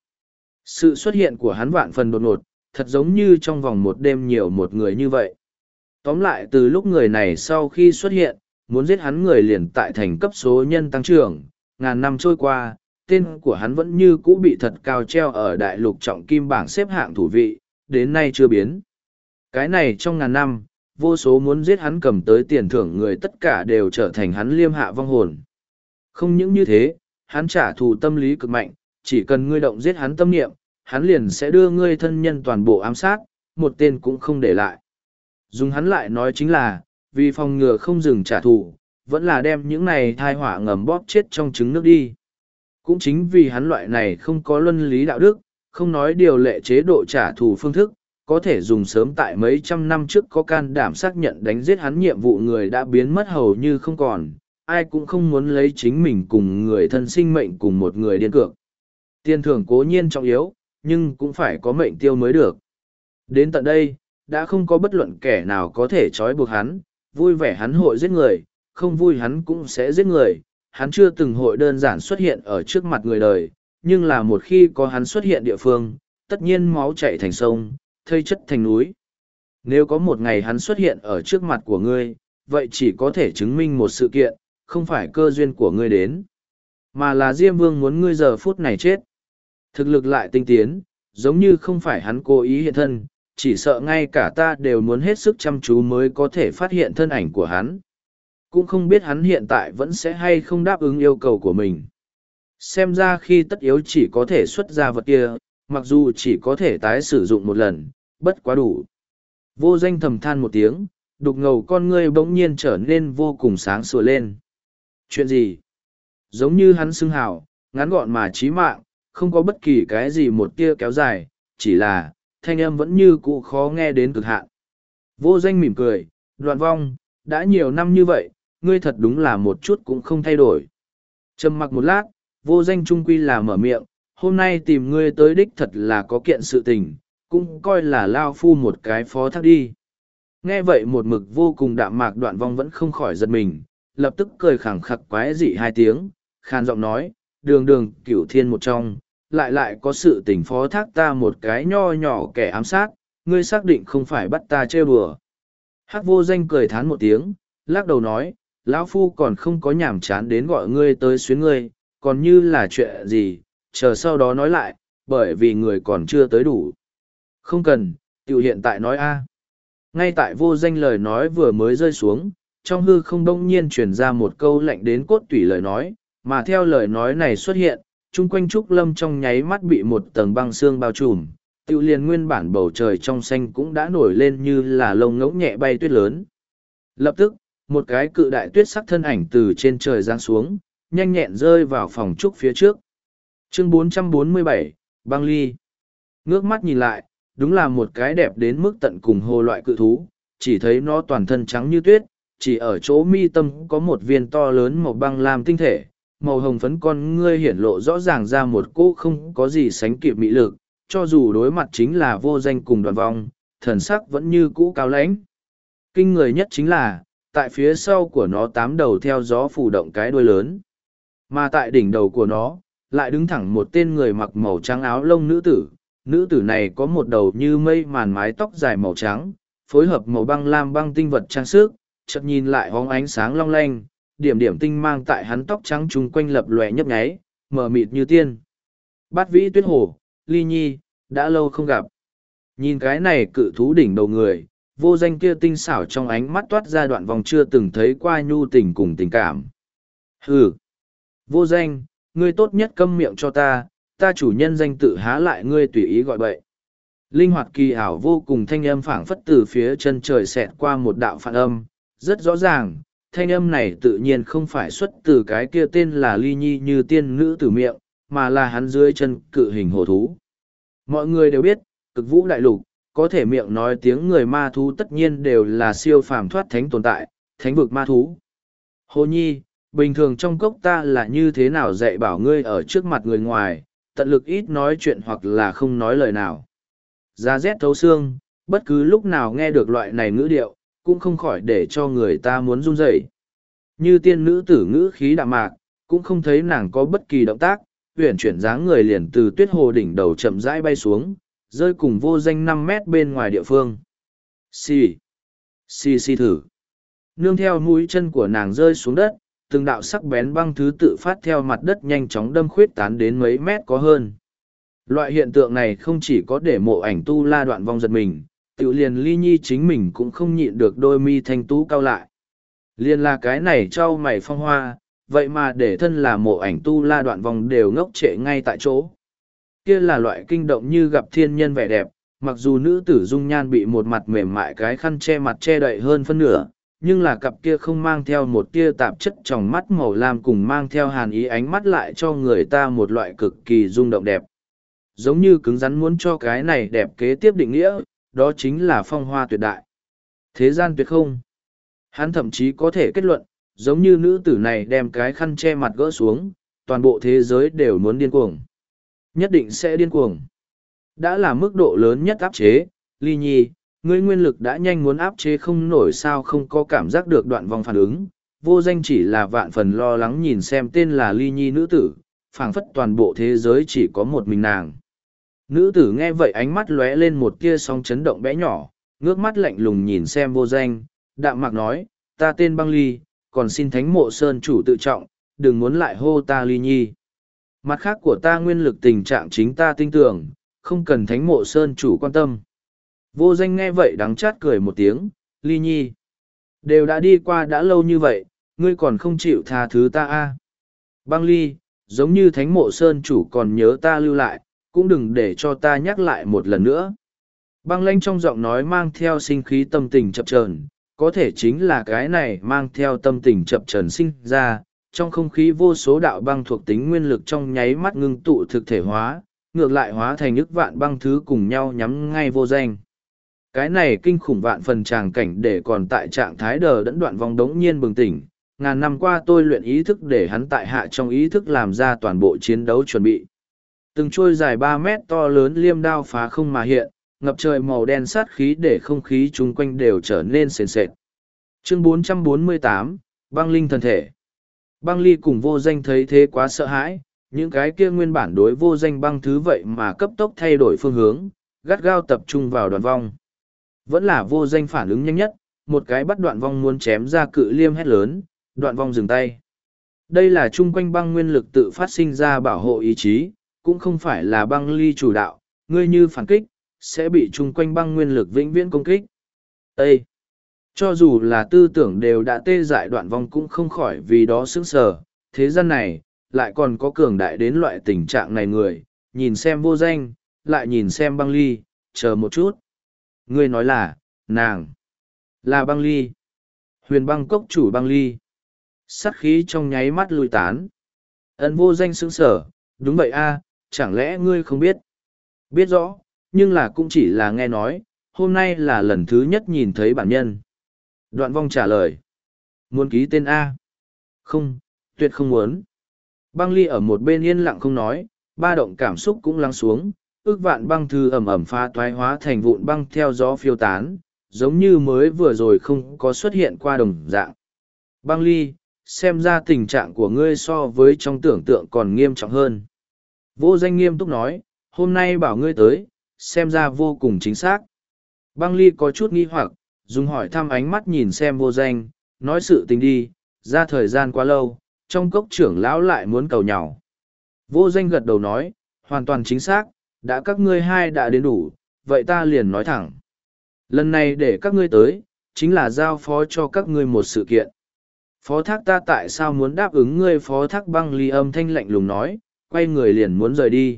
S1: Sự xuất hiện của hắn vạn phần đột ngột, thật giống như trong vòng một đêm nhiều một người như vậy. Tóm lại từ lúc người này sau khi xuất hiện, muốn giết hắn người liền tại thành cấp số nhân tăng trưởng, ngàn năm trôi qua, tên của hắn vẫn như cũ bị thật cao treo ở đại lục trọng kim bảng xếp hạng thủ vị, đến nay chưa biến. Cái này trong ngàn năm, vô số muốn giết hắn cầm tới tiền thưởng người tất cả đều trở thành hắn liêm hạ vong hồn. Không những như thế, hắn trả thù tâm lý cực mạnh, chỉ cần ngươi động giết hắn tâm niệm, hắn liền sẽ đưa ngươi thân nhân toàn bộ ám sát, một tên cũng không để lại. Dùng hắn lại nói chính là, vì phòng ngừa không dừng trả thù, vẫn là đem những này thai họa ngầm bóp chết trong trứng nước đi. Cũng chính vì hắn loại này không có luân lý đạo đức, không nói điều lệ chế độ trả thù phương thức, có thể dùng sớm tại mấy trăm năm trước có can đảm xác nhận đánh giết hắn nhiệm vụ người đã biến mất hầu như không còn, ai cũng không muốn lấy chính mình cùng người thân sinh mệnh cùng một người điên cược. Tiền thưởng cố nhiên trọng yếu, nhưng cũng phải có mệnh tiêu mới được. Đến tận đây, đã không có bất luận kẻ nào có thể trói buộc hắn, vui vẻ hắn hội giết người, không vui hắn cũng sẽ giết người. Hắn chưa từng hội đơn giản xuất hiện ở trước mặt người đời, nhưng là một khi có hắn xuất hiện địa phương, tất nhiên máu chảy thành sông, thây chất thành núi. Nếu có một ngày hắn xuất hiện ở trước mặt của ngươi, vậy chỉ có thể chứng minh một sự kiện, không phải cơ duyên của ngươi đến, mà là Diêm Vương muốn ngươi giờ phút này chết. Thực lực lại tinh tiến, giống như không phải hắn cố ý hiện thân, chỉ sợ ngay cả ta đều muốn hết sức chăm chú mới có thể phát hiện thân ảnh của hắn. Cũng không biết hắn hiện tại vẫn sẽ hay không đáp ứng yêu cầu của mình. Xem ra khi tất yếu chỉ có thể xuất ra vật kia, mặc dù chỉ có thể tái sử dụng một lần, bất quá đủ. Vô Danh thầm than một tiếng, đục ngầu con ngươi bỗng nhiên trở nên vô cùng sáng sủa lên. Chuyện gì? Giống như hắn xưng hào, ngắn gọn mà chí mạng, không có bất kỳ cái gì một tia kéo dài, chỉ là, thanh âm vẫn như cũ khó nghe đến cực hạn. Vô Danh mỉm cười, Đoạn Vong, đã nhiều năm như vậy, ngươi thật đúng là một chút cũng không thay đổi. Trầm mặc một lát, Vô Danh trung quy là mở miệng, hôm nay tìm ngươi tới đích thật là có kiện sự tình, cũng coi là lao phu một cái phó thác đi. Nghe vậy một mực vô cùng đạm mạc Đoạn Vong vẫn không khỏi giật mình, lập tức cười khẳng khặc quái dị hai tiếng, khan giọng nói, đường đường cửu thiên một trong, lại lại có sự tình phó thác ta một cái nho nhỏ kẻ ám sát, ngươi xác định không phải bắt ta trêu đùa. Hắc Vô Danh cười thán một tiếng, lắc đầu nói, lão phu còn không có nhảm chán đến gọi ngươi tới xuyến ngươi, còn như là chuyện gì, chờ sau đó nói lại, bởi vì người còn chưa tới đủ. Không cần, tiểu hiện tại nói a. Ngay tại Vô Danh lời nói vừa mới rơi xuống, trong hư không đông nhiên truyền ra một câu lạnh đến cốt tủy lời nói, mà theo lời nói này xuất hiện, chung quanh Trúc Lâm trong nháy mắt bị một tầng băng xương bao trùm, tiêu liền nguyên bản bầu trời trong xanh cũng đã nổi lên như là lông ngỗng nhẹ bay tuyết lớn. Lập tức, một cái cự đại tuyết sắc thân ảnh từ trên trời giáng xuống, nhanh nhẹn rơi vào phòng trúc phía trước. Chương bốn trăm bốn mươi bảy, Băng Ly. Ngước mắt nhìn lại, đúng là một cái đẹp đến mức tận cùng hồ loại cự thú, chỉ thấy nó toàn thân trắng như tuyết, chỉ ở chỗ mi tâm có một viên to lớn màu băng lam tinh thể, màu hồng phấn con ngươi hiển lộ rõ ràng ra một cỗ không có gì sánh kịp mị lực, cho dù đối mặt chính là Vô Danh cùng Đoạn Vong, thần sắc vẫn như cũ cao lãnh. Kinh người nhất chính là, tại phía sau của nó tám đầu theo gió phủ động cái đuôi lớn. Mà tại đỉnh đầu của nó, lại đứng thẳng một tên người mặc màu trắng áo lông nữ tử. Nữ tử này có một đầu như mây màn mái tóc dài màu trắng, phối hợp màu băng lam băng tinh vật trang sức, chợt nhìn lại hóng ánh sáng long lanh, điểm điểm tinh mang tại hắn tóc trắng chung quanh lập lòe nhấp nháy, mờ mịt như tiên. Bát Vĩ Tuyết Hồ, Ly Nhi, đã lâu không gặp. Nhìn cái này cự thú đỉnh đầu người, Vô Danh kia tinh xảo trong ánh mắt toát ra đoạn vòng chưa từng thấy qua nhu tình cùng tình cảm. Hừ! Vô Danh, ngươi tốt nhất câm miệng cho ta, ta chủ nhân danh tự há lại ngươi tùy ý gọi bậy. Linh hoạt kỳ ảo vô cùng thanh âm phảng phất từ phía chân trời xẹt qua một đạo phản âm, rất rõ ràng, thanh âm này tự nhiên không phải xuất từ cái kia tên là Ly Nhi như tiên nữ từ miệng, mà là hắn dưới chân cự hình hổ thú. Mọi người đều biết, cực vũ đại lục, có thể miệng nói tiếng người ma thú tất nhiên đều là siêu phàm thoát thánh tồn tại, thánh vực ma thú. Hồ Nhi, bình thường trong cốc ta là như thế nào dạy bảo ngươi ở trước mặt người ngoài, tận lực ít nói chuyện hoặc là không nói lời nào. Giá rét thấu xương, bất cứ lúc nào nghe được loại này ngữ điệu, cũng không khỏi để cho người ta muốn run rẩy. Như tiên nữ tử ngữ khí đạm mạc, cũng không thấy nàng có bất kỳ động tác, uyển chuyển dáng người liền từ tuyết hồ đỉnh đầu chậm rãi bay xuống, rơi cùng Vô Danh năm mét bên ngoài địa phương. Xì, xì xì thử. Nương theo mũi chân của nàng rơi xuống đất, từng đạo sắc bén băng thứ tự phát theo mặt đất nhanh chóng đâm khuyết tán đến mấy mét có hơn. Loại hiện tượng này không chỉ có để mộ ảnh tu la Đoạn Vong giật mình, tiểu liền Ly Nhi chính mình cũng không nhịn được đôi mi thanh tú cao lại. Liền là cái này trao mày phong hoa, vậy mà để thân là mộ ảnh tu la Đoạn Vong đều ngốc trệ ngay tại chỗ. kia là loại kinh động như gặp thiên nhân vẻ đẹp, mặc dù nữ tử dung nhan bị một mặt mềm mại cái khăn che mặt che đậy hơn phân nửa, nhưng là cặp kia không mang theo một tia tạp chất trong mắt màu lam cùng mang theo hàn ý ánh mắt lại cho người ta một loại cực kỳ rung động đẹp. Giống như cứng rắn muốn cho cái này đẹp kế tiếp định nghĩa, đó chính là phong hoa tuyệt đại. Thế gian tuyệt không. Hắn thậm chí có thể kết luận, giống như nữ tử này đem cái khăn che mặt gỡ xuống, toàn bộ thế giới đều muốn điên cuồng. Nhất định sẽ điên cuồng. Đã là mức độ lớn nhất áp chế, Ly Nhi, ngươi nguyên lực đã nhanh muốn áp chế không nổi sao không có cảm giác được đoạn vong phản ứng. Vô Danh chỉ là vạn phần lo lắng nhìn xem tên là Ly Nhi nữ tử, phảng phất toàn bộ thế giới chỉ có một mình nàng. Nữ tử nghe vậy ánh mắt lóe lên một tia sóng chấn động bé nhỏ, ngước mắt lạnh lùng nhìn xem Vô Danh, đạm mạc nói, ta tên Băng Ly, còn xin Thánh Mộ Sơn chủ tự trọng, đừng muốn lại hô ta Ly Nhi. Mặt khác của ta nguyên lực tình trạng chính ta tin tưởng, không cần Thánh Mộ Sơn chủ quan tâm. Vô Danh nghe vậy đắng chát cười một tiếng, Ly Nhi. Đều đã đi qua đã lâu như vậy, ngươi còn không chịu tha thứ ta a? À? Băng Ly, giống như Thánh Mộ Sơn chủ còn nhớ ta lưu lại, cũng đừng để cho ta nhắc lại một lần nữa. Băng Lanh trong giọng nói mang theo sinh khí tâm tình chập chờn, có thể chính là cái này mang theo tâm tình chập chờn sinh ra, trong không khí vô số đạo băng thuộc tính nguyên lực trong nháy mắt ngưng tụ thực thể hóa, ngược lại hóa thành ức vạn băng thứ cùng nhau nhắm ngay Vô Danh. Cái này kinh khủng vạn phần tràng cảnh để còn tại trạng thái đờ đẫn đoạn vong đống nhiên bừng tỉnh, ngàn năm qua tôi luyện ý thức để hắn tại hạ trong ý thức làm ra toàn bộ chiến đấu chuẩn bị. Từng trôi dài ba mét to lớn liêm đao phá không mà hiện, ngập trời màu đen sát khí để không khí chung quanh đều trở nên sền sệt. Chương bốn trăm bốn mươi tám, Băng Linh thân thể. Băng Ly cùng Vô Danh thấy thế quá sợ hãi, những cái kia nguyên bản đối Vô Danh băng thứ vậy mà cấp tốc thay đổi phương hướng, gắt gao tập trung vào đoạn vong. Vẫn là Vô Danh phản ứng nhanh nhất, một cái bắt đoạn vong muốn chém ra cự liêm hét lớn, đoạn vong dừng tay. Đây là chung quanh băng nguyên lực tự phát sinh ra bảo hộ ý chí, cũng không phải là Băng Ly chủ đạo, ngươi như phản kích, sẽ bị chung quanh băng nguyên lực vĩnh viễn công kích. Ê! Cho dù là tư tưởng đều đã tê dại đoạn vong cũng không khỏi vì đó sững sờ, thế gian này, lại còn có cường đại đến loại tình trạng này người, nhìn xem Vô Danh, lại nhìn xem Băng Ly, chờ một chút. Ngươi nói là, nàng, là Băng Ly. Huyền băng cốc chủ Băng Ly. Sát khí trong nháy mắt lùi tán. Ấn Vô Danh sững sờ, đúng vậy a, chẳng lẽ ngươi không biết? Biết rõ, nhưng là cũng chỉ là nghe nói, hôm nay là lần thứ nhất nhìn thấy bản nhân. Đoạn vong trả lời. Muốn ký tên A? Không, tuyệt không muốn. Băng Ly ở một bên yên lặng không nói, ba động cảm xúc cũng lắng xuống, ước vạn băng thư ẩm ẩm pha toái hóa thành vụn băng theo gió phiêu tán, giống như mới vừa rồi không có xuất hiện qua đồng dạng. Băng Ly, xem ra tình trạng của ngươi so với trong tưởng tượng còn nghiêm trọng hơn. Vô Danh nghiêm túc nói, hôm nay bảo ngươi tới, xem ra vô cùng chính xác. Băng Ly có chút nghi hoặc, dùng hỏi thăm ánh mắt nhìn xem Vô Danh, nói sự tình đi, ra thời gian quá lâu, trong cốc trưởng lão lại muốn cầu nhau. Vô Danh gật đầu nói, hoàn toàn chính xác, đã các ngươi hai đã đến đủ, vậy ta liền nói thẳng. Lần này để các ngươi tới, chính là giao phó cho các ngươi một sự kiện. Phó thác ta tại sao muốn đáp ứng ngươi? Phó thác Băng Ly âm thanh lạnh lùng nói, quay người liền muốn rời đi.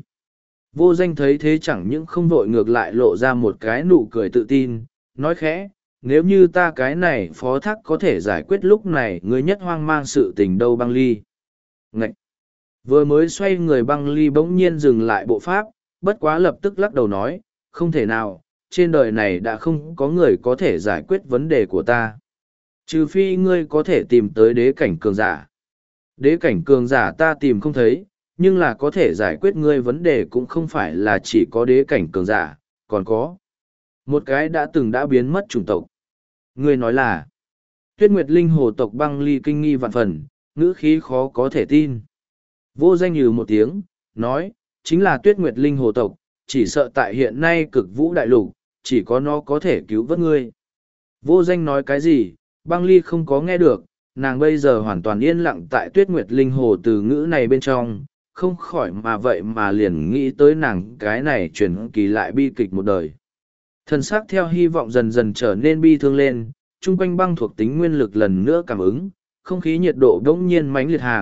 S1: Vô Danh thấy thế chẳng những không vội ngược lại lộ ra một cái nụ cười tự tin, nói khẽ, nếu như ta cái này phó thác có thể giải quyết lúc này ngươi nhất hoang mang sự tình đâu Băng Ly. Ngậy! Vừa mới xoay người Băng Ly bỗng nhiên dừng lại bộ pháp, bất quá lập tức lắc đầu nói, không thể nào, trên đời này đã không có người có thể giải quyết vấn đề của ta. Trừ phi ngươi có thể tìm tới đế cảnh cường giả. Đế cảnh cường giả ta tìm không thấy, nhưng là có thể giải quyết ngươi vấn đề cũng không phải là chỉ có đế cảnh cường giả, còn có một cái đã từng đã biến mất chủng tộc. Ngươi nói là Tuyết Nguyệt Linh hồ tộc. Băng Ly kinh nghi vạn phần, ngữ khí khó có thể tin. Vô Danh nhừ một tiếng, nói, chính là Tuyết Nguyệt Linh hồ tộc, chỉ sợ tại hiện nay cực vũ đại lục, chỉ có nó có thể cứu vớt ngươi. Vô Danh nói cái gì, Băng Ly không có nghe được, nàng bây giờ hoàn toàn yên lặng tại Tuyết Nguyệt Linh hồ từ ngữ này bên trong, không khỏi mà vậy mà liền nghĩ tới nàng cái này truyền kỳ lại bi kịch một đời. Thân xác theo hy vọng dần dần trở nên bi thương lên, chung quanh băng thuộc tính nguyên lực lần nữa cảm ứng, không khí nhiệt độ đống nhiên mãnh liệt hàng,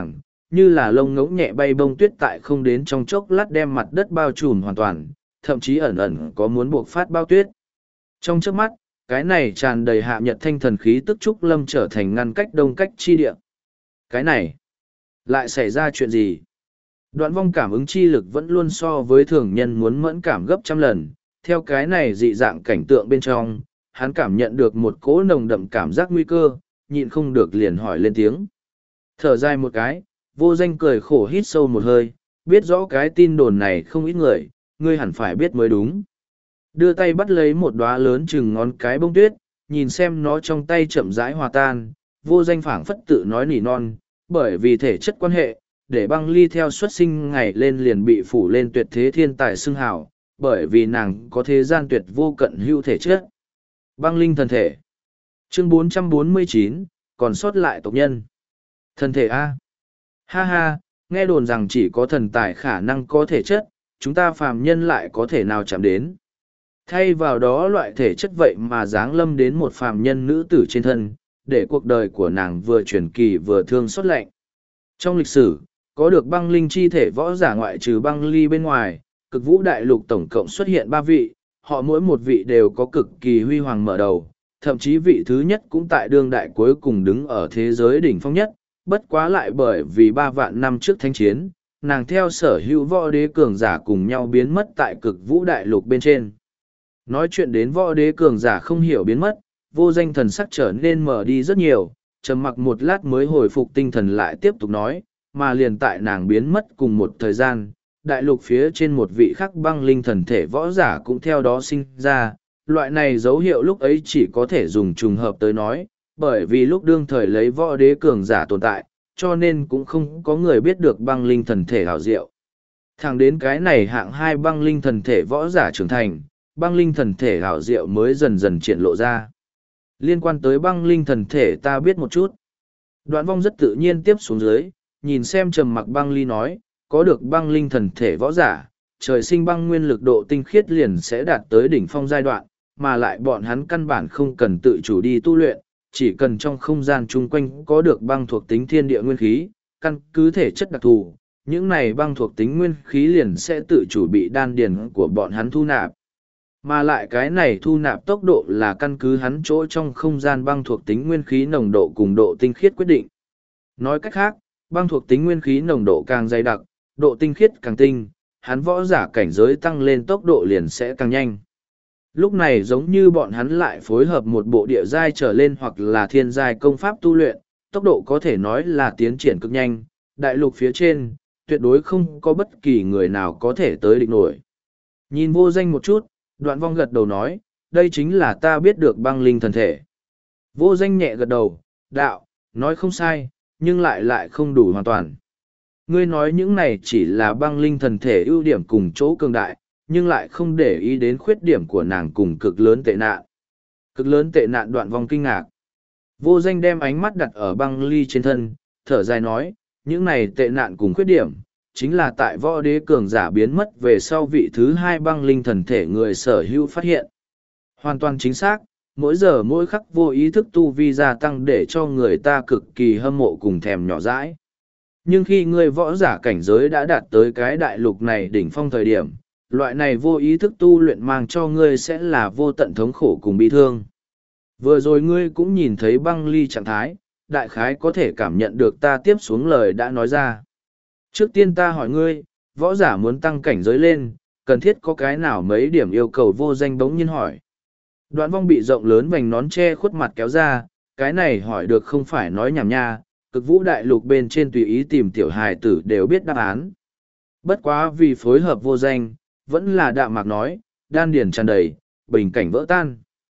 S1: như là lông ngỗng nhẹ bay bông tuyết tại không đến trong chốc lát đem mặt đất bao trùm hoàn toàn, thậm chí ẩn ẩn có muốn buộc phát bao tuyết. Trong trước mắt, cái này tràn đầy hạ nhật thanh thần khí tức trúc lâm trở thành ngăn cách đông cách chi địa. Cái này, lại xảy ra chuyện gì? Đoạn vong cảm ứng chi lực vẫn luôn so với thường nhân muốn mẫn cảm gấp trăm lần, theo cái này dị dạng cảnh tượng bên trong, hắn cảm nhận được một cỗ nồng đậm cảm giác nguy cơ, nhịn không được liền hỏi lên tiếng. Thở dài một cái, vô danh cười khổ hít sâu một hơi, biết rõ cái tin đồn này không ít người, ngươi hẳn phải biết mới đúng. Đưa tay bắt lấy một đóa lớn chừng ngón cái bông tuyết, nhìn xem nó trong tay chậm rãi hòa tan, vô danh phảng phất tự nói nỉ non, bởi vì thể chất quan hệ, để băng ly theo xuất sinh ngày lên liền bị phủ lên tuyệt thế thiên tài xưng hào, bởi vì nàng có thế gian tuyệt vô cận hữu thể chất. Băng linh thần thể. Chương bốn trăm bốn mươi chín, còn sót lại tộc nhân. Thần thể A. Ha ha, nghe đồn rằng chỉ có thần tài khả năng có thể chất, chúng ta phàm nhân lại có thể nào chạm đến. Thay vào đó loại thể chất vậy mà giáng lâm đến một phàm nhân nữ tử trên thân, để cuộc đời của nàng vừa truyền kỳ vừa thương xót lạnh. Trong lịch sử, có được băng linh chi thể võ giả ngoại trừ băng ly bên ngoài, cực vũ đại lục tổng cộng xuất hiện ba vị, họ mỗi một vị đều có cực kỳ huy hoàng mở đầu, thậm chí vị thứ nhất cũng tại đương đại cuối cùng đứng ở thế giới đỉnh phong nhất, bất quá lại bởi vì ba vạn năm trước thánh chiến, nàng theo sở hữu võ đế cường giả cùng nhau biến mất tại cực vũ đại lục bên trên. Nói chuyện đến võ đế cường giả không hiểu biến mất, vô danh thần sắc trở nên mở đi rất nhiều, trầm mặc một lát mới hồi phục tinh thần lại tiếp tục nói, mà liền tại nàng biến mất cùng một thời gian, đại lục phía trên một vị khắc băng linh thần thể võ giả cũng theo đó sinh ra, loại này dấu hiệu lúc ấy chỉ có thể dùng trùng hợp tới nói, bởi vì lúc đương thời lấy võ đế cường giả tồn tại, cho nên cũng không có người biết được băng linh thần thể hảo diệu. Thẳng đến cái này hạng hai băng linh thần thể võ giả trưởng thành, băng linh thần thể hảo diệu mới dần dần triển lộ ra. Liên quan tới băng linh thần thể ta biết một chút. Đoạn vong rất tự nhiên tiếp xuống dưới, nhìn xem trầm mặc băng ly nói, có được băng linh thần thể võ giả, trời sinh băng nguyên lực độ tinh khiết liền sẽ đạt tới đỉnh phong giai đoạn, mà lại bọn hắn căn bản không cần tự chủ đi tu luyện, chỉ cần trong không gian chung quanh có được băng thuộc tính thiên địa nguyên khí, căn cứ thể chất đặc thù, những này băng thuộc tính nguyên khí liền sẽ tự chủ bị đan điền của bọn hắn thu nạp. Mà lại cái này thu nạp tốc độ là căn cứ hắn chỗ trong không gian băng thuộc tính nguyên khí nồng độ cùng độ tinh khiết quyết định. Nói cách khác, băng thuộc tính nguyên khí nồng độ càng dày đặc, độ tinh khiết càng tinh, hắn võ giả cảnh giới tăng lên tốc độ liền sẽ càng nhanh. Lúc này giống như bọn hắn lại phối hợp một bộ địa giai trở lên hoặc là thiên giai công pháp tu luyện, tốc độ có thể nói là tiến triển cực nhanh, đại lục phía trên, tuyệt đối không có bất kỳ người nào có thể tới địch nổi. Nhìn vô danh một chút, đoạn vong gật đầu nói, đây chính là ta biết được băng linh thần thể. Vô danh nhẹ gật đầu, đạo, nói không sai, nhưng lại lại không đủ hoàn toàn. Ngươi nói những này chỉ là băng linh thần thể ưu điểm cùng chỗ cường đại, nhưng lại không để ý đến khuyết điểm của nàng cùng cực lớn tệ nạn. Cực lớn tệ nạn đoạn vong kinh ngạc. Vô danh đem ánh mắt đặt ở băng ly trên thân, thở dài nói, những này tệ nạn cùng khuyết điểm, chính là tại võ đế cường giả biến mất về sau vị thứ hai băng linh thần thể người sở hữu phát hiện. Hoàn toàn chính xác, mỗi giờ mỗi khắc vô ý thức tu vi gia tăng để cho người ta cực kỳ hâm mộ cùng thèm nhỏ dãi. Nhưng khi người võ giả cảnh giới đã đạt tới cái đại lục này đỉnh phong thời điểm, loại này vô ý thức tu luyện mang cho ngươi sẽ là vô tận thống khổ cùng bi thương. Vừa rồi ngươi cũng nhìn thấy băng ly trạng thái, đại khái có thể cảm nhận được ta tiếp xuống lời đã nói ra. Trước tiên ta hỏi ngươi, võ giả muốn tăng cảnh giới lên, cần thiết có cái nào mấy điểm yêu cầu vô danh bỗng nhiên hỏi. Đoạn vong bị rộng lớn vành nón che khuất mặt kéo ra, cái này hỏi được không phải nói nhảm nha, cực vũ đại lục bên trên tùy ý tìm tiểu hài tử đều biết đáp án. Bất quá vì phối hợp vô danh, vẫn là đạm mạc nói, đan điển tràn đầy, bình cảnh vỡ tan.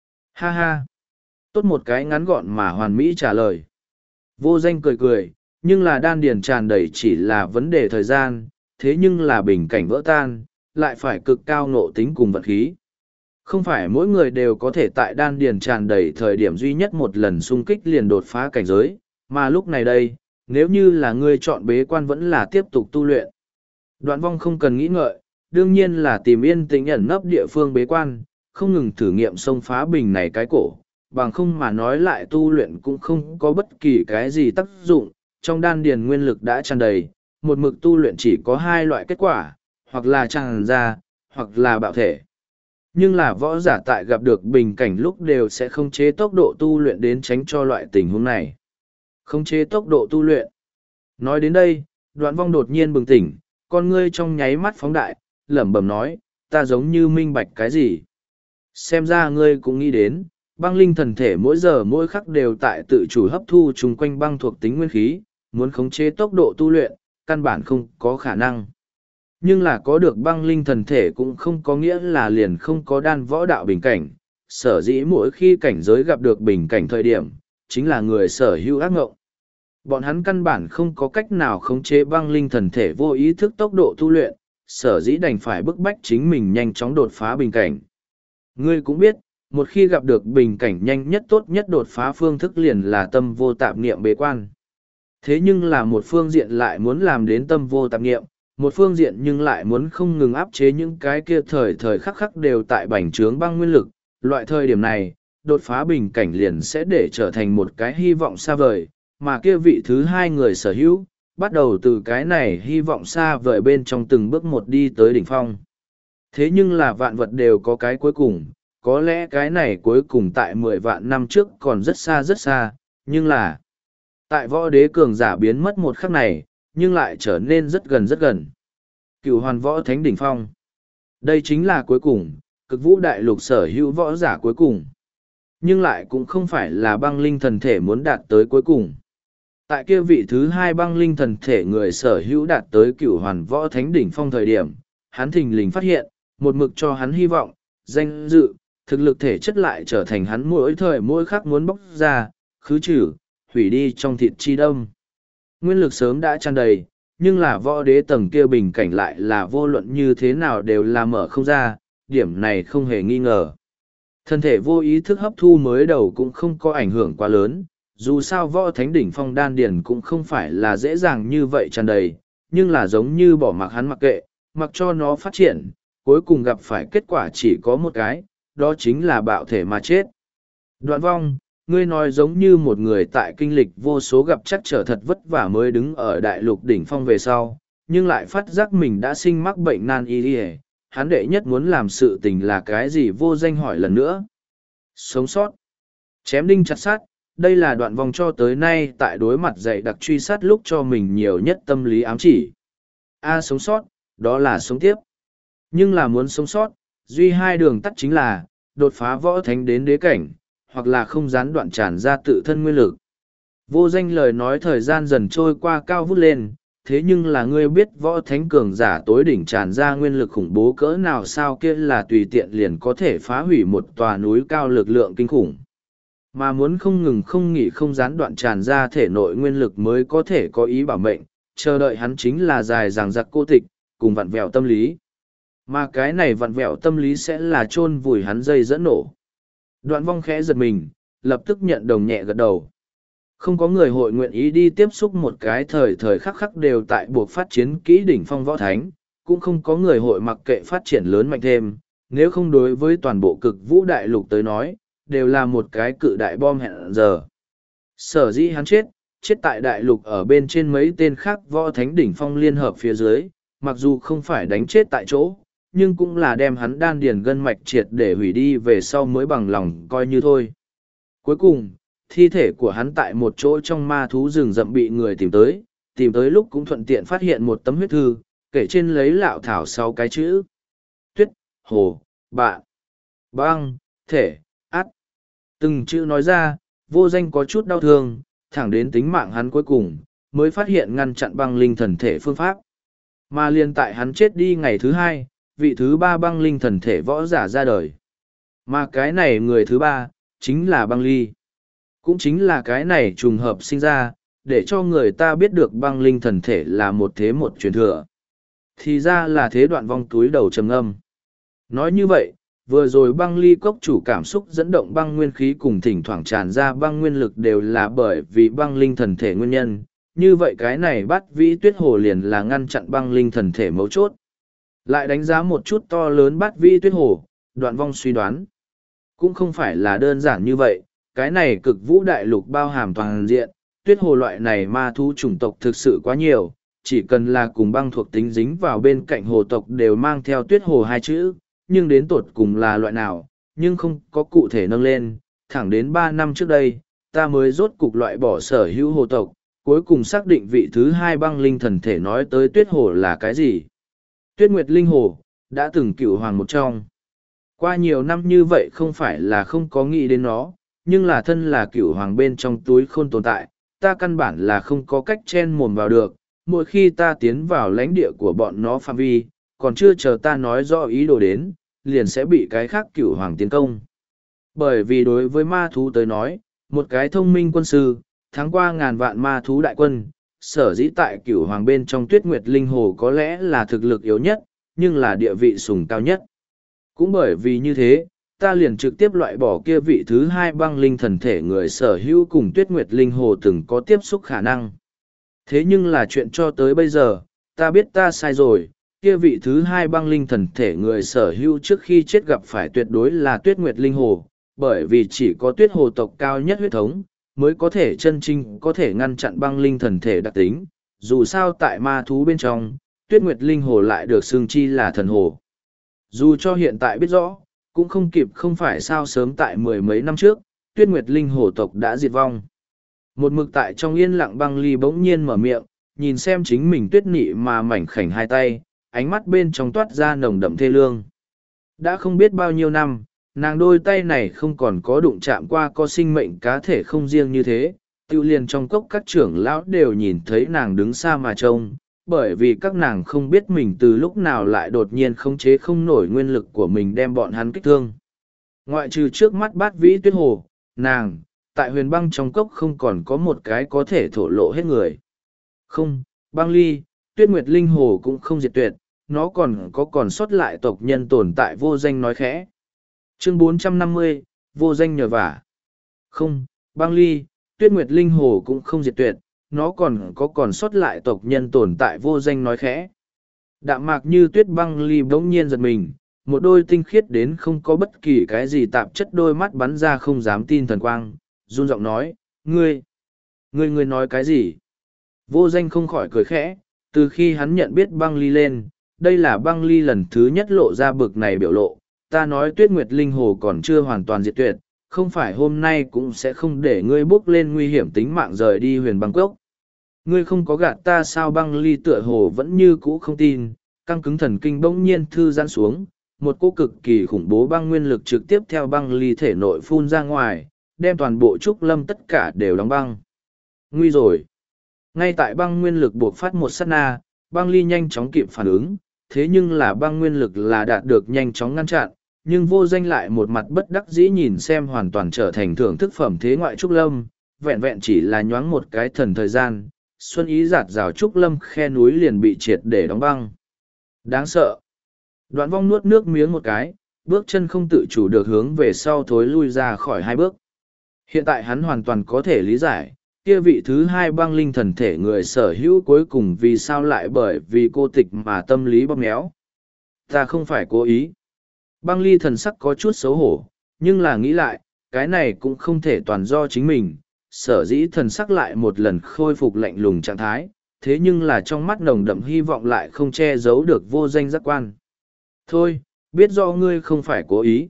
S1: Ha ha! Tốt một cái ngắn gọn mà hoàn mỹ trả lời. Vô danh cười cười, nhưng là đan điển tràn đầy chỉ là vấn đề thời gian, thế nhưng là bình cảnh vỡ tan, lại phải cực cao ngộ tính cùng vận khí. Không phải mỗi người đều có thể tại đan điển tràn đầy thời điểm duy nhất một lần xung kích liền đột phá cảnh giới, mà lúc này đây, nếu như là ngươi chọn bế quan vẫn là tiếp tục tu luyện. Đoạn vong không cần nghĩ ngợi, đương nhiên là tìm yên tĩnh ẩn nấp địa phương bế quan, không ngừng thử nghiệm xông phá bình này cái cổ, bằng không mà nói lại tu luyện cũng không có bất kỳ cái gì tác dụng, trong đan điền nguyên lực đã tràn đầy, một mực tu luyện chỉ có hai loại kết quả, hoặc là tràn ra, hoặc là bạo thể. Nhưng là võ giả tại gặp được bình cảnh lúc đều sẽ khống chế tốc độ tu luyện đến tránh cho loại tình huống này. Khống chế tốc độ tu luyện. Nói đến đây, Đoạn Vong đột nhiên bừng tỉnh, con ngươi trong nháy mắt phóng đại, lẩm bẩm nói, ta giống như minh bạch cái gì. Xem ra ngươi cũng nghĩ đến, băng linh thần thể mỗi giờ mỗi khắc đều tại tự chủ hấp thu chung quanh băng thuộc tính nguyên khí, muốn khống chế tốc độ tu luyện, căn bản không có khả năng. Nhưng là có được băng linh thần thể cũng không có nghĩa là liền không có đan võ đạo bình cảnh, sở dĩ mỗi khi cảnh giới gặp được bình cảnh thời điểm, chính là người sở hữu ác ngộng. Bọn hắn căn bản không có cách nào khống chế băng linh thần thể vô ý thức tốc độ tu luyện, sở dĩ đành phải bức bách chính mình nhanh chóng đột phá bình cảnh. Ngươi cũng biết, một khi gặp được bình cảnh nhanh nhất tốt nhất đột phá phương thức liền là tâm vô tạp niệm bế quan. Thế nhưng là một phương diện lại muốn làm đến tâm vô tạp niệm, một phương diện nhưng lại muốn không ngừng áp chế những cái kia thời thời khắc khắc đều tại bành trướng băng nguyên lực. Loại thời điểm này, đột phá bình cảnh liền sẽ để trở thành một cái hy vọng xa vời, mà kia vị thứ hai người sở hữu, bắt đầu từ cái này hy vọng xa vời bên trong từng bước một đi tới đỉnh phong. Thế nhưng là vạn vật đều có cái cuối cùng, có lẽ cái này cuối cùng tại mười vạn năm trước còn rất xa rất xa, nhưng là tại võ đế cường giả biến mất một khắc này, nhưng lại trở nên rất gần rất gần. Cửu hoàn võ thánh đỉnh phong. Đây chính là cuối cùng, cực vũ đại lục sở hữu võ giả cuối cùng. Nhưng lại cũng không phải là băng linh thần thể muốn đạt tới cuối cùng. Tại kia vị thứ hai băng linh thần thể người sở hữu đạt tới cửu hoàn võ thánh đỉnh phong thời điểm, hắn thình lình phát hiện, một mực cho hắn hy vọng, danh dự, thực lực thể chất lại trở thành hắn mỗi thời mỗi khắc muốn bóc ra, khứ trừ, hủy đi trong thịt chi đông. Nguyên lực sớm đã tràn đầy, nhưng là võ đế tầng kia bình cảnh lại là vô luận như thế nào đều là mở không ra, điểm này không hề nghi ngờ. Thân thể vô ý thức hấp thu mới đầu cũng không có ảnh hưởng quá lớn, dù sao võ thánh đỉnh phong đan điền cũng không phải là dễ dàng như vậy tràn đầy, nhưng là giống như bỏ mặc hắn mặc kệ, mặc cho nó phát triển, cuối cùng gặp phải kết quả chỉ có một cái, đó chính là bạo thể mà chết. Đoạn Vong, ngươi nói giống như một người tại kinh lịch vô số gặp chắc trở thật vất vả mới đứng ở đại lục đỉnh phong về sau, nhưng lại phát giác mình đã sinh mắc bệnh nan y đi. Hắn đệ nhất muốn làm sự tình là cái gì vô danh hỏi lần nữa. Sống sót. Chém đinh chặt sát, đây là Đoạn Vong cho tới nay tại đối mặt dạy đặc truy sát lúc cho mình nhiều nhất tâm lý ám chỉ. A sống sót, đó là sống tiếp. Nhưng là muốn sống sót, duy hai đường tắt chính là, đột phá võ thánh đến đế cảnh, hoặc là không gián đoạn tràn ra tự thân nguyên lực. Vô danh lời nói thời gian dần trôi qua cao vút lên, thế nhưng là ngươi biết võ thánh cường giả tối đỉnh tràn ra nguyên lực khủng bố cỡ nào sao kia là tùy tiện liền có thể phá hủy một tòa núi cao lực lượng kinh khủng. Mà muốn không ngừng không nghỉ không gián đoạn tràn ra thể nội nguyên lực mới có thể có ý bảo mệnh, chờ đợi hắn chính là dài dằng dặc cô tịch, cùng vặn vẹo tâm lý. Mà cái này vặn vẹo tâm lý sẽ là chôn vùi hắn dây dẫn nổ. Đoạn Vong khẽ giật mình, lập tức nhận đồng nhẹ gật đầu. Không có người hội nguyện ý đi tiếp xúc một cái thời thời khắc khắc đều tại buộc phát chiến kỹ đỉnh phong võ thánh, cũng không có người hội mặc kệ phát triển lớn mạnh thêm, nếu không đối với toàn bộ cực vũ đại lục tới nói, đều là một cái cự đại bom hẹn giờ. Sở dĩ hắn chết, chết tại đại lục ở bên trên mấy tên khác võ thánh đỉnh phong liên hợp phía dưới, mặc dù không phải đánh chết tại chỗ, nhưng cũng là đem hắn đan điền gân mạch triệt để hủy đi về sau mới bằng lòng coi như thôi. Cuối cùng, thi thể của hắn tại một chỗ trong ma thú rừng rậm bị người tìm tới, tìm tới lúc cũng thuận tiện phát hiện một tấm huyết thư, kể trên lấy lạo thảo sáu cái chữ. Tuyết, hồ, bạn, băng, thể, át. Từng chữ nói ra, vô danh có chút đau thương, thẳng đến tính mạng hắn cuối cùng, mới phát hiện ngăn chặn băng linh thần thể phương pháp. Mà liền tại hắn chết đi ngày thứ hai, vị thứ ba băng linh thần thể võ giả ra đời. Mà cái này người thứ ba, chính là băng ly. Cũng chính là cái này trùng hợp sinh ra, để cho người ta biết được băng linh thần thể là một thế một truyền thừa. Thì ra là thế. Đoạn Vong túi đầu trầm ngâm. Nói như vậy, vừa rồi băng ly cốc chủ cảm xúc dẫn động băng nguyên khí cùng thỉnh thoảng tràn ra băng nguyên lực đều là bởi vì băng linh thần thể nguyên nhân. Như vậy cái này bắt vĩ tuyết hồ liền là ngăn chặn băng linh thần thể mấu chốt. Lại đánh giá một chút to lớn bát vĩ tuyết hồ, Đoạn Vong suy đoán. Cũng không phải là đơn giản như vậy, cái này cực vũ đại lục bao hàm toàn diện, tuyết hồ loại này ma thú chủng tộc thực sự quá nhiều, chỉ cần là cùng băng thuộc tính dính vào bên cạnh hồ tộc đều mang theo tuyết hồ hai chữ, nhưng đến tột cùng là loại nào, nhưng không có cụ thể nâng lên, thẳng đến ba năm trước đây, ta mới rốt cục loại bỏ sở hữu hồ tộc, cuối cùng xác định vị thứ hai băng linh thần thể nói tới tuyết hồ là cái gì. Tuyết Nguyệt Linh Hồ, đã từng cửu hoàng một trong. Qua nhiều năm như vậy không phải là không có nghĩ đến nó, nhưng là thân là cửu hoàng bên trong túi khôn tồn tại, ta căn bản là không có cách chen mồm vào được, mỗi khi ta tiến vào lãnh địa của bọn nó phạm vi, còn chưa chờ ta nói rõ ý đồ đến, liền sẽ bị cái khác cửu hoàng tiến công. Bởi vì đối với ma thú tới nói, một cái thông minh quân sư, thắng qua ngàn vạn ma thú đại quân, sở dĩ tại cửu hoàng bên trong Tuyết Nguyệt Linh Hồ có lẽ là thực lực yếu nhất, nhưng là địa vị sùng cao nhất. Cũng bởi vì như thế, ta liền trực tiếp loại bỏ kia vị thứ hai băng linh thần thể người sở hữu cùng Tuyết Nguyệt Linh Hồ từng có tiếp xúc khả năng. Thế nhưng là chuyện cho tới bây giờ, ta biết ta sai rồi, kia vị thứ hai băng linh thần thể người sở hữu trước khi chết gặp phải tuyệt đối là Tuyết Nguyệt Linh Hồ, bởi vì chỉ có tuyết hồ tộc cao nhất huyết thống, mới có thể chân chính có thể ngăn chặn băng linh thần thể đặc tính. Dù sao tại ma thú bên trong, Tuyết Nguyệt Linh Hồ lại được xưng chi là thần hồ. Dù cho hiện tại biết rõ, cũng không kịp không phải sao sớm tại mười mấy năm trước, Tuyết Nguyệt Linh Hồ tộc đã diệt vong. Một mực tại trong yên lặng băng ly bỗng nhiên mở miệng, nhìn xem chính mình tuyết nị mà mảnh khảnh hai tay, ánh mắt bên trong toát ra nồng đậm thê lương. Đã không biết bao nhiêu năm, nàng đôi tay này không còn có đụng chạm qua có sinh mệnh cá thể không riêng như thế, tiêu liền trong cốc các trưởng lão đều nhìn thấy nàng đứng xa mà trông, bởi vì các nàng không biết mình từ lúc nào lại đột nhiên khống chế không nổi nguyên lực của mình đem bọn hắn kích thương. Ngoại trừ trước mắt bát vĩ tuyết hồ, nàng, tại huyền băng trong cốc không còn có một cái có thể thổ lộ hết người. Không, băng ly, Tuyết Nguyệt Linh Hồ cũng không diệt tuyệt, nó còn có còn sót lại tộc nhân tồn tại vô danh nói khẽ. Chương bốn trăm năm mươi, vô danh nhờ vả. Không, băng ly, Tuyết Nguyệt Linh Hồ cũng không diệt tuyệt, nó còn có còn sót lại tộc nhân tồn tại vô danh nói khẽ. Đạm mạc như tuyết băng ly bỗng nhiên giật mình, một đôi tinh khiết đến không có bất kỳ cái gì tạp chất đôi mắt bắn ra không dám tin thần quang, run giọng nói, ngươi, ngươi ngươi nói cái gì? Vô danh không khỏi cười khẽ, từ khi hắn nhận biết băng ly lên, đây là băng ly lần thứ nhất lộ ra bực này biểu lộ, ta nói Tuyết Nguyệt Linh Hồ còn chưa hoàn toàn diệt tuyệt, không phải hôm nay cũng sẽ không để ngươi bước lên nguy hiểm tính mạng rời đi huyền băng cốc. Ngươi không có gạt ta sao? Băng ly tựa hồ vẫn như cũ không tin, căng cứng thần kinh bỗng nhiên thư giãn xuống, một cô cực kỳ khủng bố băng nguyên lực trực tiếp theo băng ly thể nội phun ra ngoài, đem toàn bộ trúc lâm tất cả đều đóng băng. Nguy rồi! Ngay tại băng nguyên lực buộc phát một sát na, băng ly nhanh chóng kịp phản ứng, thế nhưng là băng nguyên lực là đạt được nhanh chóng ngăn chặn, nhưng vô danh lại một mặt bất đắc dĩ nhìn xem hoàn toàn trở thành thưởng thức phẩm thế ngoại trúc lâm, vẹn vẹn chỉ là nhoáng một cái thần thời gian, xuân ý giạt rào trúc lâm khe núi liền bị triệt để đóng băng. Đáng sợ! Đoạn vong nuốt nước miếng một cái, bước chân không tự chủ được hướng về sau thối lui ra khỏi hai bước. Hiện tại hắn hoàn toàn có thể lý giải, kia vị thứ hai băng linh thần thể người sở hữu cuối cùng vì sao lại bởi vì cô tịch mà tâm lý bóp méo. Ta không phải cố ý. Băng ly thần sắc có chút xấu hổ, nhưng là nghĩ lại, cái này cũng không thể toàn do chính mình, sở dĩ thần sắc lại một lần khôi phục lạnh lùng trạng thái, thế nhưng là trong mắt nồng đậm hy vọng lại không che giấu được vô danh giác quan. Thôi, biết do ngươi không phải cố ý.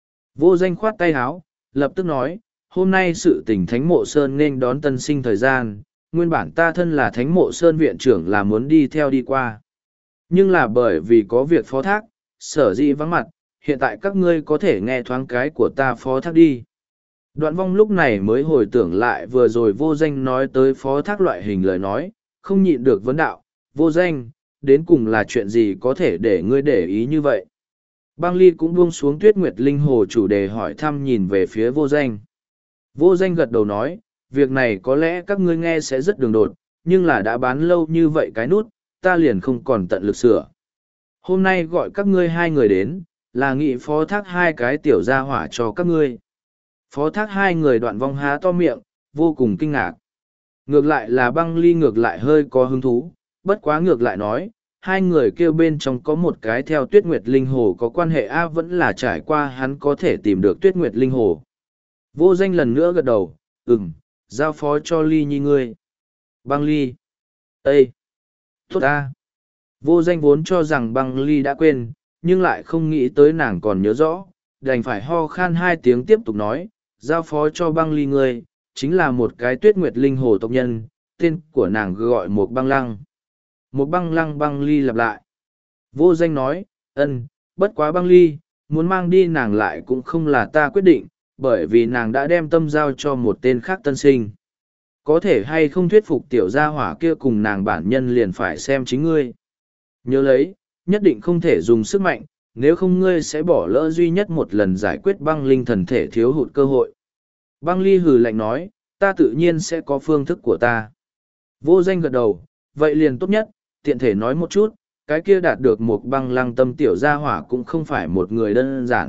S1: Vô danh khoát tay háo, lập tức nói, hôm nay sự tình Thánh Mộ Sơn nên đón tân sinh thời gian, nguyên bản ta thân là Thánh Mộ Sơn viện trưởng là muốn đi theo đi qua. Nhưng là bởi vì có việc phó thác, sở dĩ vắng mặt, hiện tại các ngươi có thể nghe thoáng cái của ta phó thác đi. Đoạn vong lúc này mới hồi tưởng lại vừa rồi vô danh nói tới phó thác loại hình lời nói, không nhịn được vấn đạo, vô danh, đến cùng là chuyện gì có thể để ngươi để ý như vậy. Băng ly cũng buông xuống Tuyết Nguyệt Linh Hồ chủ đề hỏi thăm nhìn về phía vô danh. Vô danh gật đầu nói, việc này có lẽ các ngươi nghe sẽ rất đường đột, nhưng là đã bán lâu như vậy cái nút, ta liền không còn tận lực sửa. Hôm nay gọi các ngươi hai người đến, là nghị phó thác hai cái tiểu gia hỏa cho các ngươi. Phó thác hai người Đoạn vong há to miệng, vô cùng kinh ngạc. Ngược lại là băng ly ngược lại hơi có hứng thú, bất quá ngược lại nói, hai người kêu bên trong có một cái theo Tuyết Nguyệt Linh Hồ có quan hệ A vẫn là trải qua hắn có thể tìm được Tuyết Nguyệt Linh Hồ. Vô danh lần nữa gật đầu, ừm, giao phó cho ly nhi ngươi. Băng ly. Ê! Tốt ta! Vô danh vốn cho rằng băng ly đã quên, nhưng lại không nghĩ tới nàng còn nhớ rõ, đành phải ho khan hai tiếng tiếp tục nói, giao phó cho băng ly ngươi, chính là một cái tuyết nguyệt linh hồ tộc nhân, tên của nàng gọi một băng lăng. Một băng lăng băng ly lặp lại. Vô danh nói, ân, bất quá băng ly, muốn mang đi nàng lại cũng không là ta quyết định, bởi vì nàng đã đem tâm giao cho một tên khác tân sinh. Có thể hay không thuyết phục tiểu gia hỏa kia cùng nàng bản nhân liền phải xem chính ngươi. Nhớ lấy, nhất định không thể dùng sức mạnh, nếu không ngươi sẽ bỏ lỡ duy nhất một lần giải quyết băng linh thần thể thiếu hụt cơ hội. Băng ly hừ lạnh nói, ta tự nhiên sẽ có phương thức của ta. Vô danh gật đầu, vậy liền tốt nhất, tiện thể nói một chút, cái kia đạt được một băng lăng tâm tiểu gia hỏa cũng không phải một người đơn giản.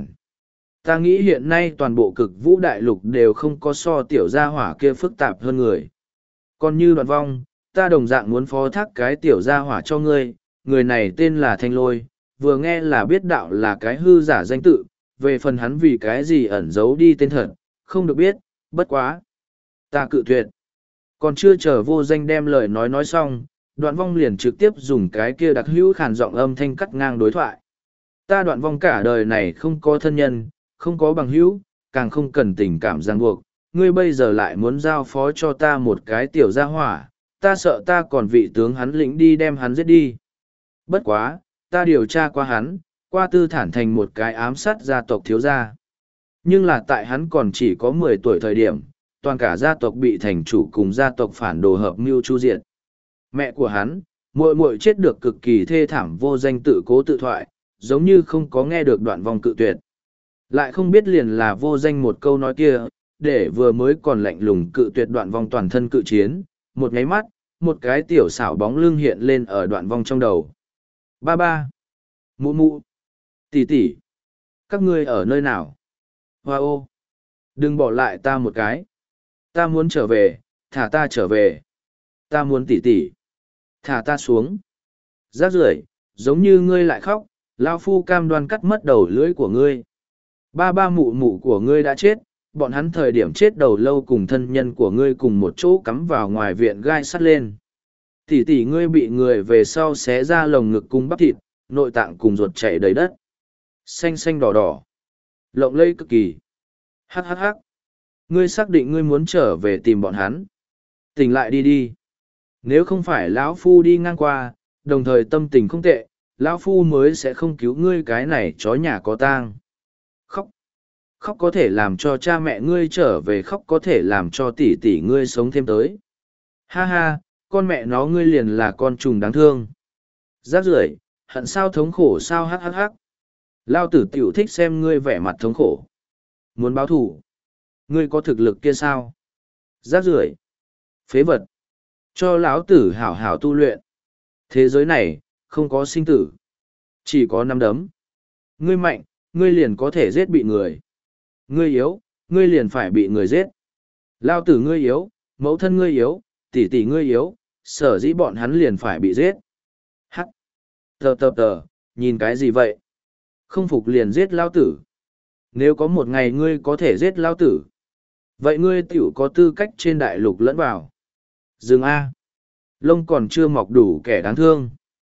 S1: Ta nghĩ hiện nay toàn bộ cực vũ đại lục đều không có so tiểu gia hỏa kia phức tạp hơn người. Còn như Đoạn Vong, ta đồng dạng muốn phó thác cái tiểu gia hỏa cho ngươi, người này tên là Thanh Lôi, vừa nghe là biết đạo là cái hư giả danh tự, về phần hắn vì cái gì ẩn giấu đi tên thật, không được biết, bất quá. Ta cự tuyệt. Còn chưa chờ vô danh đem lời nói nói xong, Đoạn Vong liền trực tiếp dùng cái kia đặc hữu khàn giọng âm thanh cắt ngang đối thoại. Ta Đoạn Vong cả đời này không có thân nhân, không có bằng hữu, càng không cần tình cảm ràng buộc, ngươi bây giờ lại muốn giao phó cho ta một cái tiểu gia hỏa, ta sợ ta còn vị tướng hắn lĩnh đi đem hắn giết đi. Bất quá, ta điều tra qua hắn, qua tư thản thành một cái ám sát gia tộc thiếu gia. Nhưng là tại hắn còn chỉ có mười tuổi thời điểm, toàn cả gia tộc bị thành chủ cùng gia tộc phản đồ hợp mưu chu diệt. Mẹ của hắn, muội muội chết được cực kỳ thê thảm vô danh tự cố tự thoại, giống như không có nghe được Đoạn Vong cự tuyệt. Lại không biết liền là vô danh một câu nói kia, để vừa mới còn lạnh lùng cự tuyệt Đoạn Vong toàn thân cự chiến, một nháy mắt, một cái tiểu xảo bóng lưng hiện lên ở Đoạn Vong trong đầu. Ba ba, mụ mụ, tỷ tỷ, các ngươi ở nơi nào? Hoa ô, đừng bỏ lại ta một cái. Ta muốn trở về, thả ta trở về. Ta muốn tỷ tỷ, thả ta xuống. Rác rưởi, giống như ngươi lại khóc, lao phu cam đoan cắt mất đầu lưỡi của ngươi. Ba ba mụ mụ của ngươi đã chết, bọn hắn thời điểm chết đầu lâu cùng thân nhân của ngươi cùng một chỗ cắm vào ngoài viện gai sắt lên. Tỷ tỷ ngươi bị người về sau xé ra lồng ngực cùng bắp thịt, nội tạng cùng ruột chảy đầy đất. Xanh xanh đỏ đỏ. Lộng lây cực kỳ. Hắc hắc hắc. Ngươi xác định ngươi muốn trở về tìm bọn hắn. Tỉnh lại đi đi. Nếu không phải lão phu đi ngang qua, đồng thời tâm tình không tệ, lão phu mới sẽ không cứu ngươi cái này chó nhà có tang. Khóc. Khóc có thể làm cho cha mẹ ngươi trở về, khóc có thể làm cho tỷ tỷ ngươi sống thêm tới. Ha ha, con mẹ nó ngươi liền là con trùng đáng thương. Rác rưởi, hận sao thống khổ sao hắc hắc hắc. Lao tử tiểu thích xem ngươi vẻ mặt thống khổ. Muốn báo thù. Ngươi có thực lực kia sao? Rác rưởi, phế vật. Cho lão tử hảo hảo tu luyện. Thế giới này, không có sinh tử. Chỉ có nắm đấm. Ngươi mạnh, ngươi liền có thể giết bị người. Ngươi yếu, ngươi liền phải bị người giết. Lao tử ngươi yếu, mẫu thân ngươi yếu, tỷ tỷ ngươi yếu, sở dĩ bọn hắn liền phải bị giết. Hắc. Tờ tờ tờ, nhìn cái gì vậy? Không phục liền giết lao tử. Nếu có một ngày ngươi có thể giết lao tử, vậy ngươi tiểu có tư cách trên đại lục lẫn vào. Dừng A. Lông còn chưa mọc đủ kẻ đáng thương.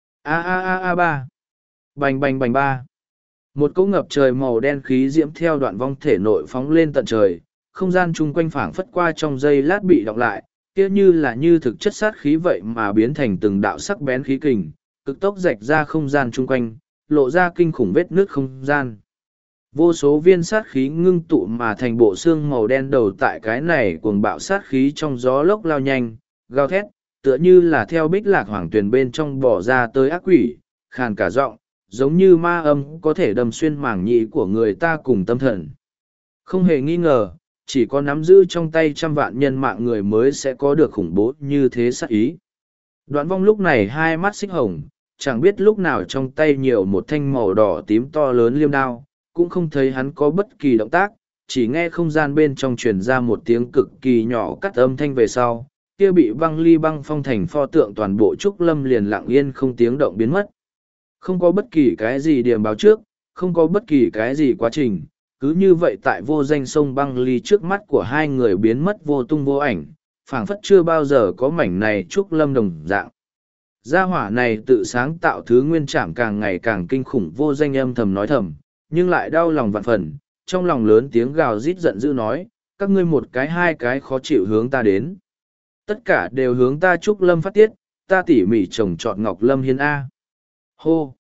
S1: A a a a ba. Bành bành bành ba. Một cỗ ngập trời màu đen khí diễm theo Đoạn Vong thể nội phóng lên tận trời, không gian chung quanh phảng phất qua trong giây lát bị đọng lại, kia như là như thực chất sát khí vậy mà biến thành từng đạo sắc bén khí kình, cực tốc rạch ra không gian chung quanh, lộ ra kinh khủng vết nước không gian. Vô số viên sát khí ngưng tụ mà thành bộ xương màu đen đầu tại cái này cuồng bạo sát khí trong gió lốc lao nhanh, gào thét, tựa như là theo bích lạc hoàng tuyền bên trong bỏ ra tới ác quỷ, khàn cả giọng, giống như ma âm có thể đâm xuyên mảng nhĩ của người ta cùng tâm thần. Không hề nghi ngờ, chỉ có nắm giữ trong tay trăm vạn nhân mạng người mới sẽ có được khủng bố như thế sát ý. Đoạn Vong lúc này hai mắt xích hồng, chẳng biết lúc nào trong tay nhiều một thanh màu đỏ tím to lớn liêm đao, cũng không thấy hắn có bất kỳ động tác, chỉ nghe không gian bên trong truyền ra một tiếng cực kỳ nhỏ cắt âm thanh về sau, kia bị băng ly băng phong thành pho tượng toàn bộ trúc lâm liền lặng yên không tiếng động biến mất. Không có bất kỳ cái gì điểm báo trước, không có bất kỳ cái gì quá trình, cứ như vậy tại vô danh sông băng ly trước mắt của hai người biến mất vô tung vô ảnh, phảng phất chưa bao giờ có mảnh này trúc lâm đồng dạng. Gia hỏa này tự sáng tạo thứ nguyên trảm càng ngày càng kinh khủng, vô danh âm thầm nói thầm, nhưng lại đau lòng vạn phần, trong lòng lớn tiếng gào rít giận dữ nói, các ngươi một cái hai cái khó chịu hướng ta đến. Tất cả đều hướng ta trúc lâm phát tiết, ta tỉ mỉ trồng trọt ngọc lâm hiên A. Hô!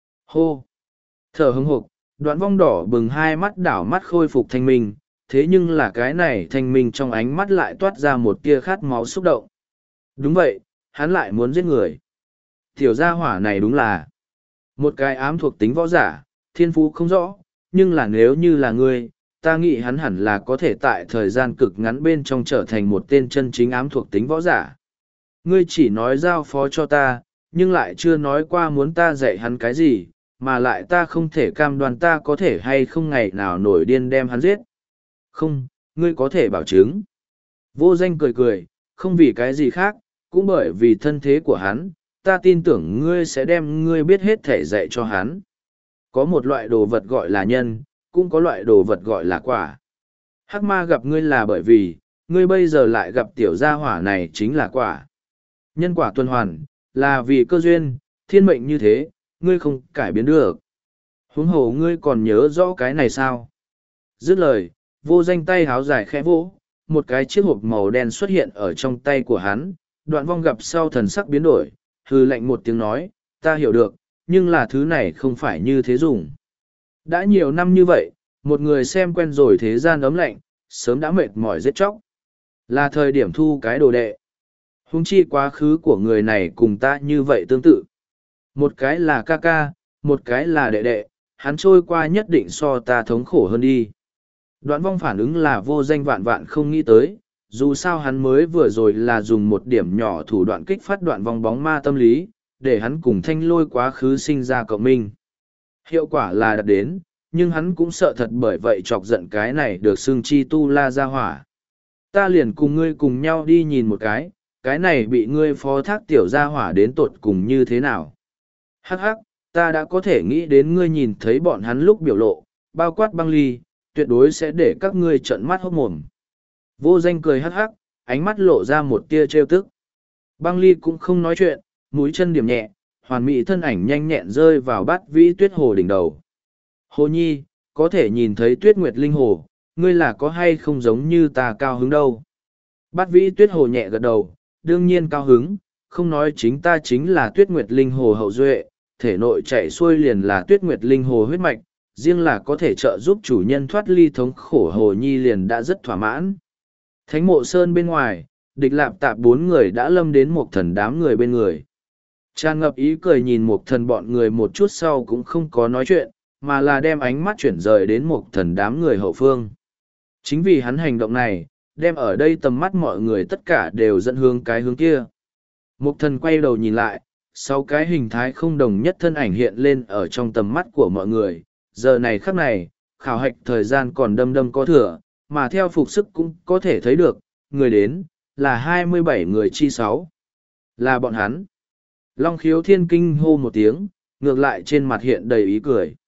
S1: Hô! Thở hững hộc, Đoạn Vong đỏ bừng hai mắt đảo mắt khôi phục thanh minh, thế nhưng là cái này thanh minh trong ánh mắt lại toát ra một tia khát máu xúc động. Đúng vậy, hắn lại muốn giết người. Tiểu gia hỏa này đúng là một cái ám thuộc tính võ giả, thiên phú không rõ, nhưng là nếu như là ngươi, ta nghĩ hắn hẳn là có thể tại thời gian cực ngắn bên trong trở thành một tên chân chính ám thuộc tính võ giả. Ngươi chỉ nói giao phó cho ta, nhưng lại chưa nói qua muốn ta dạy hắn cái gì, mà lại ta không thể cam đoan ta có thể hay không ngày nào nổi điên đem hắn giết. Không, ngươi có thể bảo chứng. Vô danh cười cười, không vì cái gì khác, cũng bởi vì thân thế của hắn, ta tin tưởng ngươi sẽ đem ngươi biết hết thể dạy cho hắn. Có một loại đồ vật gọi là nhân, cũng có loại đồ vật gọi là quả. Hắc ma gặp ngươi là bởi vì, ngươi bây giờ lại gặp tiểu gia hỏa này chính là quả. Nhân quả tuần hoàn, là vì cơ duyên, thiên mệnh như thế, ngươi không cải biến được. Huống hồ ngươi còn nhớ rõ cái này sao? Dứt lời, vô danh tay háo dài khẽ vỗ, một cái chiếc hộp màu đen xuất hiện ở trong tay của hắn, Đoạn Vong gặp sau thần sắc biến đổi, hư lạnh một tiếng nói, ta hiểu được, nhưng là thứ này không phải như thế dùng. Đã nhiều năm như vậy, một người xem quen rồi thế gian ấm lạnh, sớm đã mệt mỏi giết chóc. Là thời điểm thu cái đồ đệ. Huống chi quá khứ của người này cùng ta như vậy tương tự. Một cái là ca ca, một cái là đệ đệ, hắn trôi qua nhất định so ta thống khổ hơn đi. Đoạn Vong phản ứng là vô danh vạn vạn không nghĩ tới, dù sao hắn mới vừa rồi là dùng một điểm nhỏ thủ đoạn kích phát Đoạn Vong bóng ma tâm lý, để hắn cùng thanh lôi quá khứ sinh ra cộng minh. Hiệu quả là đạt đến, nhưng hắn cũng sợ thật bởi vậy chọc giận cái này được xưng chi tu la ra hỏa. Ta liền cùng ngươi cùng nhau đi nhìn một cái, cái này bị ngươi phó thác tiểu gia hỏa đến tột cùng như thế nào. Hắc hắc, ta đã có thể nghĩ đến ngươi nhìn thấy bọn hắn lúc biểu lộ, bao quát băng ly, tuyệt đối sẽ để các ngươi trợn mắt hốt mồm. Vô danh cười hắc hắc, ánh mắt lộ ra một tia trêu tức. Băng ly cũng không nói chuyện, mũi chân điểm nhẹ, hoàn mỹ thân ảnh nhanh nhẹn rơi vào bát vĩ tuyết hồ đỉnh đầu. Hồ nhi, có thể nhìn thấy tuyết nguyệt linh hồ, ngươi là có hay không giống như ta cao hứng đâu. Bát vĩ tuyết hồ nhẹ gật đầu, đương nhiên cao hứng, không nói chính ta chính là tuyết nguyệt linh hồ hậu duệ, thể nội chạy xuôi liền là tuyết nguyệt linh hồ huyết mạch, riêng là có thể trợ giúp chủ nhân thoát ly thống khổ hồ nhi liền đã rất thỏa mãn. Thánh mộ sơn bên ngoài, địch lạp tạp bốn người đã lâm đến một thần đám người bên người. Tràn ngập ý cười nhìn một thần bọn người một chút sau cũng không có nói chuyện, mà là đem ánh mắt chuyển rời đến một thần đám người hậu phương. Chính vì hắn hành động này, đem ở đây tầm mắt mọi người tất cả đều dẫn hướng cái hướng kia. Một thần quay đầu nhìn lại, sáu cái hình thái không đồng nhất thân ảnh hiện lên ở trong tầm mắt của mọi người. Giờ này khắc này, khảo hạch thời gian còn đâm đâm có thừa, mà theo phục sức cũng có thể thấy được, người đến, là hai mươi bảy người chi sáu. Là bọn hắn. Long khiếu thiên kinh hô một tiếng, ngược lại trên mặt hiện đầy ý cười.